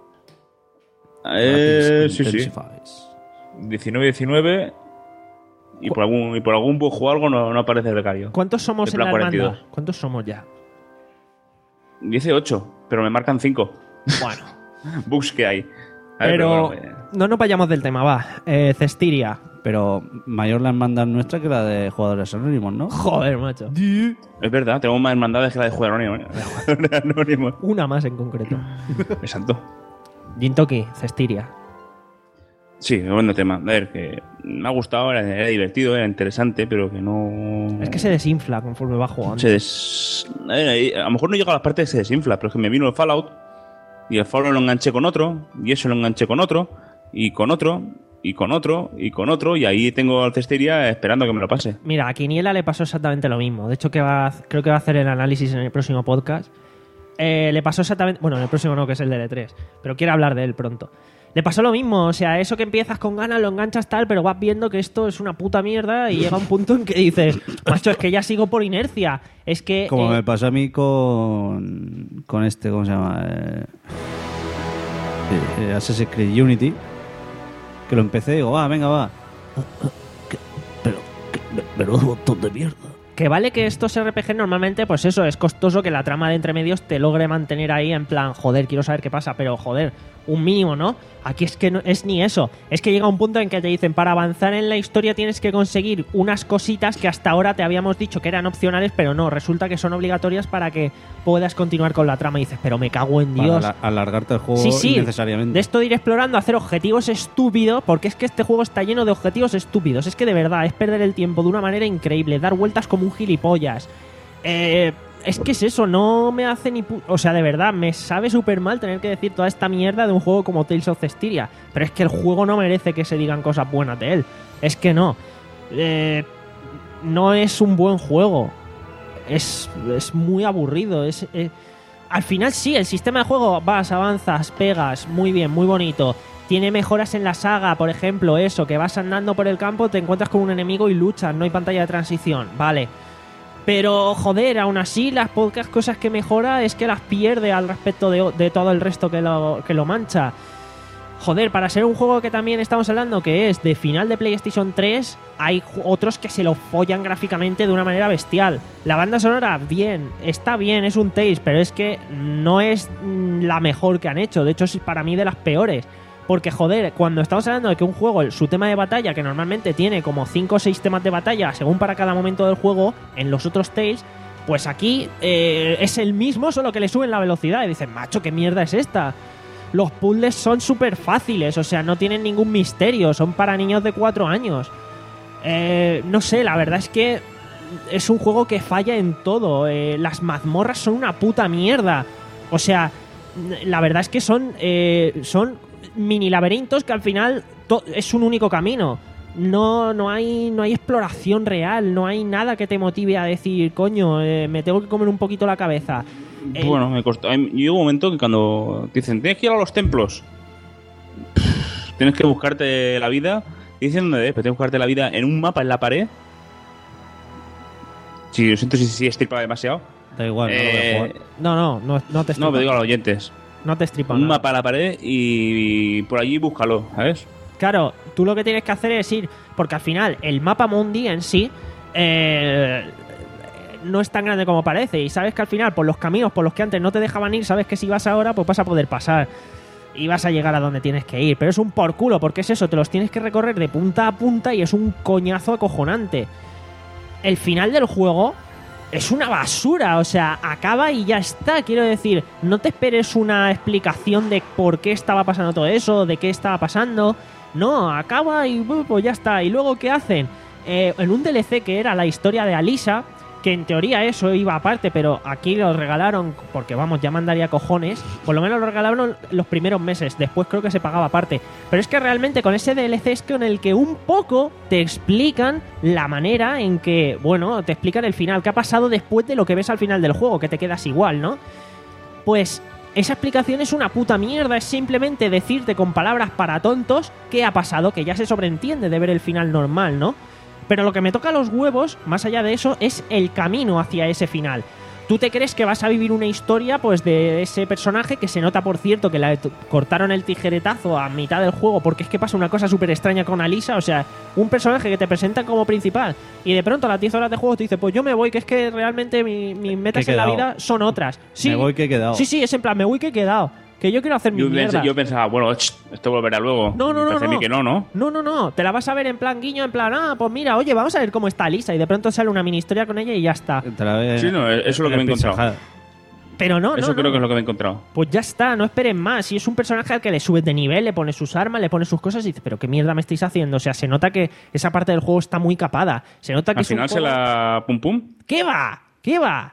Eh, sí, sí. Intensifies. diecinueve diecinueve. Y por algún, y por algún bug o algo no, no aparece el becario. ¿Cuántos somos De en la plan hermandad? cuarenta y dos. ¿Cuántos somos ya? dieciocho, pero me marcan cinco. Bueno. Bugs que hay. A ver, Pero bueno, eh, no nos vayamos del tema, va. Eh, Cestiria. Pero mayor la hermandad nuestra que la de jugadores anónimos, ¿no? Joder, macho. es verdad, tengo más hermandades que la de jugador anónimo. ¿eh? De jugador anónimo. Una más en concreto. Exacto. Jintoki, Cestiria. Sí, buen tema. A ver, que me ha gustado, era, era divertido, era interesante, pero que no... Es que se desinfla conforme va jugando. Se des... a, ver, a lo mejor no llega a las partes que se desinfla, pero es que me vino el Fallout y el Fallout lo enganché con otro, y eso lo enganché con otro, y con otro, y con otro, y con otro, y ahí tengo al Cestiria esperando a que me lo pase. Mira, a Quiniela le pasó exactamente lo mismo. De hecho, que va a- creo que va a hacer el análisis en el próximo podcast. Eh, le pasó exactamente... Bueno, en el próximo no, que es el de L tres. Pero quiero hablar de él pronto. Le pasó lo mismo. O sea, eso que empiezas con ganas, lo enganchas tal, pero vas viendo que esto es una puta mierda y llega un punto en que dices, macho, es que ya sigo por inercia. Es que... Como eh, me pasó a mí con, con este, ¿cómo se llama? Eh, eh, Assassin's Creed Unity, que lo empecé y digo, ah, venga, va. Pero, pero un montón de mierda. Que vale que estos R P G normalmente, pues eso, es costoso que la trama de entre medios te logre mantener ahí en plan, joder, quiero saber qué pasa, pero joder, un mínimo, ¿no? Aquí es que no es ni eso. Es que llega un punto en que te dicen, para avanzar en la historia tienes que conseguir unas cositas que hasta ahora te habíamos dicho que eran opcionales, pero no, resulta que son obligatorias para que puedas continuar con la trama. Y dices, pero me cago en Dios. Para ala- alargarte el juego Sí, sí, innecesariamente. de esto de ir explorando, hacer objetivos estúpidos, porque es que este juego está lleno de objetivos estúpidos. Es que de verdad, es perder el tiempo de una manera increíble, dar vueltas como un gilipollas. Eh, es que es eso, no me hace ni... pu- o sea, de verdad, me sabe súper mal tener que decir toda esta mierda de un juego como Tales of Cestiria. Pero es que el juego no merece que se digan cosas buenas de él. Es que no. Eh, no es un buen juego. Es, es muy aburrido. Es... eh, al final sí, el sistema de juego, vas, avanzas, pegas, muy bien, muy bonito. Tiene mejoras en la saga, por ejemplo, eso, que vas andando por el campo, te encuentras con un enemigo y luchas, no hay pantalla de transición, vale. Pero, joder, aún así, las pocas cosas que mejora es que las pierde al respecto de, de todo el resto que lo, que lo mancha. Joder, para ser un juego que también estamos hablando que es de final de PlayStation tres, hay otros que se lo follan gráficamente de una manera bestial. La banda sonora, bien, está bien, es un Tales, pero es que no es la mejor que han hecho. De hecho, es para mí de las peores. Porque, joder, cuando estamos hablando de que un juego, su tema de batalla, que normalmente tiene como cinco o seis temas de batalla, según para cada momento del juego, en los otros Tales, pues aquí eh, es el mismo, solo que le suben la velocidad. Y dicen, macho, ¿qué mierda es esta? Los puzzles son súper fáciles, o sea, no tienen ningún misterio, son para niños de cuatro años. Eh, no sé, la verdad es que es un juego que falla en todo. Eh, las mazmorras son una puta mierda. O sea, la verdad es que son, eh, son mini laberintos que al final to- es un único camino. No, no hay, no hay exploración real, no hay nada que te motive a decir, coño, eh, me tengo que comer un poquito la cabeza. El... Bueno, me costó. Llegó un momento que cuando te dicen, tienes que ir a los templos, tienes que buscarte la vida. Y dicen dónde es, pero tienes que buscarte la vida en un mapa en la pared. Sí, lo siento si, si estripa demasiado. Da igual, no eh, lo voy a jugar. No, no, no, no te estripa. No, pero digo a los oyentes. No te estripa Un nada. mapa en la pared y por allí búscalo, ¿sabes? Claro, tú lo que tienes que hacer es ir, porque al final el mapa mundi en sí eh, no es tan grande como parece, y sabes que al final por los caminos por los que antes no te dejaban ir, sabes que si vas ahora pues vas a poder pasar y vas a llegar a donde tienes que ir, pero es un por culo, porque es eso, te los tienes que recorrer de punta a punta y es un coñazo acojonante. El final del juego es una basura, o sea, acaba y ya está. Quiero decir, no te esperes una explicación de por qué estaba pasando todo eso, de qué estaba pasando. No, acaba y pues ya está. ¿Y luego qué hacen? Eh, en un D L C que era la historia de Alisa, que en teoría eso iba aparte, pero aquí lo regalaron, porque vamos, ya mandaría cojones. Por lo menos lo regalaron los primeros meses, después creo que se pagaba aparte. Pero es que realmente con ese D L C es con el que un poco te explican la manera en que, bueno, te explican el final, qué ha pasado después de lo que ves al final del juego, que te quedas igual, ¿no? Pues esa explicación es una puta mierda, es simplemente decirte con palabras para tontos qué ha pasado, que ya se sobreentiende de ver el final normal, ¿no? Pero lo que me toca los huevos, más allá de eso, es el camino hacia ese final. Tú te crees que vas a vivir una historia pues de ese personaje, que se nota, por cierto, que le cortaron el tijeretazo a mitad del juego, porque es que pasa una cosa súper extraña con Alisa. O sea, un personaje que te presentan como principal y de pronto a las diez horas de juego te dice, pues yo me voy, que es que realmente mi- mis metas en la vida son otras. Sí, Me voy que he quedado. Sí, sí, es en plan, me voy que he quedado. Que yo quiero hacer mi Yo, mierda. pensé- yo pensaba, bueno, ch, esto volverá luego. No, no, no, Parece a mí no. que no, ¿no? No, no, no. Te la vas a ver en plan guiño, en plan, ah, pues mira, oye, vamos a ver cómo está Alisa. Y de pronto sale una mini historia con ella y ya está. Otra vez- Sí, no, eso es lo que me he el encontrado. Pizza Hut. Pero no, Eso no, creo no. que es lo que me he encontrado. Pues ya está, no esperen más. Si es un personaje al que le subes de nivel, le pones sus armas, le pones sus cosas y dices, pero qué mierda me estáis haciendo. O sea, se nota que esa parte del juego está muy capada. Se nota que Al es un final se juego- la pum pum. ¿Qué va? ¿Qué va?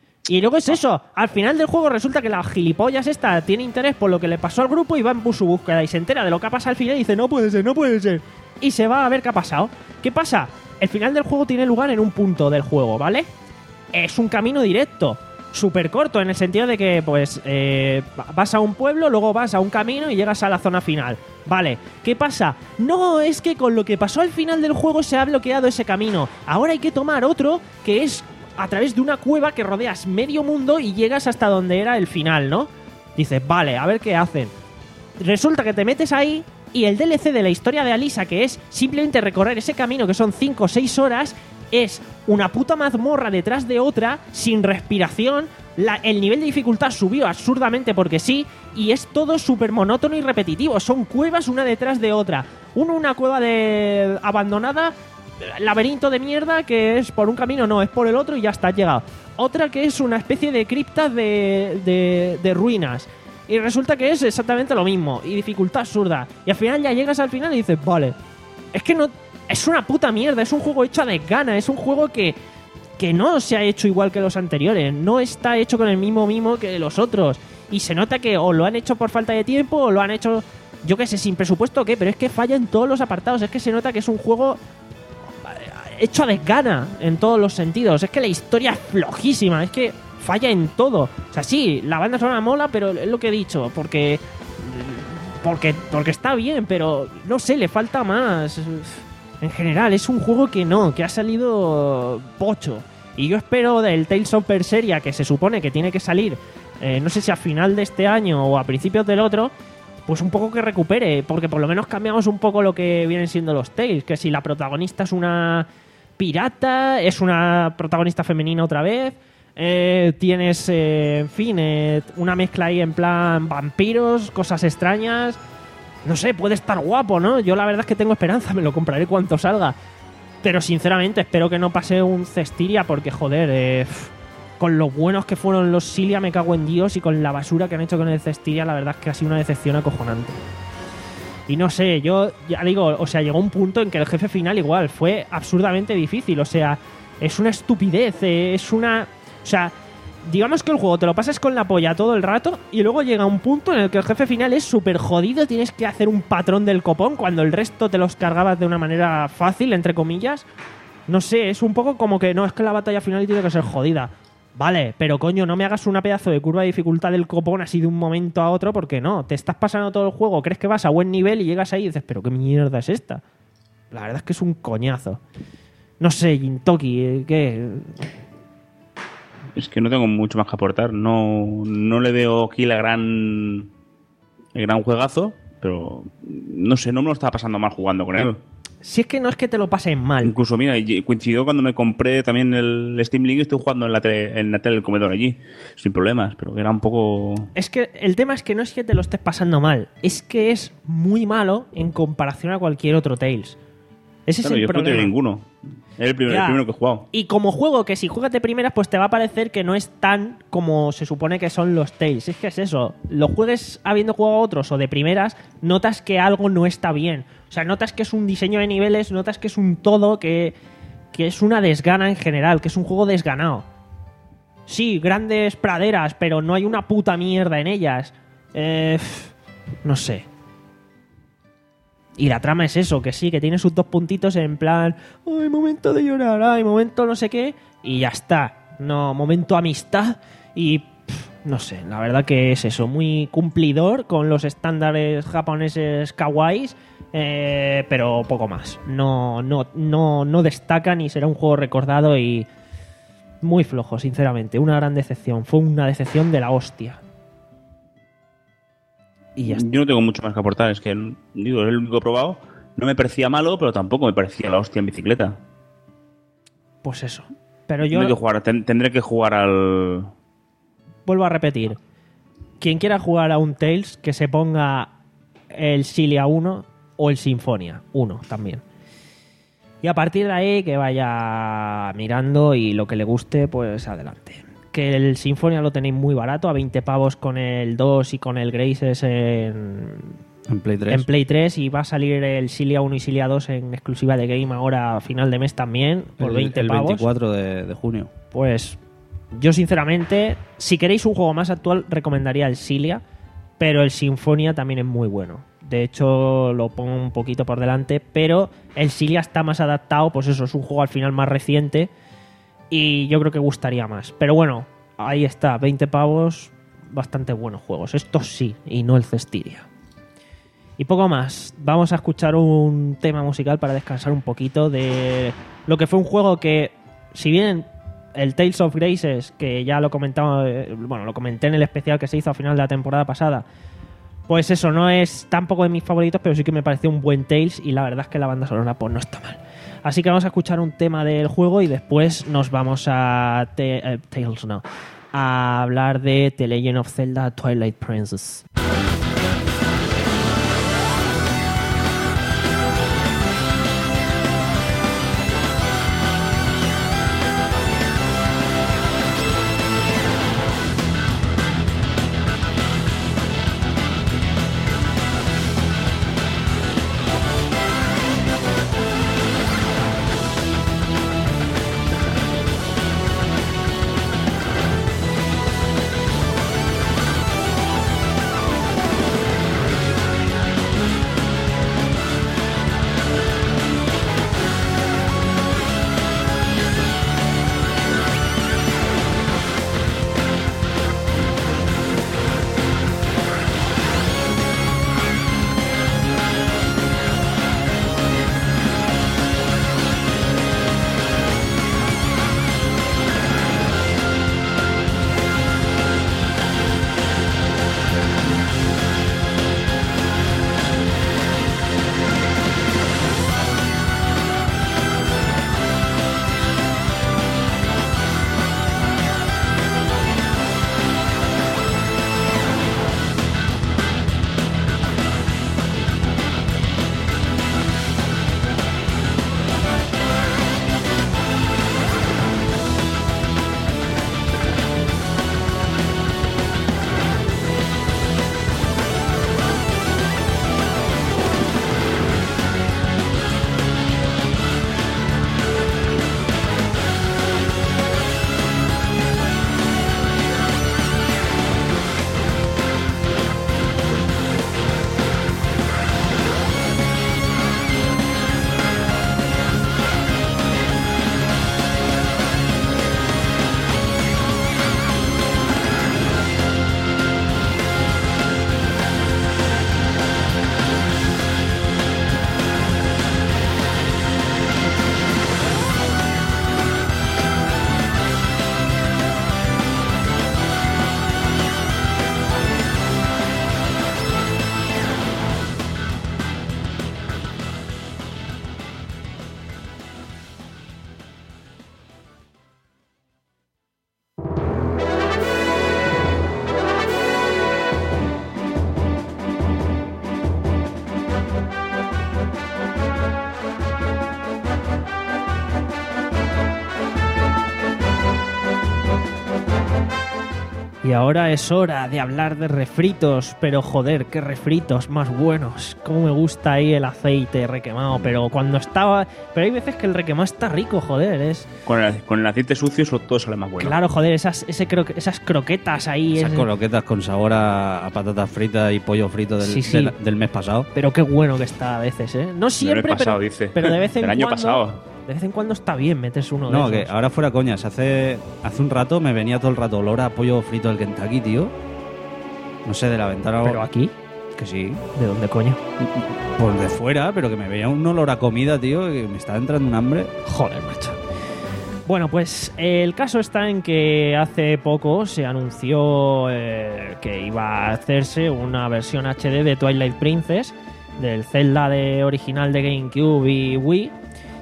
Y luego es eso, al final del juego resulta que la gilipollas esta tiene interés por lo que le pasó al grupo y va en su búsqueda y se entera de lo que ha pasado al final y dice, no puede ser, no puede ser. Y se va a ver qué ha pasado. ¿Qué pasa? El final del juego tiene lugar en un punto del juego, ¿vale? Es un camino directo, súper corto, en el sentido de que, pues, eh, vas a un pueblo, luego vas a un camino y llegas a la zona final. Vale, ¿qué pasa? No, es que con lo que pasó al final del juego se ha bloqueado ese camino. Ahora hay que tomar otro que es a través de una cueva que rodeas medio mundo y llegas hasta donde era el final, ¿no? Dices, vale, a ver qué hacen. Resulta que te metes ahí y el D L C de la historia de Alisa, que es simplemente recorrer ese camino, que son cinco o seis horas, es una puta mazmorra detrás de otra, sin respiración. La- el nivel de dificultad subió absurdamente porque sí, y es todo súper monótono y repetitivo. Son cuevas una detrás de otra. Uno, una cueva de abandonada, laberinto de mierda, que es por un camino, no, es por el otro y ya está, has llegado. Otra que es una especie de cripta de, de, de ruinas. Y resulta que es exactamente lo mismo. Y dificultad absurda. Y al final ya llegas al final y dices, vale, es que no... Es una puta mierda, es un juego hecho a desgana, es un juego que, que no se ha hecho igual que los anteriores, no está hecho con el mismo mimo que los otros. Y se nota que o lo han hecho por falta de tiempo o lo han hecho, yo qué sé, sin presupuesto o qué, pero es que falla en todos los apartados, es que se nota que es un juego hecho a desgana en todos los sentidos. Es que la historia es flojísima, es que falla en todo. O sea, sí, la banda sonora mola, pero es lo que he dicho, porque porque, porque está bien, pero no sé, le falta más. En general, es un juego que no, que ha salido pocho. Y yo espero del Tales of Berseria, que se supone que tiene que salir, eh, no sé si a final de este año o a principios del otro, pues un poco que recupere, porque por lo menos cambiamos un poco lo que vienen siendo los Tales, que si la protagonista es una pirata, es una protagonista femenina otra vez, eh, tienes, eh, en fin, eh, una mezcla ahí en plan vampiros, cosas extrañas, no sé, puede estar guapo, ¿no? Yo la verdad es que tengo esperanza, me lo compraré cuanto salga, pero sinceramente espero que no pase un Cestiria, porque joder, eh, con lo buenos que fueron los Cilia me cago en Dios, y con la basura que han hecho con el Cestiria la verdad es que ha sido una decepción acojonante. Y no sé, yo ya digo, o sea, llegó un punto en que el jefe final igual fue absurdamente difícil, o sea, es una estupidez, eh, es una... O sea, digamos que el juego te lo pasas con la polla todo el rato y luego llega un punto en el que el jefe final es súper jodido, tienes que hacer un patrón del copón cuando el resto te los cargabas de una manera fácil, entre comillas. No sé, es un poco como que no, es que la batalla final tiene que ser jodida. Vale, pero coño, no me hagas una pedazo de curva de dificultad del copón así de un momento a otro, porque no, te estás pasando todo el juego, crees que vas a buen nivel y llegas ahí y dices, pero qué mierda es esta. La verdad es que es un coñazo. No sé, Gintoki, ¿qué...? Es que no tengo mucho más que aportar. No, no le veo aquí la gran el gran juegazo, pero no sé, no me lo estaba pasando mal jugando con él. Si es que no es que te lo pasen mal. Incluso, mira, coincidió cuando me compré también el Steam Link y estoy jugando en la tele, en la tele del comedor allí, sin problemas, pero era un poco... Es que el tema es que no es que te lo estés pasando mal, es que es muy malo en comparación a cualquier otro Tales. Ese claro, es el yo problema. no tengo ninguno. Es el primero, el primero que he jugado. Y como juego, que si juegas de primeras, pues te va a parecer que no es tan como se supone que son los Tales. Es que es eso. Lo juegues habiendo jugado a otros o de primeras, notas que algo no está bien. O sea, notas que es un diseño de niveles, notas que es un todo, que, que es una desgana en general, que es un juego desganado. Sí, grandes praderas, pero no hay una puta mierda en ellas. Eh, no sé. Y la trama es eso, que sí, que tiene sus dos puntitos en plan, ay, momento de llorar, ay, momento no sé qué, y ya está. No, momento amistad y pff, no sé, la verdad que es eso, muy cumplidor con los estándares japoneses kawaiis, eh, pero poco más. No, no, no, no destaca ni será un juego recordado y muy flojo, sinceramente. Una gran decepción, fue una decepción de la hostia. Y ya está. Yo no tengo mucho más que aportar, es que digo, es el único que he probado. No me parecía malo, pero tampoco me parecía la hostia en bicicleta. Pues eso. Pero yo Tendré que jugar, ten, tendré que jugar al... Vuelvo a repetir. Quien quiera jugar a un Tales, que se ponga el Cilia uno o el Sinfonia uno también. Y a partir de ahí que vaya mirando y lo que le guste, pues adelante. Que el Sinfonia lo tenéis muy barato, a veinte pavos con el dos y con el Graces en, en, Play tres. en Play tres, y va a salir el Cilia uno y Cilia dos en exclusiva de Game ahora a final de mes también, por el, veinte el pavos. veinticuatro de, de junio. Pues yo sinceramente, si queréis un juego más actual, recomendaría el Cilia, pero el Sinfonia también es muy bueno. De hecho, lo pongo un poquito por delante, pero el Cilia está más adaptado, pues eso, es un juego al final más reciente, y yo creo que gustaría más. Pero bueno, ahí está, veinte pavos, bastante buenos juegos. Estos sí, y no el Cestiria. Y poco más. Vamos a escuchar un tema musical para descansar un poquito de lo que fue un juego que, si bien el Tales of Graces, que ya lo comentaba, bueno, lo comenté en el especial que se hizo a final de la temporada pasada, pues eso, no es tampoco de mis favoritos, pero sí que me pareció un buen Tales, y la verdad es que la banda sonora pues no está mal. Así que vamos a escuchar un tema del juego y después nos vamos a te eh, Tales, no, a hablar de The Legend of Zelda Twilight Princess. Y ahora es hora de hablar de refritos, pero joder, qué refritos más buenos. Cómo me gusta ahí el aceite requemado, pero cuando estaba... Pero hay veces que el requemado está rico, joder, es... Con el, con el aceite sucio eso todo sale más bueno. Claro, joder, esas, ese cro... esas croquetas ahí... Esas es... croquetas con sabor a, a patatas fritas y pollo frito del, Sí, sí. del, del mes pasado. Pero qué bueno que está a veces, ¿eh? No siempre, Del mes pasado, pero, dice. pero de vez en Del año cuando... pasado. De vez en cuando está bien metes uno de No, esos. que ahora fuera coñas. Hace, hace un rato me venía todo el rato olor a pollo frito del Kentucky, tío. No sé, de la ventana... Pero aquí, Que sí. ¿de dónde coño? Por de fuera, pero que me veía un olor a comida, tío, que me estaba entrando un hambre. Joder, macho. Bueno, pues eh, el caso está en que hace poco se anunció eh, que iba a hacerse una versión H D de Twilight Princess, del Zelda de original de GameCube y Wii.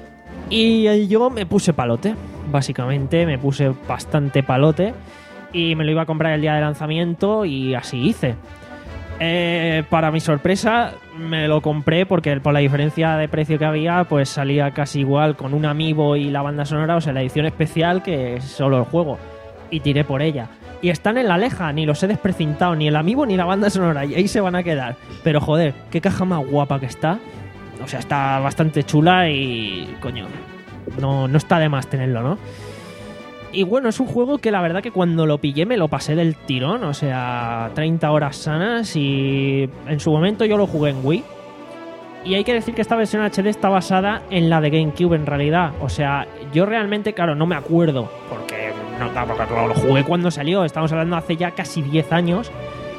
Y yo me puse palote, básicamente me puse bastante palote y me lo iba a comprar el día de lanzamiento y así hice. Eh, para mi sorpresa me lo compré porque por la diferencia de precio que había pues salía casi igual con un amiibo y la banda sonora, o sea la edición especial, que solo el juego, y tiré por ella. Y están en la leja, ni los he desprecintado, ni el amiibo ni la banda sonora, y ahí se van a quedar. Pero joder, qué caja más guapa que está. O sea, está bastante chula y coño, no, no está de más tenerlo, ¿no? Y bueno, es un juego que la verdad que cuando lo pillé me lo pasé del tirón, o sea, treinta horas sanas, y en su momento yo lo jugué en Wii. Y hay que decir que esta versión H D está basada en la de GameCube en realidad. O sea, yo realmente, claro, no me acuerdo, porque no, tampoco lo jugué cuando salió, estamos hablando hace ya casi diez años.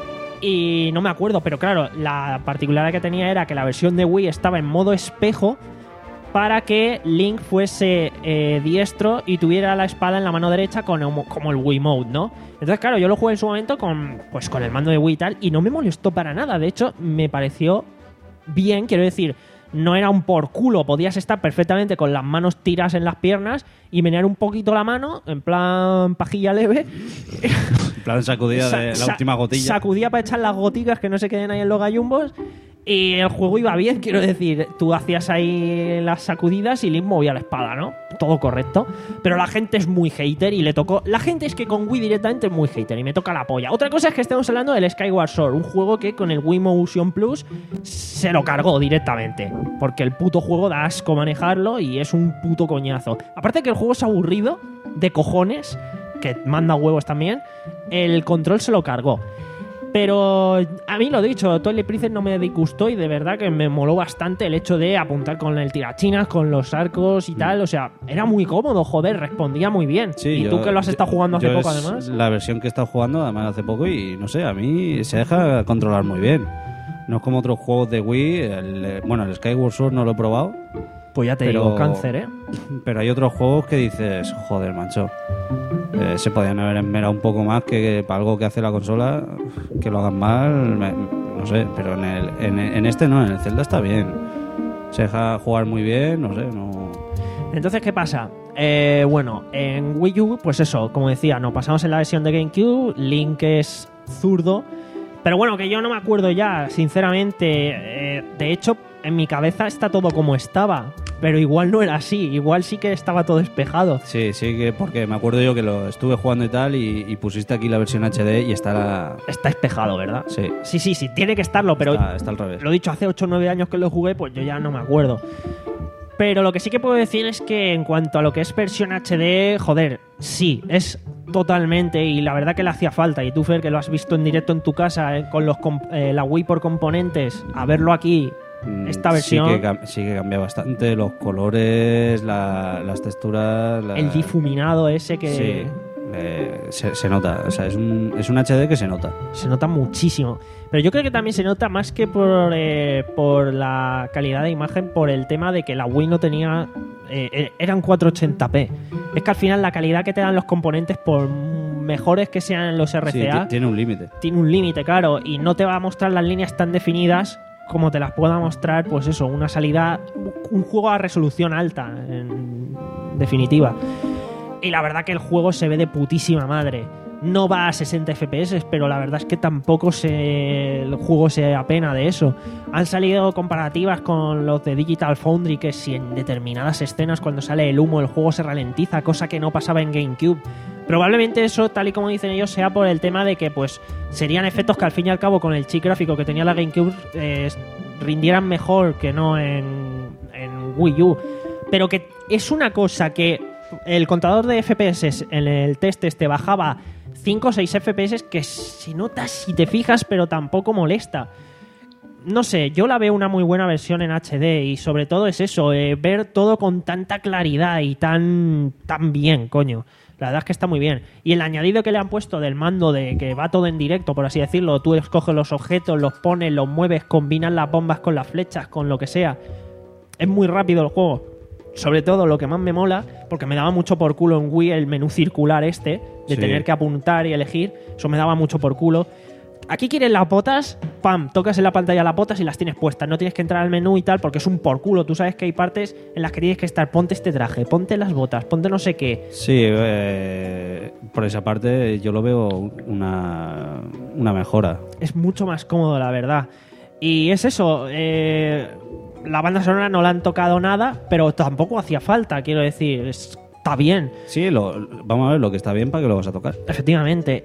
Y no me acuerdo, pero claro, la particularidad que tenía era que la versión de Wii estaba en modo espejo para que Link fuese eh, diestro y tuviera la espada en la mano derecha con, como el Wiimote, ¿no? Entonces, claro, yo lo jugué en su momento con, pues, con el mando de Wii y tal, y no me molestó para nada. De hecho, me pareció bien, quiero decir, no era un por culo, podías estar perfectamente con las manos tiras en las piernas y menear un poquito la mano, en plan pajilla leve. En plan sacudida de la Sa- última gotilla. Sacudía para echar las goticas que no se queden ahí en los gallumbos. Y el juego iba bien, quiero decir, tú hacías ahí las sacudidas y Link movía la espada, ¿no? Todo correcto. Pero la gente es muy hater y le tocó... La gente es que con Wii directamente es muy hater y me toca la polla. Otra cosa es que estemos hablando del Skyward Sword, un juego que con el Wii Motion Plus se lo cargó directamente. Porque el puto juego da asco manejarlo y es un puto coñazo. Aparte que el juego es aburrido, de cojones, que manda huevos también, el control se lo cargó. Pero a mí lo dicho, Twilight Princess no me disgustó y de verdad que me moló bastante el hecho de apuntar con el tirachinas, con los arcos y tal. O sea, era muy cómodo, joder, respondía muy bien. Sí, y yo- tú que lo has estado jugando hace yo poco es además. La versión que he estado jugando además hace poco y no sé, a mí se deja controlar muy bien. No es como otros juegos de Wii. El, eh, bueno, el Skyward Sword no lo he probado. Pues ya te pero- digo, cáncer, ¿eh? Pero hay otros juegos que dices, joder, macho. eh, se podían haber esmerado un poco más que, que para algo que hace la consola, que lo hagan mal, me- no sé. Pero en, el, en, en este no, en el Zelda está bien. Se deja jugar muy bien, no sé, no... Entonces, ¿qué pasa? Eh, bueno, en Wii U, pues eso, como decía, nos pasamos en la versión de GameCube, Link es zurdo, pero bueno, que yo no me acuerdo ya, sinceramente. Eh, de hecho, en mi cabeza está todo como estaba, pero igual no era así, igual sí que estaba todo despejado. Sí, sí, que porque me acuerdo yo que lo estuve jugando y tal y, y pusiste aquí la versión H D y está la... Está espejado, ¿verdad? Sí, Sí, sí, sí, tiene que estarlo, pero está, está al revés. lo dicho, hace ocho o nueve años que lo jugué, pues yo ya no me acuerdo. Pero lo que sí que puedo decir es que en cuanto a lo que es versión H D, joder, sí, es totalmente, y la verdad que le hacía falta. Y tú, Fer, que lo has visto en directo en tu casa, eh, con los comp- eh, la Wii por componentes, a verlo aquí, Mm, esta versión, Sí que, cam- sí que cambia bastante, los colores, la- las texturas... la- el difuminado ese que Sí, eh, se, se nota, o sea, es un, es un H D que se nota. se nota muchísimo. Pero yo creo que también se nota más que por, eh, por la calidad de imagen, por el tema de que la Wii no tenía... eh, eran cuatrocientos ochenta p. Es que al final la calidad que te dan los componentes, por mejores que sean los R Sí, C A, ti- tiene un límite. tiene un límite, claro, y no te va a mostrar las líneas tan definidas como te las pueda mostrar, pues eso, una salida, un juego a resolución alta, en definitiva. Y la verdad que el juego se ve de putísima madre. No va a sesenta F P S, pero la verdad es que tampoco se, el juego se apena de eso. Han salido comparativas con los de Digital Foundry, que si en determinadas escenas cuando sale el humo el juego se ralentiza, cosa que no pasaba en GameCube. Probablemente eso, tal y como dicen ellos, sea por el tema de que pues serían efectos que al fin y al cabo con el chip gráfico que tenía la GameCube eh, rindieran mejor que no en, en Wii U. Pero que es una cosa que el contador de F P S en el test este bajaba cinco o seis F P S que se nota si te fijas, pero tampoco molesta. No sé, yo la veo una muy buena versión en H D y sobre todo es eso, eh, ver todo con tanta claridad y tan, tan bien, coño. La verdad es que está muy bien. Y el añadido que le han puesto del mando de que va todo en directo, por así decirlo, tú escoges los objetos, los pones, los mueves, combinas las bombas con las flechas, con lo que sea. Es muy rápido el juego. Sobre todo lo que más me mola, porque me daba mucho por culo en Wii el menú circular este, de Sí. tener que apuntar y elegir, eso me daba mucho por culo. Aquí quieres las botas, pam, tocas en la pantalla las botas y las tienes puestas. No tienes que entrar al menú y tal porque es un por culo. Tú sabes que hay partes en las que tienes que estar, ponte este traje, ponte las botas, ponte no sé qué. Sí, eh, por esa parte yo lo veo una, una mejora. Es mucho más cómodo, la verdad. Y es eso, eh, la banda sonora no la han tocado nada, pero tampoco hacía falta, quiero decir, es- está bien. Sí, lo, vamos a ver lo que está bien para que lo vas a tocar. Efectivamente.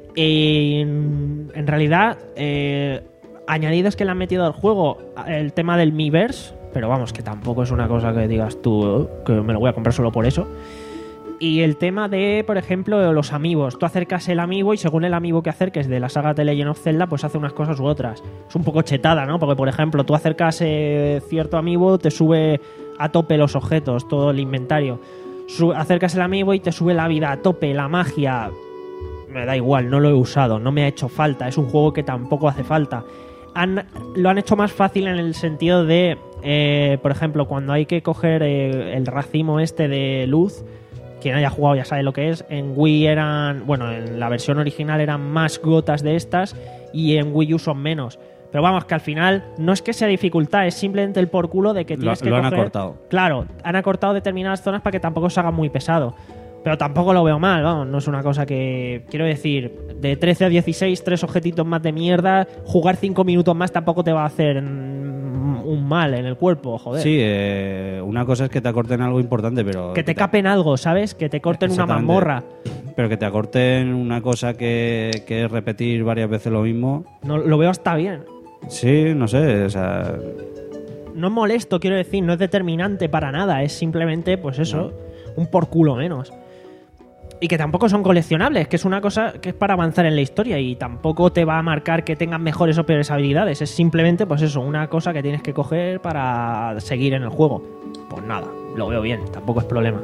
En, en realidad, eh, añadidos que le han metido al juego, el tema del Miiverse, pero vamos, que tampoco es una cosa que digas tú "Eh, que me lo voy a comprar solo por eso". Y el tema de, por ejemplo, los amigos. Tú acercas el amiibo y según el amiibo que acerques de la saga The Legend of Zelda, pues hace unas cosas u otras. Es un poco chetada, ¿no? Porque, por ejemplo, tú acercas eh, cierto amiibo, te sube a tope los objetos, todo el inventario. Su- acercas el amiibo y te sube la vida a tope, la magia. Me da igual, no lo he usado, no me ha hecho falta. Es un juego que tampoco hace falta. Han, lo han hecho más fácil en el sentido de, eh, por ejemplo, cuando hay que coger eh, el racimo este de luz, quien haya jugado ya sabe lo que es. En Wii eran, bueno, en la versión original eran más gotas de estas y en Wii U son menos. Pero vamos, que al final no es que sea dificultad, es simplemente el por culo de que Lo, tienes que lo han coger- acortado. Claro, han acortado determinadas zonas para que tampoco se haga muy pesado. Pero tampoco lo veo mal, vamos, no es una cosa que... Quiero decir, de trece a dieciséis, tres objetitos más de mierda, jugar cinco minutos más tampoco te va a hacer mm, un mal en el cuerpo, joder. Sí, eh, una cosa es que te acorten algo importante, pero... Que te capen algo, ¿sabes? Que te corten una Exactamente. mazmorra. Pero que te acorten una cosa que, que es repetir varias veces lo mismo. No, lo veo hasta bien. Sí, no sé, o sea... No es molesto, quiero decir, no es determinante para nada, es simplemente, pues eso, un por culo menos. Y que tampoco son coleccionables, que es una cosa que es para avanzar en la historia y tampoco te va a marcar que tengan mejores o peores habilidades, es simplemente, pues eso, una cosa que tienes que coger para seguir en el juego. Pues nada, lo veo bien, tampoco es problema.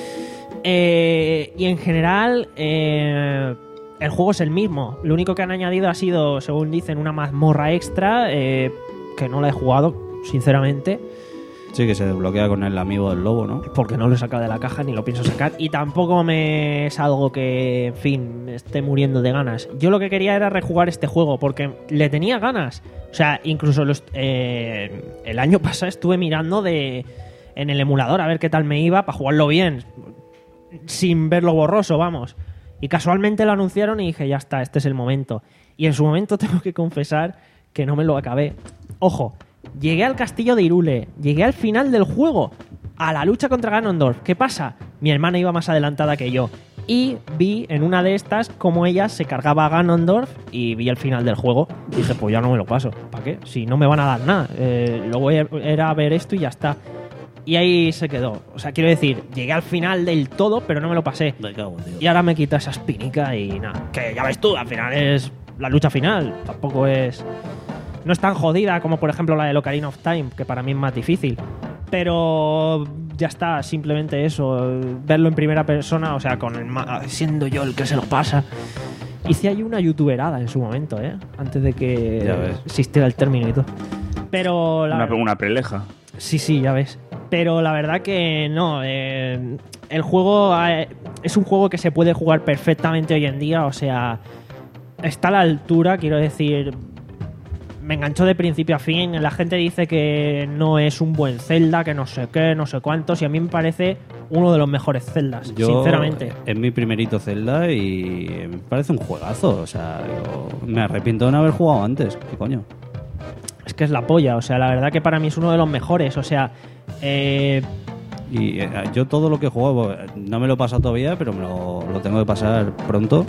Eh, y en general, eh, el juego es el mismo. Lo único que han añadido ha sido, según dicen, una mazmorra extra, eh, que no la he jugado, sinceramente. Sí, que se desbloquea con el amigo del lobo, ¿no? Porque no lo he sacado de la caja ni lo pienso sacar. Y tampoco me es algo que, en fin, me esté muriendo de ganas. Yo lo que quería era rejugar este juego porque le tenía ganas. O sea, incluso los, eh, el año pasado estuve mirando de en el emulador a ver qué tal me iba para jugarlo bien. Sin verlo borroso, vamos. Y casualmente lo anunciaron y dije, ya está, este es el momento. Y en su momento tengo que confesar que no me lo acabé. Ojo, llegué al castillo de Hyrule, llegué al final del juego, a la lucha contra Ganondorf. ¿Qué pasa? Mi hermana iba más adelantada que yo. Y vi en una de estas cómo ella se cargaba a Ganondorf y vi el final del juego. Dije, pues ya no me lo paso. ¿Para qué? Si no me van a dar nada. Eh, lo voy a, era a ver esto y ya está. Y ahí se quedó. O sea, quiero decir, llegué al final del todo, pero no me lo pasé. Me cago, tío. Y ahora me quita esa espinica y nada. Que ya ves tú, al final es la lucha final. Tampoco es... No es tan jodida como, por ejemplo, la de Ocarina of Time, que para mí es más difícil. Pero ya está, simplemente eso. Verlo en primera persona, o sea, con el ma- siendo yo el que se lo pasa. Hice ahí una youtuberada en su momento, ¿eh? Antes de que Ya ves. existiera el término y todo. Pero la Una, una preleja. Sí, sí, ya ves. Pero la verdad que no. Eh, el juego eh, es un juego que se puede jugar perfectamente hoy en día. O sea, está a la altura, quiero decir. Me enganchó de principio a fin. La gente dice que no es un buen Zelda, que no sé qué, no sé cuántos. Y a mí me parece uno de los mejores Zeldas, Yo, sinceramente. Es mi primerito Zelda y me parece un juegazo. O sea, yo me arrepiento de no haber jugado antes. ¿Qué coño? Es que es la polla. O sea, la verdad que para mí es uno de los mejores. O sea, eh, Y eh, yo todo lo que he jugado, no me lo he pasado todavía, pero me lo, lo tengo que pasar pronto.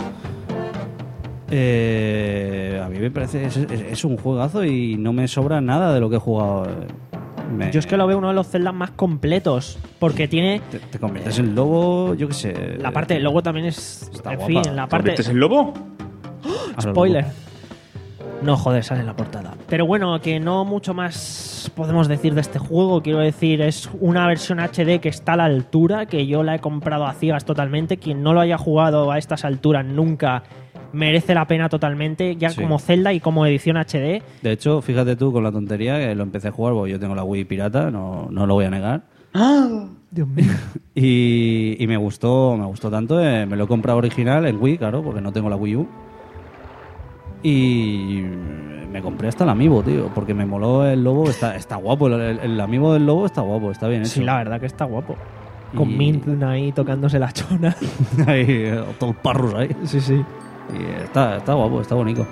Eh, a mí me parece es, es, es un juegazo y no me sobra nada de lo que he jugado. Me... Yo es que lo veo uno de los Zelda más completos, porque tiene... Te, te conviertes en lobo, yo qué sé... La parte del lobo también es... Está en guapa. fin, la ¿Te parte... conviertes en lobo? ¡Oh! Spoiler. No, joder, sale en la portada. Pero bueno, que no mucho más podemos decir de este juego. Quiero decir, es una versión H D que está a la altura, que yo la he comprado a ciegas totalmente. Quien no lo haya jugado a estas alturas nunca... merece la pena totalmente, ya sí. Como Zelda y como edición H D. De hecho, fíjate tú con la tontería que lo empecé a jugar, porque yo tengo la Wii pirata, no, no lo voy a negar. ¡Ah! Dios mío. Y, y me gustó, me gustó tanto, eh, me lo he comprado original en Wii, claro, porque no tengo la Wii U. Y me compré hasta el amiibo, tío, porque me moló el lobo, está, está guapo, el, el, el amiibo del lobo está guapo, está bien hecho. Sí, la verdad que está guapo. Con y... Mint ahí tocándose la chona. Ahí, todos parros ahí. Sí, sí. Y está, está guapo, está bonito.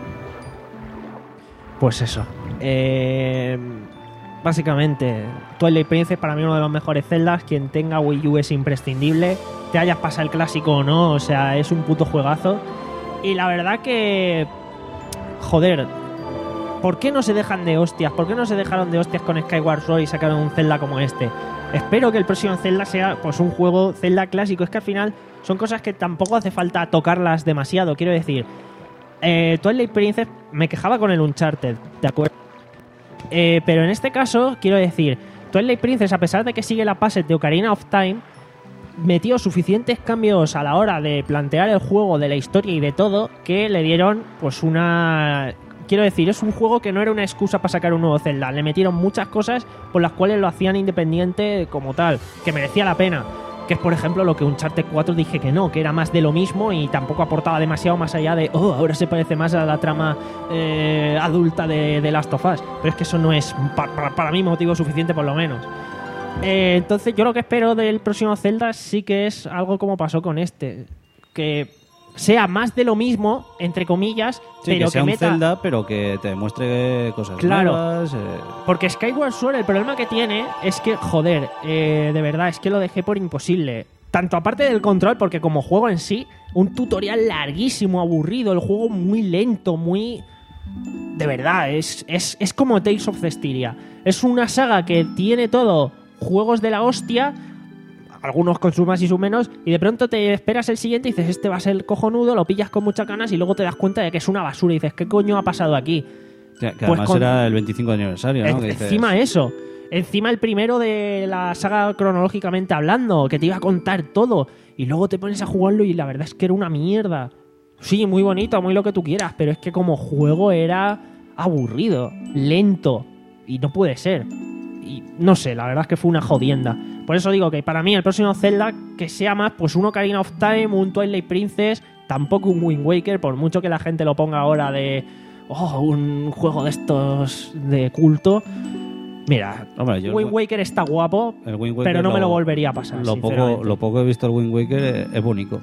Pues eso. Eh, básicamente, Twilight Princess para mí uno de los mejores Zeldas. Quien tenga Wii U es imprescindible. Te hayas pasado el clásico o no, o sea, es un puto juegazo. Y la verdad que... Joder, ¿por qué no se dejan de hostias? ¿Por qué no se dejaron de hostias con Skyward Sword y sacaron un Zelda como este? Espero que el próximo Zelda sea pues un juego Zelda clásico. Es que al final son cosas que tampoco hace falta tocarlas demasiado. Quiero decir, eh, Twilight Princess me quejaba con el Uncharted, ¿de acuerdo? Eh, pero en este caso, quiero decir, Twilight Princess, a pesar de que sigue la base de Ocarina of Time, metió suficientes cambios a la hora de plantear el juego, de la historia y de todo, que le dieron pues una... Quiero decir, es un juego que no era una excusa para sacar un nuevo Zelda. Le metieron muchas cosas por las cuales lo hacían independiente como tal, que merecía la pena. Que es, por ejemplo, lo que Uncharted cuatro dije que no, que era más de lo mismo y tampoco aportaba demasiado más allá de, oh, ahora se parece más a la trama eh, adulta de, de Last of Us. Pero es que eso no es, para, para mí, motivo suficiente por lo menos. Eh, entonces, yo lo que espero del próximo Zelda sí que es algo como pasó con este. Que... sea más de lo mismo, entre comillas, sí, pero que sea que un meta... Zelda, pero que te demuestre cosas claro, nuevas. Eh... Porque Skyward Sword, el problema que tiene es que, joder, eh, de verdad, es que lo dejé por imposible. Tanto aparte del control, porque como juego en sí, un tutorial larguísimo, aburrido, el juego muy lento, muy... De verdad, es, es, es como Tales of Cestiria. Es una saga que tiene todo juegos de la hostia... Algunos con sus más y sus menos, y de pronto te esperas el siguiente y dices, este va a ser cojonudo, lo pillas con muchas ganas y luego te das cuenta de que es una basura y dices, ¿qué coño ha pasado aquí? Que, que pues además con... era el veinticinco aniversario, ¿no? En, encima eso, encima el primero de la saga cronológicamente hablando, que te iba a contar todo, y luego te pones a jugarlo y la verdad es que era una mierda. Sí, muy bonito, muy lo que tú quieras, pero es que como juego era aburrido, lento, y no puede ser. Y no sé, la verdad es que fue una jodienda. Por eso digo que para mí el próximo Zelda que sea más pues un Ocarina of Time, un Twilight Princess, tampoco un Wind Waker, por mucho que la gente lo ponga ahora de oh, un juego de estos de culto. Mira, Hombre, yo Wind Waker está guapo, el Wind Waker pero no lo, me lo volvería a pasar. Lo poco, lo poco que he visto el Wind Waker es, es bonito.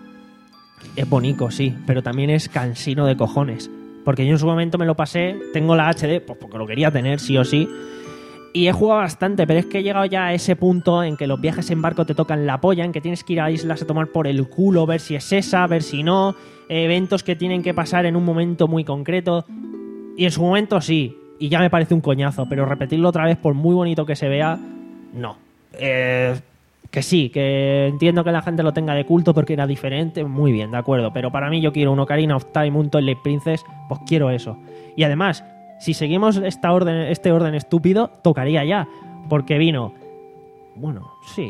Es bonito, sí, pero también es cansino de cojones. Porque yo en su momento me lo pasé, tengo la H D, pues porque lo quería tener sí o sí. Y he jugado bastante, pero es que he llegado ya a ese punto en que los viajes en barco te tocan la polla, en que tienes que ir a islas a tomar por el culo, ver si es esa, ver si no, eventos que tienen que pasar en un momento muy concreto. Y en su momento sí, y ya me parece un coñazo, pero repetirlo otra vez por muy bonito que se vea, no. Eh, que sí, que entiendo que la gente lo tenga de culto porque era diferente, muy bien, de acuerdo, pero para mí yo quiero un Ocarina of Time, un Twilight Princess, pues quiero eso. Y además... Si seguimos esta orden, este orden estúpido, tocaría ya. Porque vino... Bueno, sí.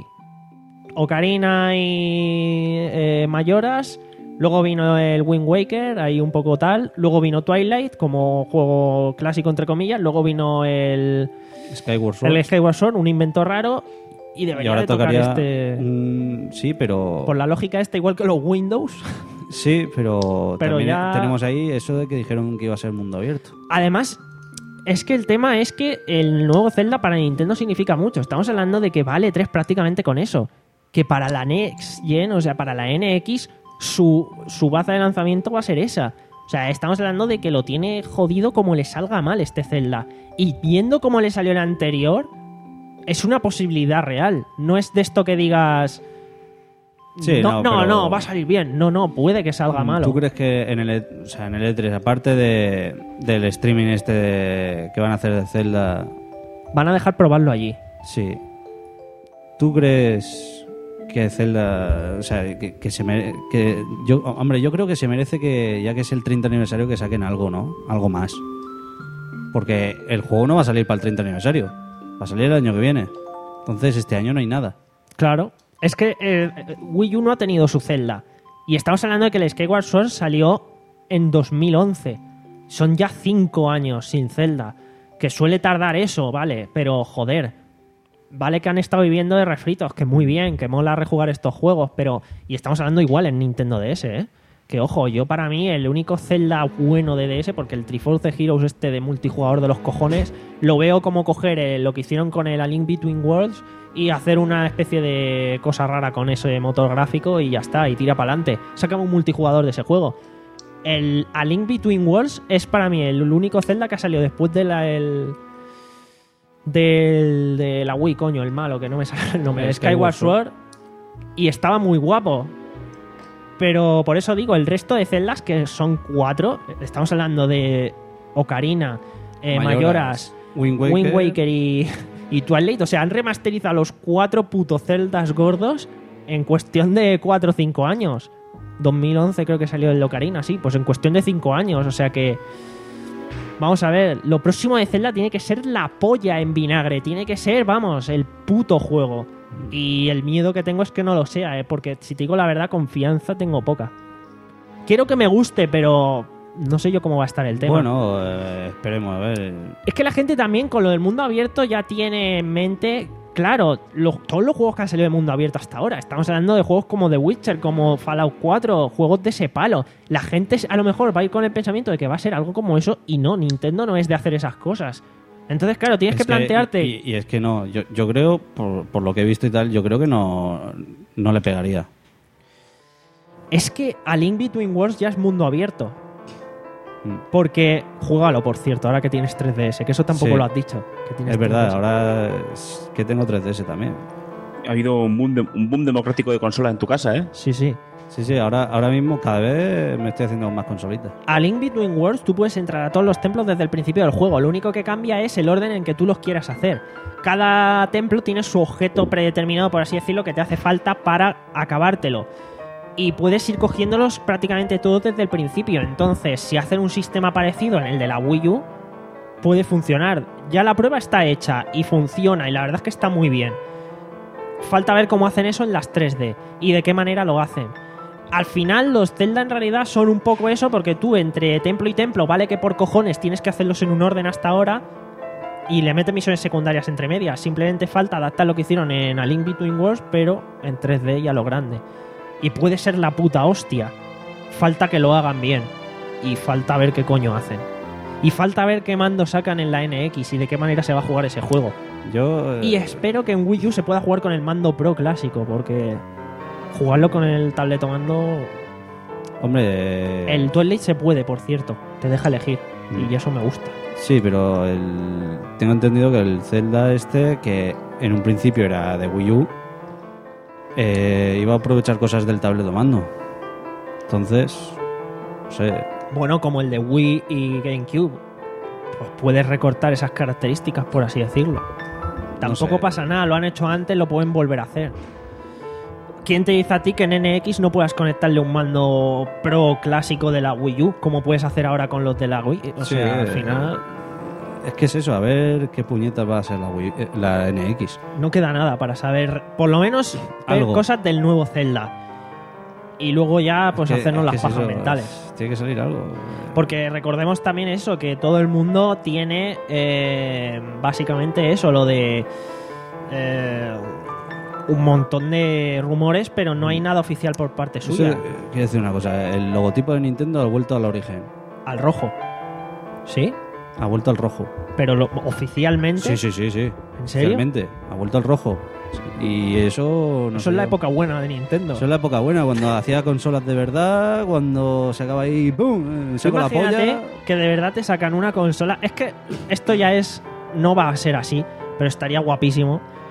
Ocarina y eh, Majora's. Luego vino el Wind Waker, ahí un poco tal. Luego vino Twilight, como juego clásico, entre comillas. Luego vino el... Skyward Sword. El Skyward Sword, un invento raro. Y debería y ahora de tocar tocaría, este... Mm, sí, pero... Por la lógica esta, igual que los Windows... Sí, pero, pero también ya... tenemos ahí eso de que dijeron que iba a ser mundo abierto. Además, es que el tema es que el nuevo Zelda para Nintendo significa mucho. Estamos hablando de que vale tres prácticamente con eso. Que para la Next Gen, o sea, para la N X, su, su baza de lanzamiento va a ser esa. O sea, estamos hablando de que lo tiene jodido como le salga mal este Zelda. Y viendo cómo le salió el anterior, es una posibilidad real. No es de esto que digas... Sí, no, no, no, pero- no, va a salir bien. No, no, puede que salga malo. ¿Tú crees que en el, E- o sea, en el E tres, aparte de, del streaming este de- que van a hacer de Zelda, Van a dejar probarlo allí. sí, ¿tú crees que Zelda, o sea, que, que se mere- que yo, hombre, yo creo que se merece que, ya que es el treinta aniversario, que saquen algo, ¿no? Algo más. Porque el juego no va a salir para el treinta aniversario, va a salir el año que viene. Entonces este año no hay nada. Claro. Es que eh, Wii U no ha tenido su Zelda. Y estamos hablando de que el Skyward Sword salió en dos mil once. Son ya cinco años sin Zelda. Que suele tardar eso, vale. Pero, joder. Vale que han estado viviendo de refritos. Que muy bien, que mola rejugar estos juegos. Pero... Y estamos hablando igual en Nintendo D S, ¿eh? Que, ojo, yo para mí el único Zelda bueno de D S, porque el Triforce Heroes este de multijugador de los cojones, lo veo como coger eh, lo que hicieron con el A Link Between Worlds y hacer una especie de cosa rara con ese motor gráfico y ya está, y tira para adelante. Sácame un multijugador de ese juego. El A Link Between Worlds es para mí el único Zelda que ha salido después de la, el, del, de la Wii, coño, el malo, que no me sale el nombre, El el Skyward Sword, y estaba muy guapo. Pero por eso digo, el resto de Zeldas, que son cuatro, estamos hablando de Ocarina, eh, Mayoras, Wind Waker, Wind Waker y, y Twilight. O sea, han remasterizado los cuatro putos Zeldas gordos en cuestión de cuatro o cinco años. dos mil once creo que salió el Ocarina, sí, pues en cuestión de cinco años. O sea que... Vamos a ver, lo próximo de Zelda tiene que ser la polla en vinagre. Tiene que ser, vamos, el puto juego. Y el miedo que tengo es que no lo sea, ¿eh? Porque si te digo la verdad, confianza tengo poca. Quiero que me guste, pero no sé yo cómo va a estar el tema. Bueno, eh, esperemos, a ver. Es que la gente también con lo del mundo abierto ya tiene en mente, claro, los- todos los juegos que han salido de mundo abierto hasta ahora. Estamos hablando de juegos como The Witcher, como Fallout cuatro, juegos de ese palo. La gente a lo mejor va a ir con el pensamiento de que va a ser algo como eso y no, Nintendo no es de hacer esas cosas. Entonces, claro, tienes Es que plantearte... Y, y es que no, yo, yo creo, por, por lo que he visto y tal, yo creo que no, no le pegaría. Es que A Link Between Worlds ya es mundo abierto. Mm. Porque, júgalo, por cierto, ahora que tienes tres D S, que eso tampoco Sí. lo has dicho. Que tienes Es verdad, tres D S. ahora es que tengo tres D S también. Ha habido un boom, de- un boom democrático de consolas en tu casa, ¿eh? Sí, sí. Sí, sí, ahora, ahora mismo cada vez me estoy haciendo más consolitas. A Link Between Worlds tú puedes entrar a todos los templos desde el principio del juego. Lo único que cambia es el orden en que tú los quieras hacer. Cada templo tiene su objeto predeterminado, por así decirlo, que te hace falta para acabártelo. Y puedes ir cogiéndolos prácticamente todos desde el principio. Entonces, si hacen un sistema parecido en el de la Wii U, puede funcionar. Ya la prueba está hecha y funciona, y la verdad es que está muy bien. Falta ver cómo hacen eso en las tres D y de qué manera lo hacen. Al final los Zelda en realidad son un poco eso, porque tú entre templo y templo, vale que por cojones tienes que hacerlos en un orden hasta ahora y le metes misiones secundarias entre medias. Simplemente falta adaptar lo que hicieron en A Link Between Worlds, pero en tres D y a lo grande. Y puede ser la puta hostia. Falta que lo hagan bien y falta ver qué coño hacen. Y falta ver qué mando sacan en la N X y de qué manera se va a jugar ese juego. Yo, eh, Y espero que en Wii U se pueda jugar con el mando Pro clásico, porque jugarlo con el tabletomando... hombre, eh, El Twilight se puede, por cierto. Te deja elegir. Mm. Y eso me gusta. sí, pero el, tengo entendido que el Zelda este, que en un principio era de Wii U, eh, iba a aprovechar cosas del tabletomando. Entonces, no sé, Bueno, como el de Wii y GameCube. Pues puedes recortar esas características, por así decirlo. Tampoco sé. pasa nada. Lo han hecho antes, lo pueden volver a hacer. ¿Quién te dice a ti que en N X no puedas conectarle un mando Pro clásico de la Wii U, como puedes hacer ahora con los de la Wii? O Sí, sea, al eh, final es que es eso, a ver qué puñetas va a ser la, Wii- eh, la N X. no queda nada para saber, por lo menos, ver Algo. cosas del nuevo Zelda. Y luego ya, pues, Es que- hacernos es las que es pajas eso, mentales. es- Tiene que salir algo. Porque recordemos también eso, que todo el mundo tiene eh, básicamente eso, lo de eh, un montón de rumores, pero no hay nada oficial por parte Eso, suya. eh, quiero decir una cosa, el logotipo de Nintendo ha vuelto al origen. Al rojo. ¿Sí? Ha vuelto al rojo. Pero lo- oficialmente... Sí, sí, sí, sí. ¿En serio? Oficialmente, ha vuelto al rojo. Y eso... No Eso sé es la yo. época buena de Nintendo. Eso es la época buena, cuando hacía consolas de verdad, cuando se acaba ahí, ¡pum! Tú Saco la imagínate polla. que de verdad te sacan una consola. Es que esto ya es... No va a ser así, pero estaría guapísimo.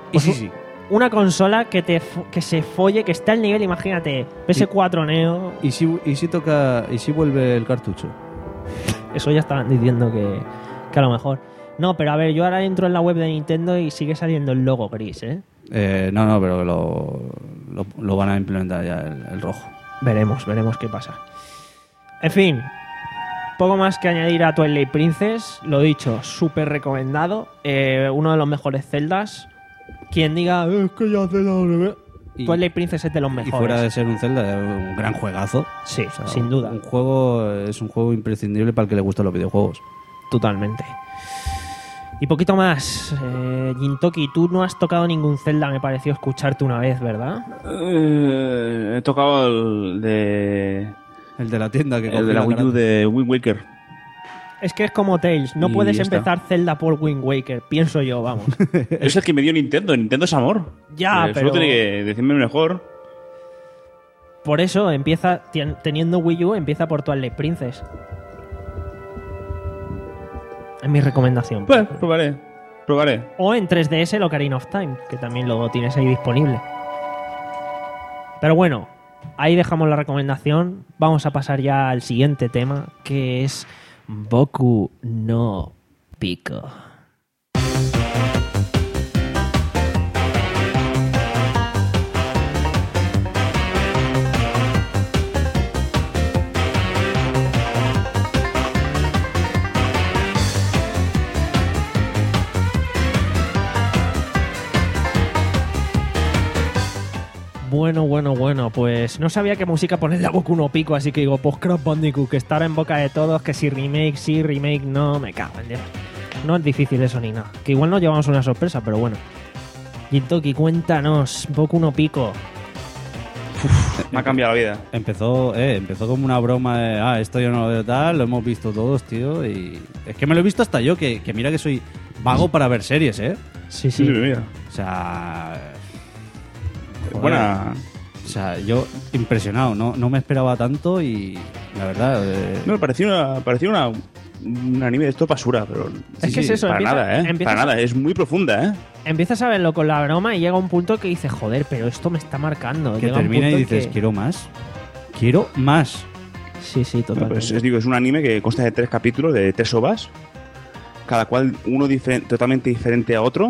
Y sí, sí. Una consola que te fo- que se folle, que está al nivel, imagínate, P S cuatro Neo. ¿Y si, y si toca, y si vuelve el cartucho? Eso ya estaban diciendo que, que a lo mejor. No, pero a ver, yo ahora entro en la web de Nintendo y sigue saliendo el logo gris, ¿eh? Eh, no, no, pero lo, lo, lo van a implementar ya el, el rojo. Veremos, veremos qué pasa. En fin, poco más que añadir a Twilight Princess. Lo dicho, súper recomendado. Eh, uno de los mejores Zeldas. Quien diga, "Eh, es que ya Zelda no le ve". Y- Twilight Princess es de los mejores. Y fuera de ser un Zelda, es un gran juegazo. Sí, O sea, sin duda. Un juego es un juego imprescindible para el que le gustan los videojuegos. Totalmente. Y poquito más. Eh, Jintoki, tú no has tocado ningún Zelda, me pareció escucharte una vez, ¿verdad? Eh, he tocado el de... El de la tienda que El de cogió la Wii U karate. de Wind Waker. Es que es como Tails, no Y puedes ya está. empezar Zelda por Wind Waker, pienso yo, vamos. Es el que me dio Nintendo. Nintendo es amor. Ya, Eh, pero- Solo tiene que decirme mejor. Por eso empieza, tien- teniendo Wii U, empieza por Twilight Princess. Es mi recomendación. Pues, probaré. Probaré. O en tres D S el Ocarina of Time, que también lo tienes ahí disponible. Pero bueno, ahí dejamos la recomendación. Vamos a pasar ya al siguiente tema, que es Boku no Pico. Bueno, bueno, bueno, pues no sabía qué música ponerle a Boku no Pico, así que digo, pues Crash Bandicoot, que estará en boca de todos, que si remake, sí, remake, no, me cago en Dios. No es difícil eso ni nada, que igual nos llevamos una sorpresa, pero bueno. Jintoki, cuéntanos, Boku no Pico. Me ha cambiado la vida. Empezó, eh, empezó como una broma de, ah, esto yo no lo veo tal, lo hemos visto todos, tío, y es que me lo he visto hasta yo, que, que mira que soy vago para ver series, ¿eh? Sí, Sí, sí. mira. O sea... joder. Buena. O sea, yo impresionado, no, no me esperaba tanto y la verdad... eh, No, parecía una, parecía una, un anime de esto basura, pero... Es que es eso, Para empieza- nada, ¿eh? empiezas Para a- nada, es muy profunda, ¿eh? Empiezas a verlo con la broma y llega un punto que dices, joder, pero esto me está marcando. que Llega un termina y punto dices, que- quiero más. Quiero más. Sí, sí, No, totalmente. pues es, digo, es un anime que consta de tres capítulos, de tres ovas, cada cual uno diferen- totalmente diferente a otro.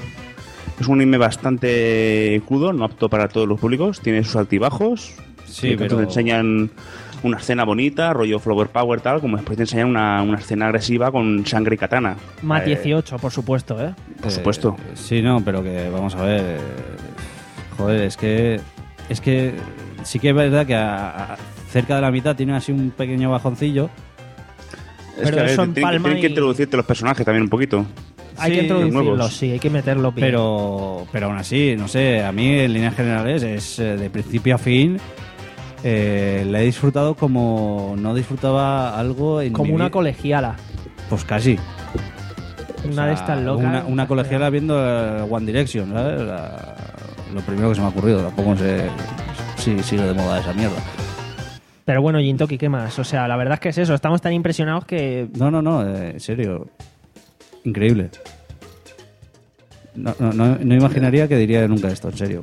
Es un anime bastante crudo, no apto para todos los públicos, tiene sus altibajos. Sí, que pero... te enseñan una escena bonita, rollo Flower Power tal, como después te enseñan una, una escena agresiva con sangre y katana. Más Eh, dieciocho, por supuesto, ¿eh? Por supuesto. Eh, sí, no, pero que vamos a ver. eh, joder, es que. Es que sí que es verdad que a- a- cerca de la mitad tiene así un pequeño bajoncillo. Es Pero que, a ver, eso tienen, que- empalma tienen que y- introducirte los personajes también un poquito. Hay Sí, que introducirlos, nuevos. sí, hay que meterlos bien. Pero, pero aún así, no sé, a mí en líneas generales es eh, de principio a fin. Eh, la he disfrutado como no disfrutaba algo en Como mi una vida. colegiala. Pues casi. Una O sea, de estas locas. Una, una colegiala viendo eh, One Direction, ¿sabes? La- lo primero que se me ha ocurrido. Tampoco sé si sigue de moda esa mierda. Pero bueno, Jintoki, ¿qué más? O sea, la verdad es que es eso. Estamos tan impresionados que... No, no, no, eh, en serio. Increíble. No, no, no, no imaginaría que diría nunca esto, en serio.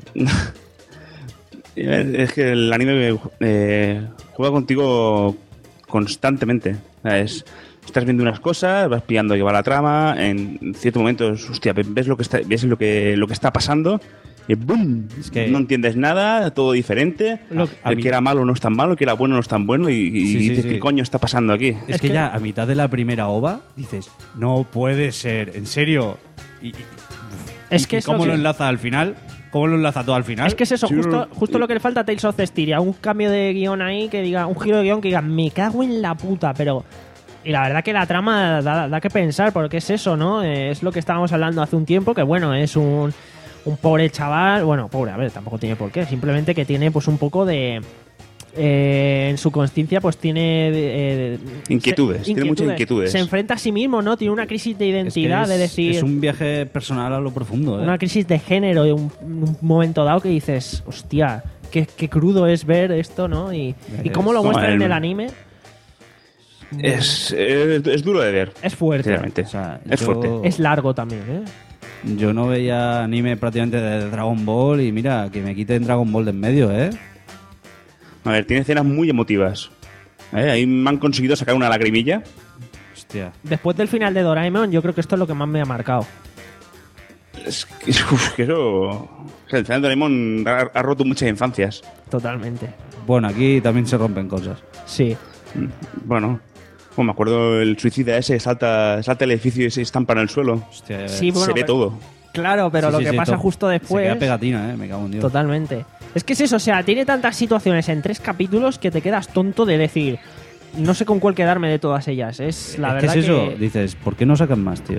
Es que el anime eh, juega contigo constantemente. O sea, es, estás viendo unas cosas, vas pillando que va la trama, en ciertos momentos, hostia, ves lo que está, ves lo que, lo que está pasando y ¡boom! Es que- no entiendes nada, todo diferente. Lo- a el mí- que era malo no es tan malo, el que era bueno no es tan bueno y, y Sí, sí, dices, sí. ¿qué coño está pasando aquí? Es, Es que, que- ya a mitad de la primera ova dices, no puede ser, en serio. Y, y- Es y que es ¿cómo lo lo que- enlaza al final? ¿Cómo lo enlaza todo al final? Es que es eso, Sí, justo, no, justo sí. lo que le falta a Tales of Cestiria. Un cambio de guión ahí que diga, un giro de guión que diga, me cago en la puta, pero... Y la verdad que la trama da, da que pensar, porque es eso, ¿no? Eh, Es lo que estábamos hablando hace un tiempo, que bueno, es un, un pobre chaval, bueno, pobre, a ver, tampoco tiene por qué, simplemente que tiene pues un poco de... eh, en su consciencia pues tiene... eh, Inquietudes, se- tiene muchas inquietudes. Se enfrenta a sí mismo, ¿no? Tiene una crisis de Es que identidad, es, de decir... es un viaje personal a lo profundo, ¿eh? Una crisis de género de un, un momento dado que dices, hostia, qué, qué crudo es ver esto, ¿no? Y, y cómo lo No, muestran en el- el anime. Es, es, es duro de ver. Es fuerte. Sinceramente. O sea, es yo- fuerte. Es largo también, ¿eh? Yo no veía anime prácticamente de Dragon Ball y mira, que me quiten Dragon Ball de en medio, ¿eh? A ver, tiene escenas muy emotivas. ¿Eh? Ahí me han conseguido sacar una lagrimilla. Hostia. Después del final de Doraemon, yo creo que esto es lo que más me ha marcado. Es que, uf, que eso... O sea, el final de Doraemon ha, ha roto muchas infancias. Totalmente. Bueno, aquí también se rompen cosas. Sí. Bueno, bueno me acuerdo el suicida ese, salta, salta el edificio y se estampa en el suelo. Hostia, Sí, bueno, se ve pero- todo. Claro, pero Sí, lo sí, que sí, pasa todo. justo después... Se queda pegatina, ¿eh? Me cago en Dios. Totalmente. Es que es eso, o sea, tiene tantas situaciones en tres capítulos que te quedas tonto de decir, no sé con cuál quedarme de todas ellas. Es la es verdad que es eso, que dices, ¿por qué no sacan más, tío?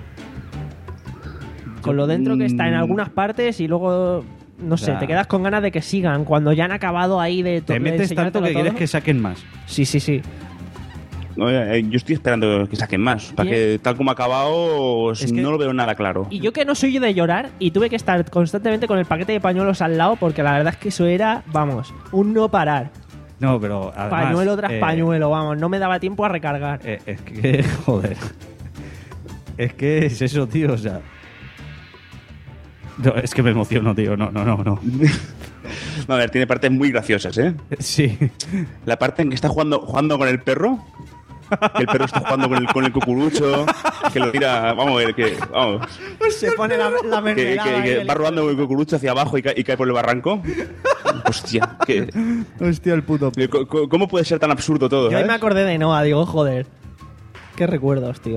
con lo dentro que está en Mm. algunas partes y luego, no sé, Ya. te quedas con ganas de que sigan cuando ya han acabado ahí de to- Te de metes tanto que enseñártelo quieres todo. que saquen más. Sí, sí, sí. No, eh, yo estoy esperando que saquen más. Para Tiene- que tal como ha acabado, Es que- no lo veo nada claro. Y yo que no soy de llorar y tuve que estar constantemente con el paquete de pañuelos al lado porque la verdad es que eso era, vamos, un no parar. No, pero además... Pañuelo tras eh, pañuelo, vamos, no me daba tiempo a recargar. eh, es que, joder. Es que es eso, tío, o sea... No, es que me emociono, tío. No, no, no, no. A ver, tiene partes muy graciosas, ¿eh? Sí. La parte en que está jugando, jugando con el perro. Que el perro está jugando con el, con el cucurucho. Que lo tira. Vamos a ver, que. Vamos. Se pone la, la Que, mermelada que- ahí que el- va rodando con el cucurucho hacia abajo y cae, y cae por el barranco. Hostia, que. Hostia, el puto... co- co- ¿Cómo puede ser tan absurdo todo? Yo ahí ¿sabes? me acordé de Noah, digo, joder. Qué recuerdos, tío.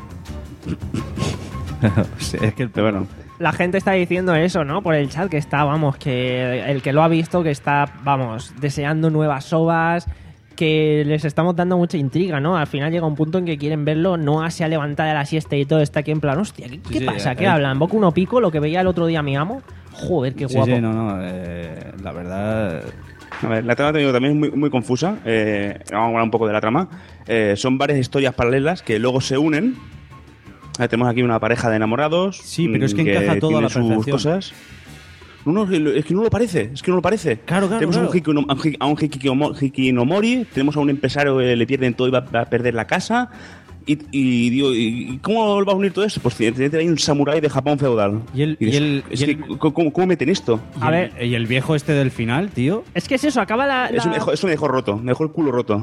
es que el... Pero bueno. La gente está diciendo eso, ¿no? Por el chat que está, vamos, que el que lo ha visto, que está, vamos, deseando nuevas ovas, que les estamos dando mucha intriga, ¿no? Al final llega un punto en que quieren verlo, Noah se ha levantado de la siesta y todo está aquí en plan, hostia, ¿qué, qué sí, pasa? eh, ¿Qué eh. hablan? ¿Boku no Pico? Lo que veía el otro día mi amo. Joder, qué Sí, guapo. sí, no, no. eh, la verdad... A ver, la trama te digo, también es muy, muy confusa. Eh, vamos a hablar un poco de la trama. Eh, son varias historias paralelas que luego se unen. Eh, tenemos aquí una pareja de enamorados. Sí, pero es mm, que encaja todo a tiene la sus perfección. cosas. No, no, es que no lo parece. Es que no lo parece. Claro, claro, Tenemos claro. un hiki no- a un hiki- a un hikikomo- hikinomori. Tenemos a un empresario que le pierden todo y va, va a perder la casa. Y, y digo, ¿y cómo va a unir todo esto? Pues tiene tiene ahí un samurái de Japón feudal. Y el- dices, y el- es y que, el- ¿cómo, cómo meten esto? Y A el- ver. Y el viejo este del final, tío... Es que es eso, acaba la... Eso, la- me dejó, eso me dejó roto. Me dejó el culo roto.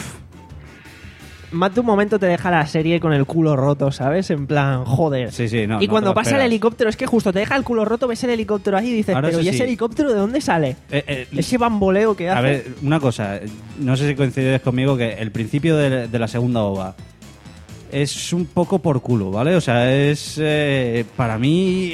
Más de un momento te deja la serie con el culo roto, ¿sabes? En plan, joder. Sí, sí, no. y no cuando te lo pasa el esperas. helicóptero, es que justo te deja el culo roto, ves el helicóptero ahí y dices, Ahora pero eso ¿y ese sí. helicóptero de dónde sale? Eh, eh, Ese bamboleo que hace. A ver, una cosa, no sé si coincides conmigo que el principio de, de la segunda ova es un poco por culo, ¿vale? O sea, es eh, para mí...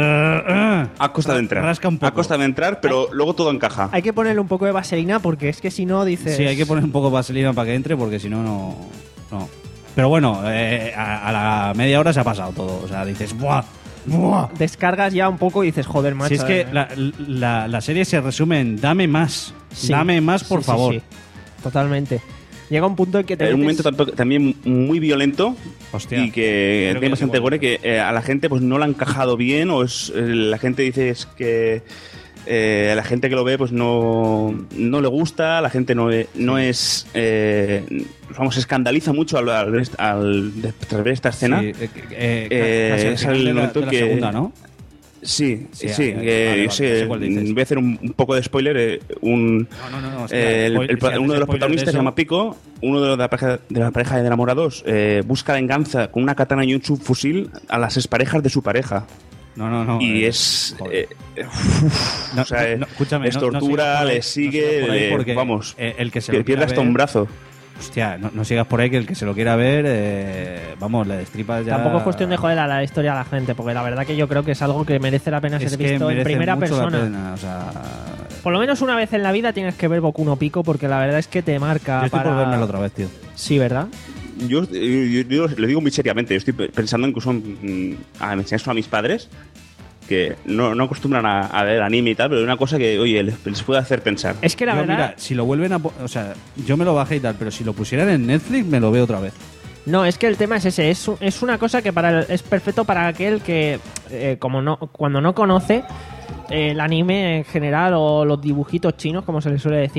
eh, A costa de entrar. Rasca un poco. A costa de entrar, pero luego todo encaja. Hay que ponerle un poco de vaselina porque es que si no dices... Sí, hay que poner un poco de vaselina para que entre porque si no, no... no. Pero bueno, eh, a, a la media hora se ha pasado todo. O sea, dices, ¡buah! ¡Buah! Descargas ya un poco y dices, joder, macho. Si es que eh. la, la, la serie se resume en dame más. Sí. Dame más, por Sí, sí, favor. sí. Totalmente. Llega un punto en que te En un metes- momento tampoco- también muy violento Hostia. y que Creo tiene que bastante es igual. gore que eh, a la gente pues no le ha encajado bien o es, eh, la gente dice es que eh, a la gente que lo ve pues no, no le gusta, la gente no, e- no es eh, vamos, se escandaliza mucho al, al, ver esta- al- tras ver esta escena. Sí, eh, eh, Eh, casi al es final el de la, momento de la que- segunda, ¿no? Sí, Sí, sí, ah, eh, vale, vale, sí, sé cuál dices. voy a hacer un, un poco de spoiler. eh, un, No, no, no. hostia, eh, el- spoil- el- si haces uno de los spoiler protagonistas de se eso- llama Pico, uno de, los de, la pareja, de la pareja de enamorados eh, busca venganza con una katana y un subfusil a las exparejas de su pareja. No, no, no. y eh, es... joder. eh, uf, No, o sea, no, eh, no, escúchame, es no- no tortura, sigas por ahí, le no sigue, sigas por ahí le- porque, vamos, eh, el que se que lo pierde quiera hasta un ver- brazo. Hostia, no, no sigas por ahí que el que se lo quiera ver, eh, vamos, le destripas ya... Tampoco es cuestión de joder a la historia a la gente, porque la verdad que yo creo que es algo que merece la pena Es ser que visto en merece primera mucho la persona. pena, o sea, Por lo menos una vez en la vida tienes que ver Boku no Pico, porque la verdad es que te marca yo estoy para... por vérmelo otra vez, tío. Sí, ¿verdad? Yo, eh, yo- yo lo digo muy seriamente, yo estoy pensando incluso en, a me enseñar eso a mis padres, que no, no acostumbran a, a ver anime y tal, pero es una cosa que, oye, les, les puede hacer pensar. Es que la Yo, verdad... mira, si lo vuelven a... po- O sea, yo me lo bajé y tal, pero si lo pusieran en Netflix me lo veo otra vez. No, es que el tema es ese, es, es una cosa que para el- es perfecto para aquel que, eh, como no, cuando no conoce eh, el anime en general o los dibujitos chinos, como se le suele decir,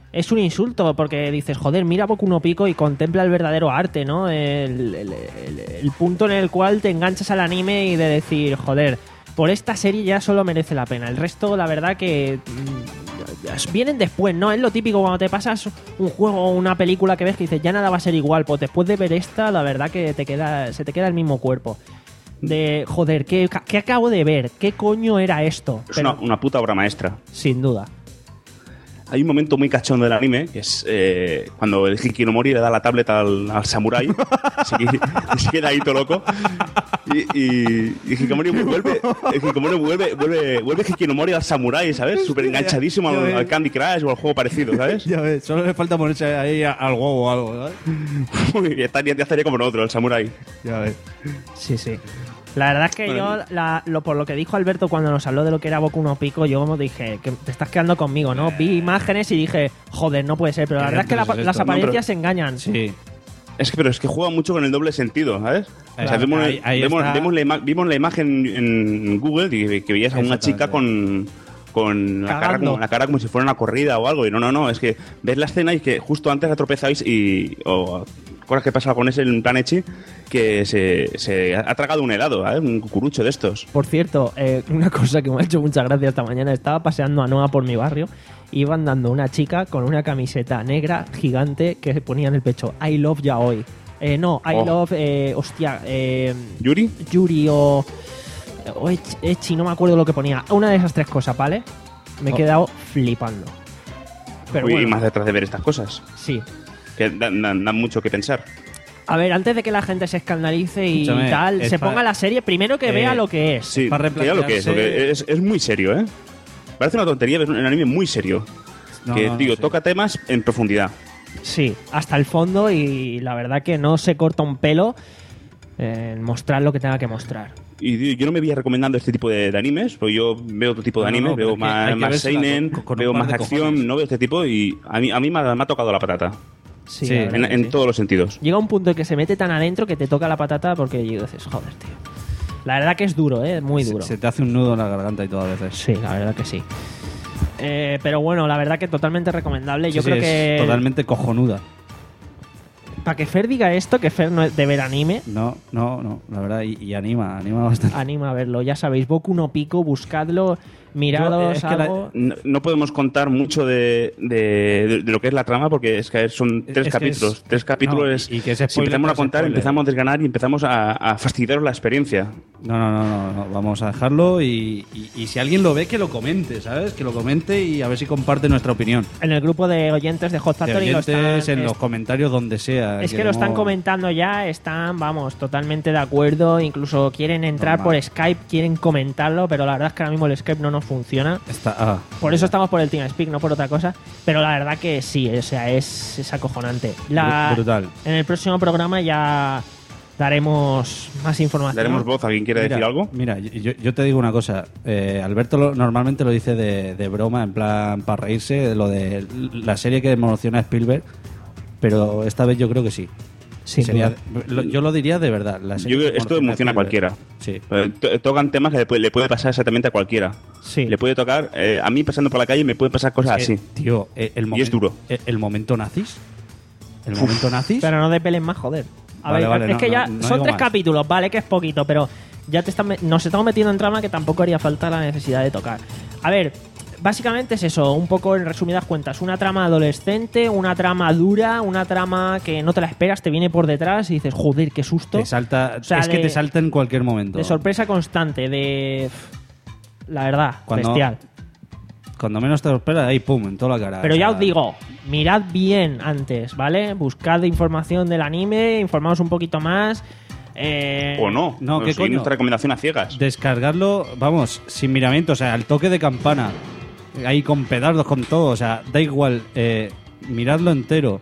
es un insulto, porque dices, joder, mira Boku no Pico y contempla el verdadero arte, ¿no? El, el, el, el punto en el cual te enganchas al anime y de decir, joder, por esta serie ya solo merece la pena. El resto, la verdad que mmm, vienen después, ¿no? Es lo típico cuando te pasas un juego o una película que ves que dices, ya nada va a ser igual. Pues después de ver esta, la verdad que te queda, se te queda el mismo cuerpo. De, joder, ¿qué, qué acabo de ver? ¿Qué coño era esto? Es Pero, una, una puta obra maestra. sin duda. Hay un momento muy cachondo del anime, que es eh, cuando el Hikikomori le da la tablet al, al samurái se, se queda ahí todo loco y, y, y Hikikomori vuelve el Hikikomori vuelve, vuelve, vuelve Hikikomori al samurái, ¿sabes? Súper enganchadísimo al, al Candy Crush o al juego parecido, ¿sabes? Ya ves, solo le falta ponerse ahí al huevo o algo, ¿sabes? Uy, estaría, ya estaría como nosotros, el samurái. Ya ves. Sí, sí. La verdad es que Bueno. yo, la, lo, por lo que dijo Alberto cuando nos habló de lo que era Boku no Pico, yo como dije, que te estás quedando conmigo, ¿no? Vi imágenes y dije, joder, no puede ser. Pero la ¿Qué verdad es que la- dentro es las esto? No, apariencias pero- se engañan. Sí. Es que, pero es que juega mucho con el doble sentido, ¿sabes? O sea, Ahí- vemos, ahí- ahí vemos, está. vemos la ima- vimos la imagen en Google y que veías a una chica con, con la, cara Cagando. como, la cara como si fuera una corrida o algo. Y no, no, no, es que ves la escena y que justo antes la tropezáis y... O, cosas que pasa con ese en plan Echi, que se, se ha tragado un helado, ¿eh? Un cucurucho de estos. Por cierto, eh, una cosa que me ha hecho mucha gracia esta mañana, estaba paseando a Noa por mi barrio, iba andando una chica con una camiseta negra gigante que ponía en el pecho I love yaoi. Eh, no, I Oh. love, eh, hostia, eh, ¿Yuri? Yuri o, o Ech- Echi, no me acuerdo lo que ponía. Una de esas tres cosas, ¿vale? Me he Oh. quedado flipando. Pero Uy, bueno, más detrás de ver estas cosas, sí. que dan, dan- dan mucho que pensar. A ver, antes de que la gente se escandalice y Escúchame, tal, es se pa- ponga la serie, primero que Eh, vea lo que es. Sí, para que ya lo que es, replantearse- porque es, es muy serio, ¿eh? Parece una tontería, pero es un anime muy serio. No, que, no, no tío, sé. toca temas en profundidad. Sí, hasta el fondo y la verdad que no se corta un pelo en mostrar lo que tenga que mostrar. Y tío, yo no me voy recomendando este tipo de, de animes, porque yo veo otro tipo de No, no, anime, no, pero veo es que hay más, que más vérsela seinen, con- con un veo par más de acción, cojones. no veo este tipo y a mí, a mí me, ha, me ha tocado la patata, Sí, Sí, la verdad en, que en sí. todos los sentidos. Llega un punto en que se mete tan adentro que te toca la patata porque dices, joder, tío. La verdad que es duro, ¿eh? Muy duro. Se, se te hace un nudo en la garganta y todo a veces. Sí, la verdad que sí. Eh, pero bueno, la verdad que totalmente recomendable. Yo Sí, creo sí, que es totalmente cojonuda. para que Fer diga esto, que Fer no es de ver anime, No, no, no, la verdad, y, y anima, anima bastante. anima a verlo. Ya sabéis, Boku no Pico, buscadlo, mirados Yo, eh, es que la- algo. No, no podemos contar mucho de, de, de lo que es la trama porque es que son tres Es que capítulos. es- tres capítulos. no, y- y que es si spoiler empezamos a tras contar, spoiler. empezamos a desganar y empezamos a, a fastidiaros la experiencia. No, no, no, no, no, vamos a dejarlo y, y- y si alguien lo ve, que lo comente, ¿sabes? Que lo comente y a ver si comparte nuestra opinión. En el grupo de oyentes de Hot De Factory lo oyentes, están, en es- los comentarios, donde sea. Es que lo están no- comentando ya, están, vamos, totalmente de acuerdo, incluso quieren entrar Normal. por Skype, quieren comentarlo, pero la verdad es que ahora mismo el Skype no nos funciona. Está, ah, Por eso estamos por el TeamSpeak, no por otra cosa. Pero la verdad que sí, o sea, es, es acojonante. La, bru- brutal. En el próximo programa ya daremos más información. Daremos voz a quien quiera Mira, decir algo. Mira, yo, yo te digo una cosa. Eh, Alberto lo- normalmente lo dice de, de broma, en plan para reírse, de lo de la serie que emociona a Spielberg, pero esta vez yo creo que sí. Sin Sería- duda. lo- yo lo diría de verdad. La serie Yo creo que que esto emociona a Spielberg. cualquiera. Sí. Eh, to- Tocan temas que le puede, le puede pasar exactamente a cualquiera. Sí. Le puede tocar, eh, a mí pasando por la calle me pueden pasar cosas Eh, así. Tío, eh, el, Y momen- es duro. El, el momento nazis. El momento nazis. Pero no desvelen más, joder. A Vale, ver, vale, es no, que ya no, no son digo tres más. capítulos, vale, que es poquito, pero ya te están, me- nos estamos metiendo en trama que tampoco haría falta la necesidad de tocar. A ver, básicamente es eso, un poco en resumidas cuentas, una trama adolescente, una trama dura, una trama que no te la esperas, te viene por detrás y dices, joder, qué susto. Te salta, O sea, es que de- te salta en cualquier momento. De sorpresa constante, de... La verdad, Cuando- bestial. Cuando menos te lo esperas, ahí pum, en toda la cara. Pero O ya sea, os digo, mirad bien antes, ¿vale? Buscad información del anime, informaos un poquito más. Eh, O no. No, O ¿qué seguir coño? nuestra recomendación a ciegas. Descargarlo, vamos, sin miramiento, o sea, al toque de campana. Ahí con pedardos, con todo, o sea, da igual. Eh, miradlo entero.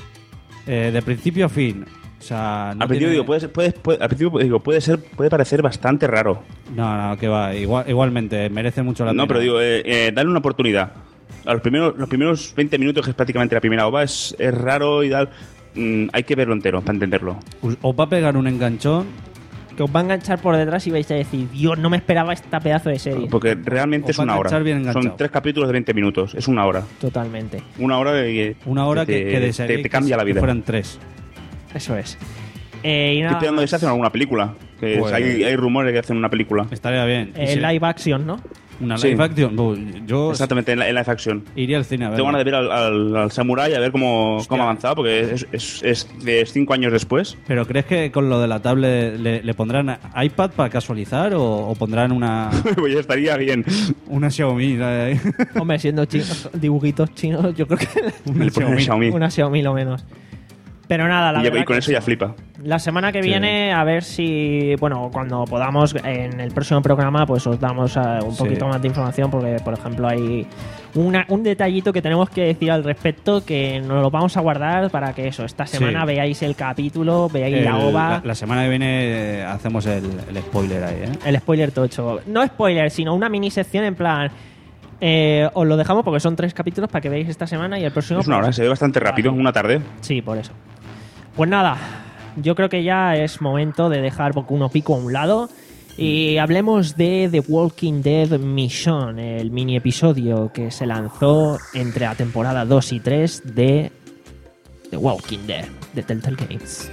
Eh, de principio a fin. O sea, no al principio tiene- digo, puede, ser- puede, puede- al principio digo, puede ser, puede parecer bastante raro. No, no, que va. Igual, igualmente, merece mucho la pena. No, pero digo, eh, eh, dale una oportunidad. A los primeros, los primeros veinte minutos, que es prácticamente la primera ova, es, es raro y tal. Mm, hay que verlo entero para entenderlo. Os os va a pegar un enganchón que os va a enganchar por detrás y vais a decir, Dios, no me esperaba esta pedazo de serie. Porque realmente Os es va a una hora. enganchar bien enganchado. Son tres capítulos de veinte minutos. Es una hora. Totalmente. Una hora de, Una hora que, te, que te, desearía te que- cambia la que vida. fueran tres. Eso es. Eh, y Estoy nada esperando que más. se hacen alguna película. Que Pues- hay, hay rumores de que hacen una película. Estaría bien. Y Eh, si- live action, ¿no? Una Sí. live action. Bu, Yo Exactamente, en la, en live action. iría al cine a ver. Tengo ganas de ver al, al, al Samurai a ver cómo, cómo ha avanzado, porque es, es, es de cinco años después. ¿Pero crees que con lo de la tablet le, le pondrán iPad para casualizar o, o pondrán una, Pues ya estaría bien. una Xiaomi? ¿sabes? Hombre, siendo chinos, dibujitos chinos, yo creo que Le ponen el Xiaomi. una Xiaomi lo menos. Pero nada, la Y, ya- verdad y con que eso ya flipa. la semana que viene, a ver si, bueno, cuando podamos, en el próximo programa, pues os damos eh, un Sí. poquito más de información, porque, por ejemplo, hay una- un detallito que tenemos que decir al respecto que nos lo vamos a guardar para que eso, esta semana Sí. veáis el capítulo, veáis El- la ova, la, la semana que viene eh, hacemos el, el spoiler ahí, ¿eh? el spoiler tocho. No spoiler, sino una mini sección en plan... eh, os lo dejamos porque son tres capítulos para que veáis esta semana y el próximo... Es una hora, pues, se ve bastante rápido, una tarde. Sí, por eso. Pues nada, yo creo que ya es momento de dejar Boku no Pico a un lado y hablemos de The Walking Dead Mission, el mini episodio que se lanzó entre la temporada dos y tres de The Walking Dead de Telltale Games.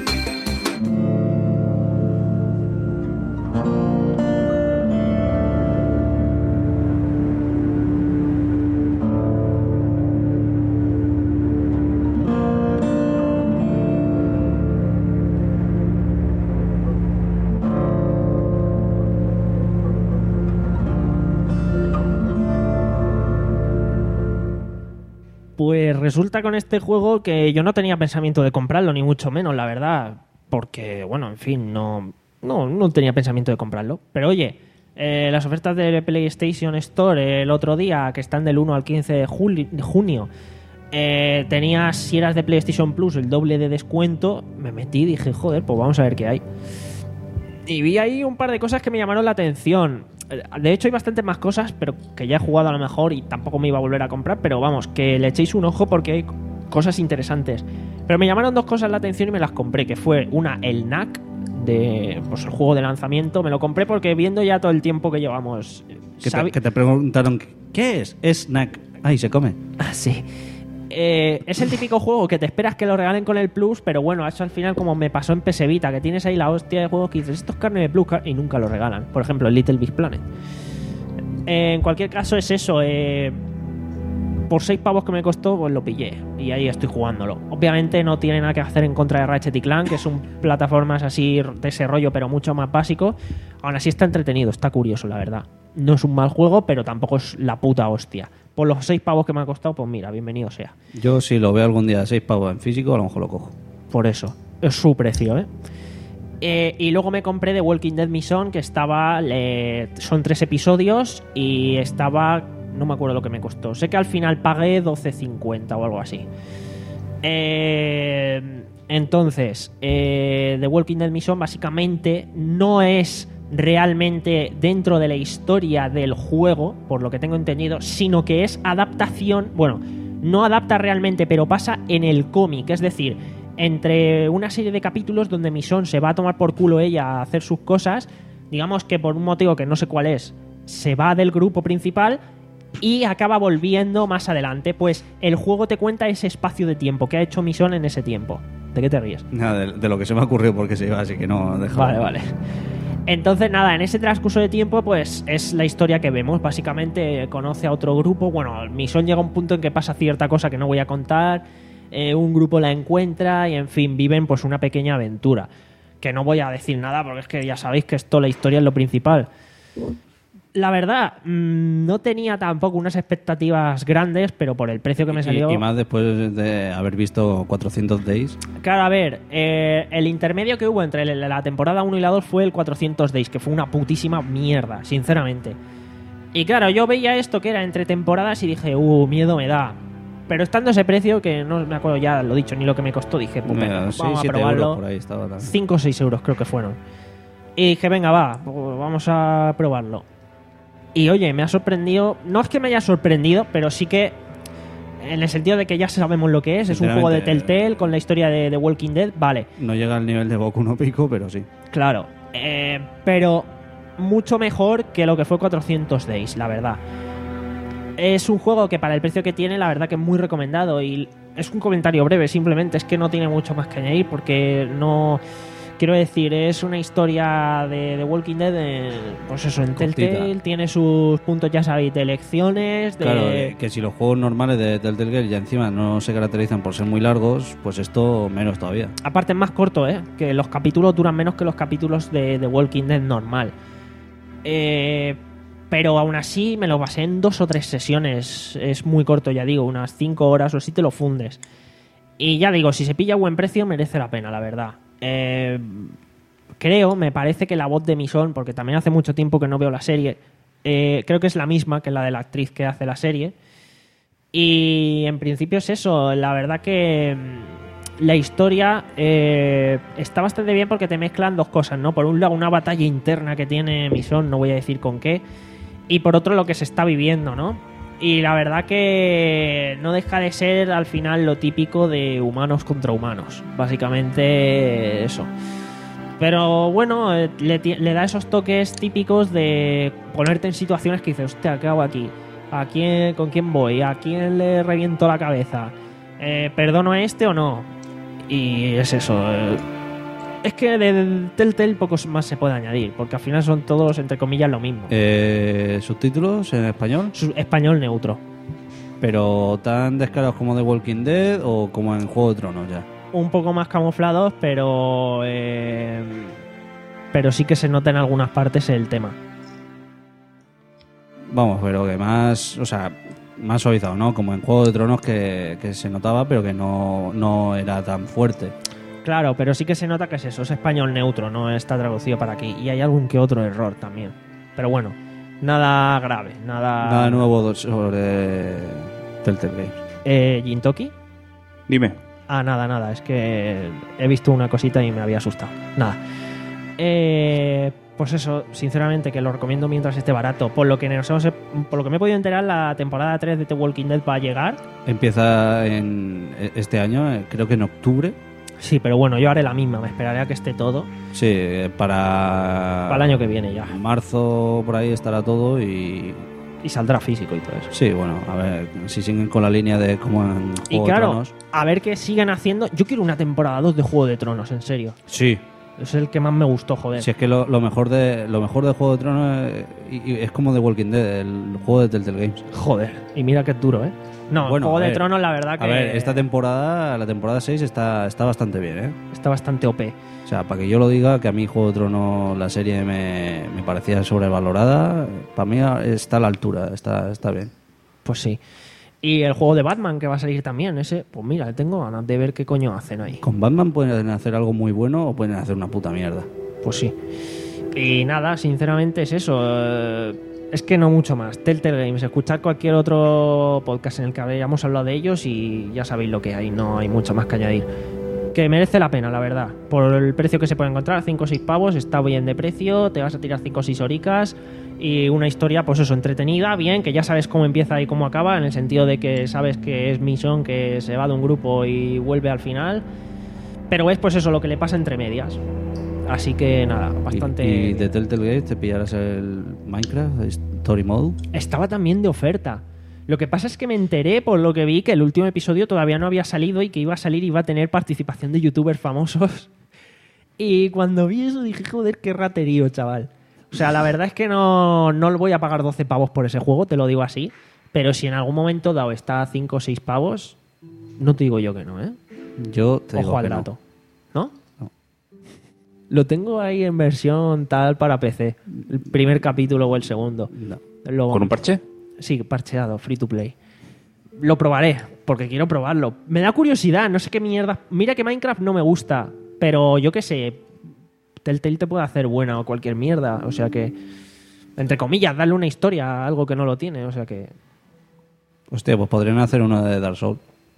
Pues resulta con este juego que yo no tenía pensamiento de comprarlo, ni mucho menos, la verdad. Porque, bueno, en fin, no, no, no tenía pensamiento de comprarlo. Pero oye, eh, las ofertas de PlayStation Store el otro día, que están del uno al quince de, juli- de junio, eh, tenías, si eras de PlayStation Plus, el doble de descuento. Me metí y dije, joder, pues vamos a ver qué hay. Y vi ahí un par de cosas que me llamaron la atención. De hecho, hay bastantes más cosas, pero que ya he jugado a lo mejor y tampoco me iba a volver a comprar. Pero vamos, que le echéis un ojo porque hay cosas interesantes. Pero me llamaron dos cosas la atención y me las compré, que fue una, el N A C, de, pues el juego de lanzamiento. Me lo compré porque viendo ya todo el tiempo que llevamos... Que sabi- te, que te preguntaron, ¿qué es? Es snack. Ay, se come. Ah, sí. Eh, es el típico juego que te esperas que lo regalen con el Plus, pero bueno, eso al final como me pasó en P S Vita, que tienes ahí la hostia de juegos que dices, esto es carne de Plus, car-", y nunca lo regalan. Por ejemplo, el Little Big Planet. Eh, en cualquier caso es eso, eh, por seis pavos que me costó, pues lo pillé y ahí estoy jugándolo. Obviamente no tiene nada que hacer en contra de Ratchet y Clank, que son plataformas así de ese rollo, pero mucho más básico. Aún así está entretenido, está curioso, la verdad. No es un mal juego, pero tampoco es la puta hostia. Por los seis pavos que me ha costado, pues mira, bienvenido sea. Yo si lo veo algún día a seis pavos en físico, a lo mejor lo cojo. Por eso, es su precio, ¿eh? Eh, y luego me compré The Walking Dead Mission, que estaba... eh, son tres episodios y estaba... No me acuerdo lo que me costó. Sé que al final pagué doce cincuenta o algo así. Eh, entonces, eh, The Walking Dead Mission básicamente no es realmente dentro de la historia del juego, por lo que tengo entendido, sino que es adaptación... Bueno, no adapta realmente, pero pasa en el cómic. Es decir, entre una serie de capítulos donde Mission se va a tomar por culo ella a hacer sus cosas, digamos que por un motivo que no sé cuál es, se va del grupo principal y acaba volviendo más adelante. Pues el juego te cuenta ese espacio de tiempo que ha hecho Mission en ese tiempo. ¿De qué te ríes? Nada, de, de lo que se me ha ocurrido porque se iba, así que no, deja. Vale, vale. Entonces, nada, en ese transcurso de tiempo, pues es la historia que vemos. Básicamente conoce a otro grupo. Bueno, Mission llega a un punto en que pasa cierta cosa que no voy a contar. Eh, un grupo la encuentra y, en fin, viven pues una pequeña aventura. Que no voy a decir nada porque es que ya sabéis que esto, la historia es lo principal. La verdad, mmm, no tenía tampoco unas expectativas grandes, pero por el precio que me salió... Y, y más después de haber visto cuatrocientos Days. Claro, a ver, eh, el intermedio que hubo entre la temporada uno y la dos fue el cuatrocientos Days, que fue una putísima mierda, sinceramente. Y claro, yo veía esto que era entre temporadas y dije, uh, miedo me da. Pero estando ese precio, que no me acuerdo ya, lo dicho, ni lo que me costó, dije, pues venga, Mira, seis, vamos a siete probarlo. euros por ahí estaba también. cinco o seis euros creo que fueron. Y dije, venga, va, pues vamos a probarlo. Y oye, me ha sorprendido. No es que me haya sorprendido, pero sí que en el sentido de que ya sabemos lo que es. Es un juego de Telltale con la historia de The Walking Dead, vale. No llega al nivel de Boku no Pico, pero sí. Claro. Eh, pero mucho mejor que lo que fue cuatrocientos Days, la verdad. Es un juego que para el precio que tiene, la verdad que es muy recomendado. Y es un comentario breve, simplemente. Es que no tiene mucho más que añadir porque no... Quiero decir, es una historia de, de Walking Dead, de, pues eso, en Telltale, tiene sus puntos, ya sabéis, de elecciones, de... Claro, eh, que si los juegos normales de Telltale ya encima no se caracterizan por ser muy largos, pues esto menos todavía. Aparte es más corto, ¿eh? Que los capítulos duran menos que los capítulos de, de Walking Dead normal. Eh, pero aún así me lo pasé en dos o tres sesiones. Es muy corto, ya digo, unas cinco horas o así te lo fundes. Y ya digo, si se pilla a buen precio merece la pena, la verdad. Eh, creo, me parece que la voz de Michonne, porque también hace mucho tiempo que no veo la serie, eh, creo que es la misma que la de la actriz que hace la serie. Y en principio es eso, la verdad que la historia eh, está bastante bien porque te mezclan dos cosas, ¿no? Por un lado, una batalla interna que tiene Michonne, no voy a decir con qué, y por otro, lo que se está viviendo, ¿no? Y la verdad que no deja de ser al final lo típico de humanos contra humanos. Básicamente eso. Pero bueno, le, le da esos toques típicos de ponerte en situaciones que dices, hostia, ¿qué hago aquí? ¿A quién, ¿Con quién voy? ¿A quién le reviento la cabeza? Eh, ¿Perdono a este o no? Y es eso. Eh, es que de Telltale poco más se puede añadir, porque al final son todos, entre comillas, lo mismo. Eh, ¿Subtítulos en español? Su- español neutro. ¿Pero tan descarados como The Walking Dead o como en Juego de Tronos ya? Un poco más camuflados, pero eh, pero sí que se nota en algunas partes el tema. Vamos, pero que más, o sea, más suavizado, ¿no? Como en Juego de Tronos que, que se notaba, pero que no, no era tan fuerte. Claro, pero sí que se nota que es eso, es español neutro, no está traducido para aquí. Y hay algún que otro error también. Pero bueno, nada grave, nada... Nada nuevo sobre Telltale Games. Eh, ¿Jintoki? Dime. Ah, nada, nada, es que he visto una cosita y me había asustado. Nada. Eh, pues eso, sinceramente, que lo recomiendo mientras esté barato. Por lo que nos hemos- por lo que me he podido enterar, la temporada tres de The Walking Dead va a llegar. Empieza en este año, eh, creo que en octubre. Sí, pero bueno, yo haré la misma, me esperaré a que esté todo. Sí, eh, para... Para el año que viene ya. En marzo por ahí estará todo y... Y saldrá físico y todo eso. Sí, bueno, a ver, si siguen con la línea de como en Juego Y de claro, Tronos. a ver qué siguen haciendo. Yo quiero una temporada dos de Juego de Tronos, en serio. Sí. Es el que más me gustó, joder. Si es que lo, lo mejor de lo mejor de Juego de Tronos eh, y- y es como The Walking Dead, el juego de Telltale Games. Joder, y mira que es duro, ¿eh? No, Bueno, Juego a de ver, Tronos, la verdad que A ver, esta temporada, la temporada seis está, está bastante bien, ¿eh? está bastante O P. O sea, para que yo lo diga, que a mí Juego de Tronos, la serie me, me parecía sobrevalorada, para mí está a la altura, está, está bien. Pues sí. Y el juego de Batman que va a salir también, ese, pues mira, tengo ganas de ver qué coño hacen ahí. Con Batman pueden hacer algo muy bueno o pueden hacer una puta mierda. Pues sí. Y nada, sinceramente es eso. eh, Es que no mucho más. Telltale Games, escuchad cualquier otro podcast en el que hayamos hablado de ellos y ya sabéis lo que hay, no hay mucho más que añadir. Que merece la pena, la verdad. Por el precio que se puede encontrar, cinco o seis pavos, está bien de precio, te vas a tirar cinco o seis horicas y una historia, pues eso, entretenida, bien, que ya sabes cómo empieza y cómo acaba, en el sentido de que sabes que es Michonne que se va de un grupo y vuelve al final, pero es pues eso, lo que le pasa entre medias. Así que nada, bastante... Y, y de Telltale Games te pillarás el Minecraft Story Mode. Estaba también de oferta. Lo que pasa es que me enteré por lo que vi que el último episodio todavía no había salido y que iba a salir y iba a tener participación de youtubers famosos. Y cuando vi eso dije, joder, qué raterío, chaval. O sea, la verdad es que no, no voy a pagar doce pavos por ese juego, te lo digo así. Pero si en algún momento dado está a cinco o seis pavos, no te digo yo que no, ¿eh? Yo te digo Ojo al que no. dato. ¿No? No. Lo tengo ahí en versión tal para P C. El primer capítulo o el segundo. No. Lo- ¿Con un parche? Sí, parcheado, free to play. Lo probaré, porque quiero probarlo. Me da curiosidad, no sé qué mierda. Mira que Minecraft no me gusta, pero yo qué sé. Telltale te puede hacer buena o cualquier mierda. O sea que, entre comillas, darle una historia a algo que no lo tiene. O sea que. Hostia, pues podrían hacer uno de Dark Souls.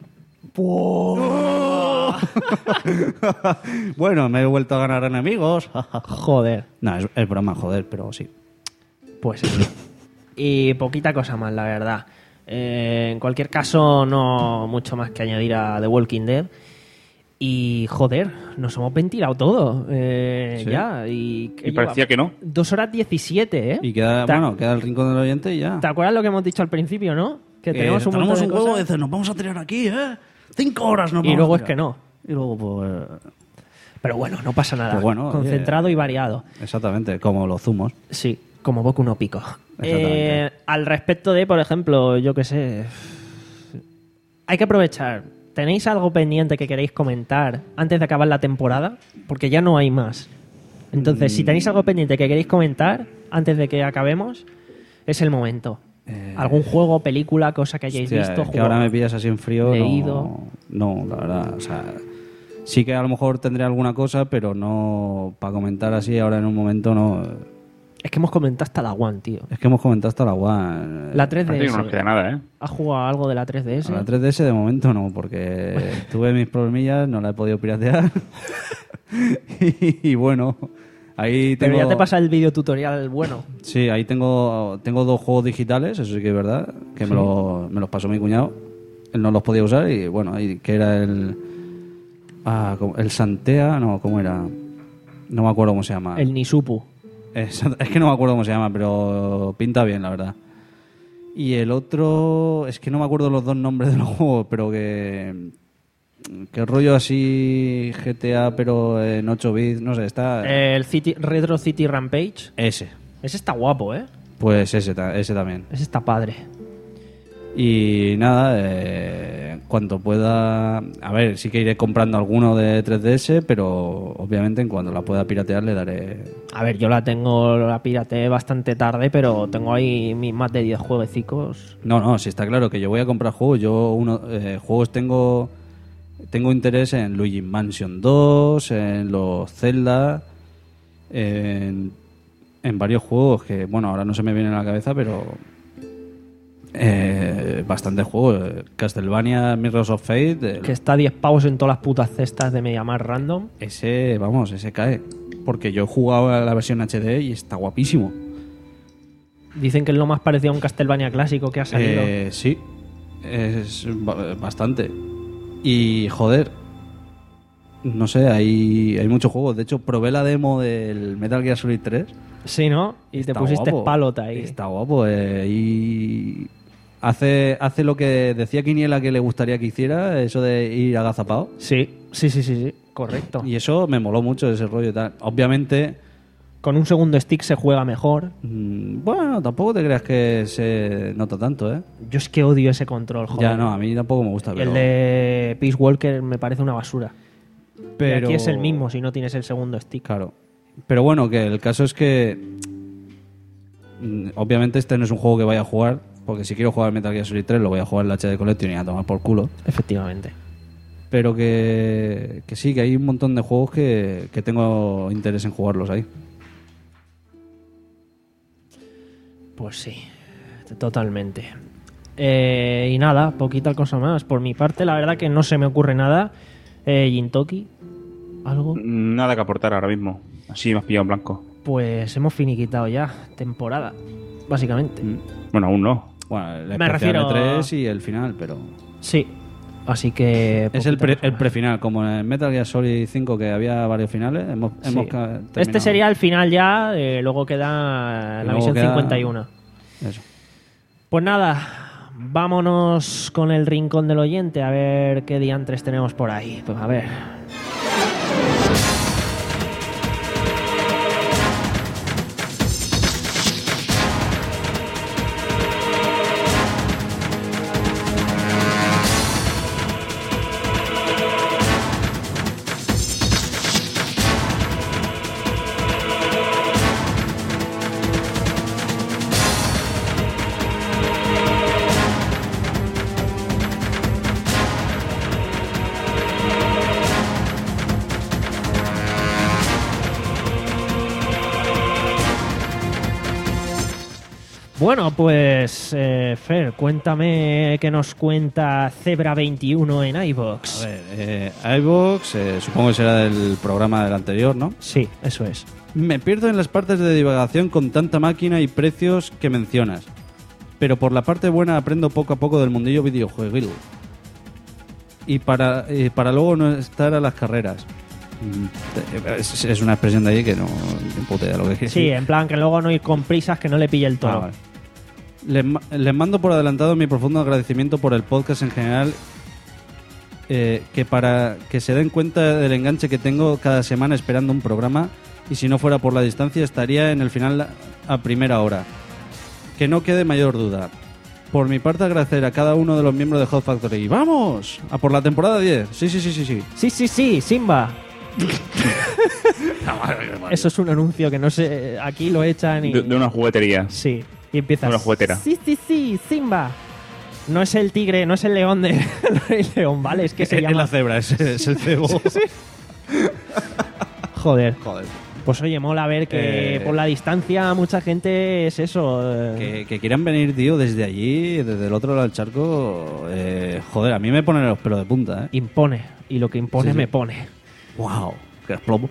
Bueno, me he vuelto a ganar enemigos. Joder. No, es, es broma, joder, pero sí. Pues sí. Y poquita cosa más, la verdad. Eh, en cualquier caso, no mucho más que añadir a The Walking Dead. Y joder, nos hemos ventilado todo. Eh, Sí. Ya. Y, Y parecía que no. Dos horas diecisiete, ¿eh? Y queda, ¿Te- bueno, queda el rincón del oyente y ya. ¿Te acuerdas lo que hemos dicho al principio, no? Que Eh, tenemos un montón tenemos de un juego cosas. y dices, nos vamos a tirar aquí, ¿eh? Cinco horas nos Y vamos luego a es que tirar. no. Y luego, pues... Pero bueno, no pasa nada. Pues bueno, Concentrado oye. y variado. Exactamente, como los zumos. Sí, como Boku no Pico. Exactamente. Eh, al respecto de, por ejemplo, yo qué sé... Hay que aprovechar. ¿Tenéis algo pendiente que queréis comentar antes de acabar la temporada? Porque ya no hay más. Entonces, si tenéis algo pendiente que queréis comentar antes de que acabemos, es el momento. Eh, ¿Algún juego, película, cosa que hayáis Hostia, visto? es que ahora me pillas así en frío. leído. No, no, la verdad. O sea, sí que a lo mejor tendré alguna cosa, pero no para comentar así ahora en un momento no. Es que hemos comentado hasta la One, tío. Es que hemos comentado hasta la One. La tres Parece D que no nos S. queda nada, ¿eh? ¿Has jugado algo de la tres D S? A la tres D S de momento no, porque tuve mis problemillas, no la he podido piratear. y, y bueno, ahí tengo. Pero ya te pasa el video tutorial bueno. Sí, ahí tengo, tengo dos juegos digitales, eso sí que es verdad, que Sí. me, lo- me los pasó mi cuñado. Él no los podía usar y bueno, ahí que era el. Ah, ¿cómo? El Santea, no, ¿cómo era? No me acuerdo cómo se llama. El Nisupu. Es, es que no me acuerdo cómo se llama, pero pinta bien, la verdad. Y el otro, es que no me acuerdo los dos nombres de los juegos, pero que. Que rollo así G T A, pero en ocho bits, no sé, está. El City, Retro City Rampage. Ese. Ese está guapo, ¿eh? Pues ese, ta- ese también. Ese está padre. Y nada, eh, cuanto pueda. A ver, sí que iré comprando alguno de tres D S, pero obviamente en cuanto la pueda piratear le daré. A ver, yo la tengo, la pirateé bastante tarde, pero tengo ahí mis más de diez jueguecicos. No, no, sí está claro que yo voy a comprar juegos. Yo, uno, eh, juegos tengo. Tengo interés en Luigi Mansion dos, en los Zelda, en, en varios juegos que, bueno, ahora no se me vienen a la cabeza, pero. Eh, bastantes juegos. Castlevania, Mirrors of Fate. el- Que está a diez pavos en todas las putas cestas de MediaMarkt Random. Ese, vamos, ese cae. Porque yo he jugado a la versión H D y está guapísimo. Dicen que es lo más parecido a un Castlevania clásico que ha salido. Eh, sí, es ba- bastante. Y joder, no sé, hay, hay muchos juegos. De hecho, probé la demo del Metal Gear Solid tres. Sí, ¿no? Y te Está pusiste guapo. palota ahí. Está guapo. eh, y hace, hace lo que decía Quiniela que le gustaría que hiciera, eso de ir agazapado. Sí, sí, sí, sí, sí. Correcto. Y eso me moló mucho, ese rollo y tal. Obviamente, Con un segundo stick se juega mejor. mm, bueno, tampoco te creas que se nota tanto, ¿eh? Yo es que odio ese control, joder. Ya no, a mí tampoco me gusta. Y Pero, el de Peace Walker me parece una basura. pero... Y aquí es el mismo si no tienes el segundo stick. Claro. Pero bueno, que el caso es que mm, obviamente este no es un juego que vaya a jugar, porque si quiero jugar Metal Gear Solid tres lo voy a jugar en la H D Collection y a tomar por culo. Efectivamente. Pero que, que sí, que hay un montón de juegos que, que tengo interés en jugarlos ahí. Pues sí, totalmente. Eh, y nada, poquita cosa más. Por mi parte, la verdad que no se me ocurre nada. Eh, Jintoki, ¿algo? Nada que aportar ahora mismo. Así me has pillado en blanco. Pues hemos finiquitado ya, temporada, básicamente. Bueno, aún no. Bueno, el Me especial refiero E tres y el final, pero... Sí, así que... Es el, poquita pre- cosa el más. prefinal, como en el Metal Gear Solid cinco que había varios finales, hemos, Sí. hemos ca- Este terminado. sería el final ya, eh, luego queda Y la luego misión queda- cincuenta y uno. Eso. Pues nada, vámonos con el rincón del oyente a ver qué diantres tenemos por ahí. Pues a ver. Bueno, pues eh, Fer, cuéntame qué nos cuenta Zebra veintiuno en iVoox. A ver, eh, iVoox, eh, supongo que será del programa del anterior, ¿no? Sí, eso es. Me pierdo en las partes de divagación con tanta máquina y precios que mencionas. Pero por la parte buena aprendo poco a poco del mundillo videojueguil. y para, y para luego no estar a las carreras. Es, es una expresión de ahí que no ni puta idea lo que quiere Sí, decir. en plan que luego no ir con prisas, que no le pille el toro. Ah, vale. Les, ma- les mando por adelantado mi profundo agradecimiento por el podcast en general, eh, que para que se den cuenta del enganche que tengo cada semana esperando un programa, y si no fuera por la distancia estaría en el final a primera hora. Que no quede mayor duda. Por mi parte, agradecer a cada uno de los miembros de Hot Factory. ¡Vamos! A por la temporada diez. Sí, sí, sí, sí, sí. Sí, sí, sí, Simba. Eso es un anuncio que no sé, aquí lo echan y... De, de una juguetería. Sí, y empieza... Una juguetera. Sí, sí, sí, Simba. No es el tigre, no es el león de el Rey León, ¿vale? Es que se Es llama... la cebra, es, es el cebo. Joder. Joder. Pues oye, mola ver que Eh, por la distancia mucha gente es eso. eh, Que, que quieran venir, tío, desde allí, desde el otro lado del charco. Eh, joder, a mí me ponen los pelos de punta, ¿eh? Impone. Y lo que impone Sí, sí. me pone. ¡Wow! ¡Qué explomo!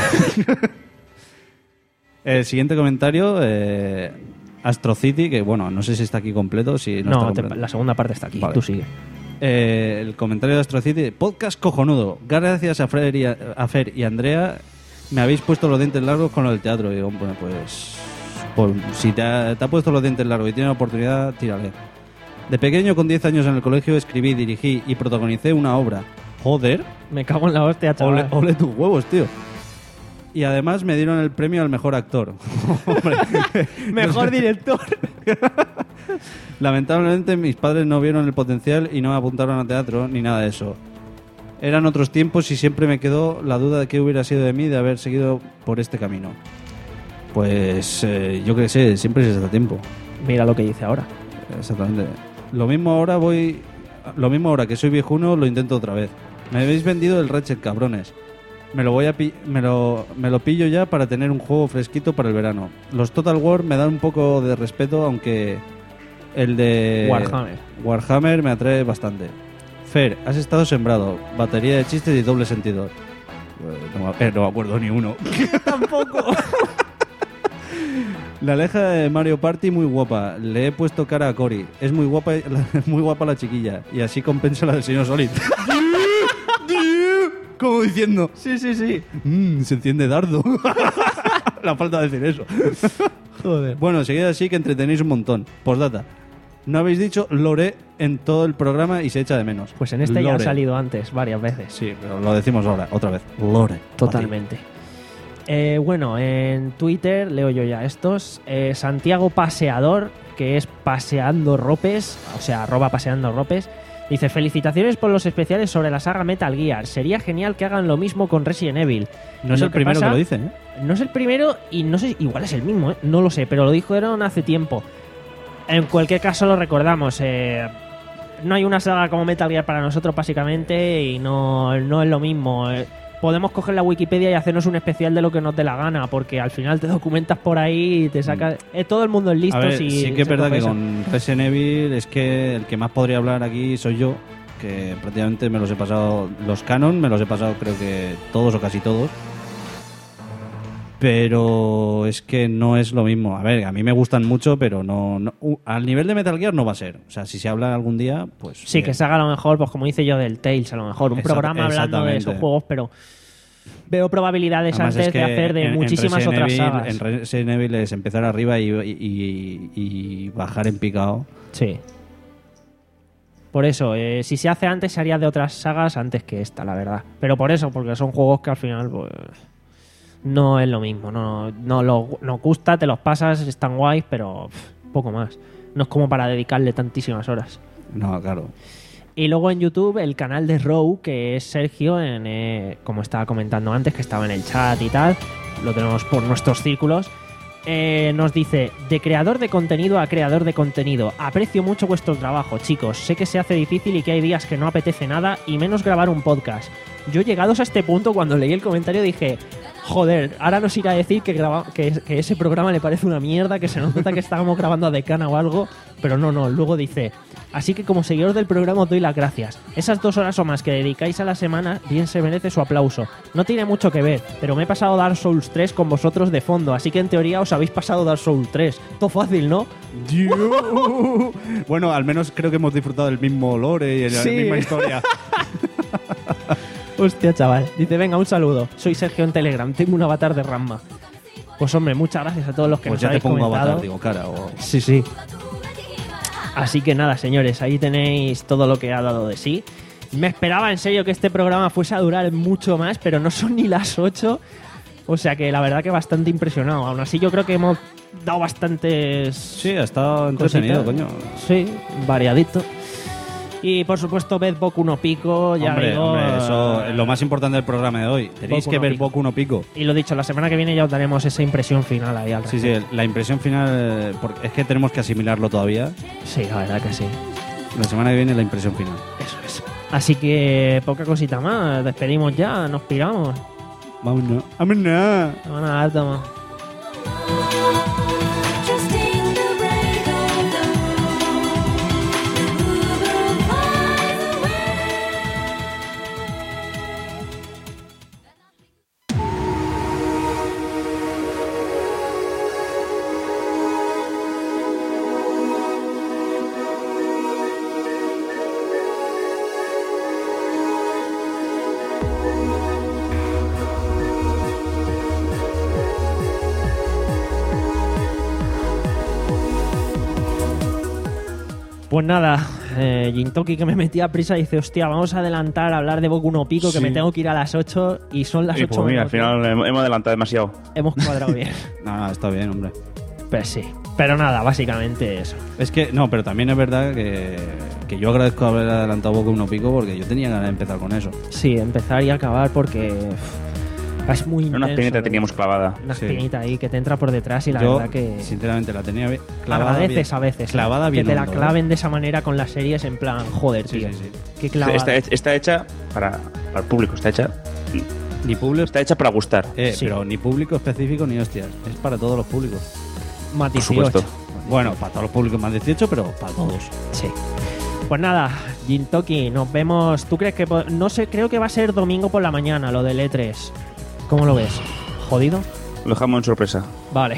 El siguiente comentario, eh, Astro City, que bueno, no sé si está aquí completo. Si no, No, está te- completo. la segunda parte está aquí. Vale. Tú sigue. Eh, el comentario de Astro City, podcast cojonudo. Gracias a Fer y, a, a Fer y Andrea, me habéis puesto los dientes largos con lo del teatro. Y digo, bueno, pues, pues si te ha, te ha puesto los dientes largos y tienes la oportunidad, tírale. De pequeño, con diez años en el colegio, escribí, dirigí y protagonicé una obra. Joder, Me cago en la hostia, chaval. ole, ole tus huevos, tío. Y además me dieron el premio al mejor actor. Hombre, Mejor director. lamentablemente mis padres no vieron el potencial y no me apuntaron a teatro ni nada de eso. Eran otros tiempos y siempre me quedó la duda de qué hubiera sido de mí de haber seguido por este camino. Pues eh, yo qué sé, siempre es este tiempo. Mira lo que dice ahora. Exactamente. Lo mismo ahora voy... Lo mismo ahora que soy viejuno, lo intento otra vez. Me habéis vendido el Ratchet, cabrones. Me lo voy a pi- me lo, me lo pillo ya para tener un juego fresquito para el verano. Los Total War me dan un poco de respeto, aunque el de Warhammer. Warhammer me atrae bastante. Fer, has estado sembrado. Batería de chistes y doble sentido. Eh, No, me- eh, no me acuerdo ni uno. Tampoco. La Aleja de Mario Party muy guapa. Le he puesto cara a Cory. Es muy guapa, muy guapa la chiquilla. Y así compensa la del señor Solid. Como diciendo. Sí, sí, sí. "Mm, se enciende dardo. La falta de decir eso. Joder. Bueno, seguid así que entretenéis un montón. Postdata. No habéis dicho Lore en todo el programa y se echa de menos. Pues en este ya ha Lore. salido antes, varias veces. Sí, pero lo decimos ahora, otra vez. Lore. Totalmente. Eh, bueno, en Twitter leo yo ya estos. Eh, Santiago Paseador, que es Paseando Ropes, o sea, arroba Paseando Ropes, dice: felicitaciones por los especiales sobre la saga Metal Gear. Sería genial que hagan lo mismo con Resident Evil. No es Lo el primero pasa- que lo dice, ¿eh? No es el primero y no sé, igual es el mismo, ¿eh? No lo sé, pero lo dijeron hace tiempo. En cualquier caso lo recordamos. eh, no hay una saga como Metal Gear para nosotros básicamente y no, no es lo mismo. eh. Podemos coger la Wikipedia y hacernos un especial de lo que nos dé la gana, porque al final te documentas por ahí y te sacas... eh, todo el mundo es listo. A ver, si sí que es se verdad que coge eso. con Resident Evil es que el que más podría hablar aquí soy yo, que prácticamente me los he pasado, los canon me los he pasado creo que todos o casi todos, pero es que no es lo mismo. A ver, a mí me gustan mucho, pero no, no- uh, al nivel de Metal Gear no va a ser. O sea, si se habla algún día, pues... Sí, bien. que se haga a lo mejor, pues como dice yo, del Tales, a lo mejor. Un Exact- programa hablando de esos exactamente. juegos, pero veo probabilidades Además, antes es que de hacer de en- en muchísimas Resident otras Evil- sagas. En Resident Evil es empezar arriba y, y- y- y bajar en picado. Sí. Por eso, eh, si se hace antes, se haría de otras sagas antes que esta, la verdad. Pero por eso, porque son juegos que al final, pues, no es lo mismo. No, no lo- nos gusta, te los pasas, están guays, pero pff, poco más. No es como para dedicarle tantísimas horas. No, claro. Y luego en YouTube, el canal de Row, que es Sergio, en, eh, como estaba comentando antes, que estaba en el chat y tal, lo tenemos por nuestros círculos, eh, nos dice: de creador de contenido a creador de contenido, aprecio mucho vuestro trabajo, chicos. Sé que se hace difícil y que hay días que no apetece nada, y menos grabar un podcast. Yo, llegados a este punto, cuando leí el comentario dije: joder, ahora nos irá a decir que, graba- que, que ese programa le parece una mierda, que se nos nota que estábamos grabando a decana o algo, pero no, no, luego dice: así que como seguidor del programa os doy las gracias. Esas dos horas o más que dedicáis a la semana bien se merece su aplauso. No tiene mucho que ver, pero me he pasado Dark Souls tres con vosotros de fondo, así que en teoría os habéis pasado Dark Souls tres. Todo fácil, ¿no? Bueno, al menos creo que hemos disfrutado del mismo lore y de la Sí. misma historia. Hostia, chaval. Dice, venga, un saludo. Soy Sergio en Telegram. Tengo un avatar de Ranma. Pues hombre, muchas gracias a todos los que Pues nos ya te habéis pongo comentado. avatar, digo, cara. O... Sí, sí. Así que nada, señores, ahí tenéis todo lo que ha dado de sí. Me esperaba en serio que este programa fuese a durar mucho más, pero no son ni las ocho. O sea que la verdad que bastante impresionado. Aún así yo creo que hemos dado bastantes... Sí, ha estado entretenido, cositas. coño. Sí, variadito. Y por supuesto, ved Boku no Pico. Ya hombre, digo, hombre, eso es lo más importante del programa de hoy. Tenéis Boku que no ver Pico. Boku no Pico. Y lo dicho, la semana que viene ya os daremos esa impresión final ahí al Sí, sí, respecto. la impresión final, eh, porque es que tenemos que asimilarlo todavía. Sí, la verdad que sí. La semana que viene la impresión final. Eso es. Así que poca cosita más. Despedimos ya, nos piramos. Vámonos. Vámonos. Vamos a toma. Pues nada, eh, Jintoki, que me metía a prisa, dice, hostia, vamos a adelantar a hablar de Boku no Pico, que Sí. me tengo que ir a las ocho y son las Y ocho. pues mira, al menos final hemos hemos adelantado demasiado. diez. Hemos cuadrado bien. No, no, está bien, hombre. Pues sí. Pero nada, básicamente eso. Es que, no, pero también es verdad que, que yo agradezco haber adelantado Boku no Pico porque yo tenía ganas de empezar con eso. Sí, empezar y acabar porque uf, es muy intenso. Una espinita ¿eh? teníamos clavada. Una Sí. espinita ahí que te entra por detrás y la yo, verdad que sinceramente, la tenía bien, clavada agradeces bien. a veces. ¿eh? Clavada bien que te la hondo, ¿eh? claven de esa manera con las series en plan, joder, Sí, tío. sí, sí. Qué clavada. Está, está hecha para, para el público, está hecha, Ni público, está hecha para gustar. eh, Sí. pero ni público específico ni hostias. Es para todos los públicos. Más Por supuesto. dieciocho. Bueno, para todos los públicos más dieciocho, pero para todos. Sí. Pues nada, Jintoki, nos vemos. ¿Tú crees que.? po- No sé, creo que va a ser domingo por la mañana lo del E tres. ¿Cómo lo ves? ¿Jodido? Lo dejamos en sorpresa. Vale.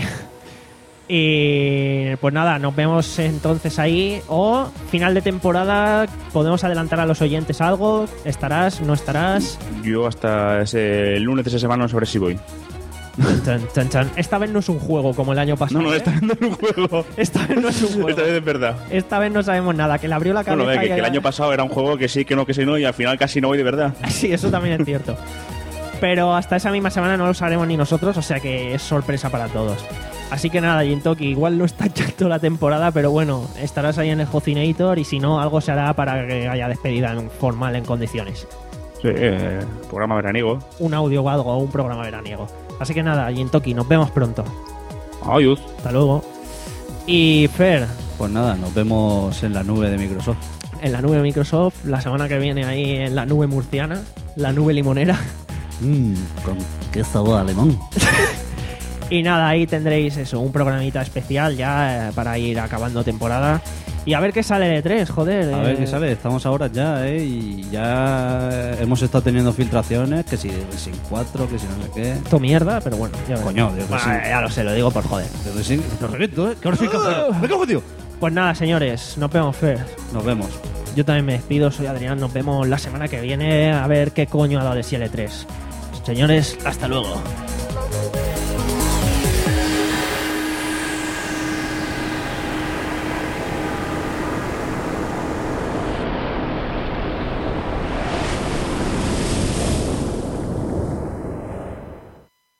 Y pues nada, nos vemos entonces ahí. O final de temporada, podemos adelantar a los oyentes algo. ¿Estarás? ¿No estarás? Yo hasta ese lunes de esa semana no sabré si voy. Chan, chan, chan. Esta vez no es un juego como el año pasado. No, no, ¿eh? está en un juego. Esta vez no es un juego. Esta vez es verdad. Esta vez no sabemos nada. Que le abrió la cabeza. Bueno, ve, que, y que el era- año pasado era un juego que sí, que no, que sí, no, y al final casi no voy de verdad. Sí, eso también es cierto. Pero hasta esa misma semana no lo sabremos ni nosotros, o sea que es sorpresa para todos. Así que nada, Jintoki, igual no está ya toda la temporada, pero bueno, estarás ahí en el Hocinator y si no, algo se hará para que haya despedida en formal en condiciones. Sí, eh, programa veraniego. Un audio o algo, o un programa veraniego. Así que nada, Jintoki, nos vemos pronto. Adiós. Hasta luego. Y Fer, Pues nada, nos vemos en la nube de Microsoft. en la nube Microsoft, la semana que viene ahí en la nube murciana, la nube limonera. Mmm, con qué sabor a limón. Y nada, ahí tendréis eso, un programita especial ya eh, para ir acabando temporada. Y a ver qué sale de tres, joder. A ver eh, qué sale, estamos ahora ya, ¿eh? Y ya hemos estado teniendo filtraciones, que si de Resident cuatro, que si no sé qué. Esto mierda, pero bueno, ya veremos. Coño, de Bueno, Resident- ya lo sé, lo digo por joder. de Resident- Te reviento, ¿eh? Que ahora soy capaz. ¡Me cago, tío! Pues nada, señores, nos vemos, Fer. Nos vemos. Yo también me despido, soy Adrián, nos vemos la semana que viene a ver qué coño ha dado de L tres. Señores, hasta luego.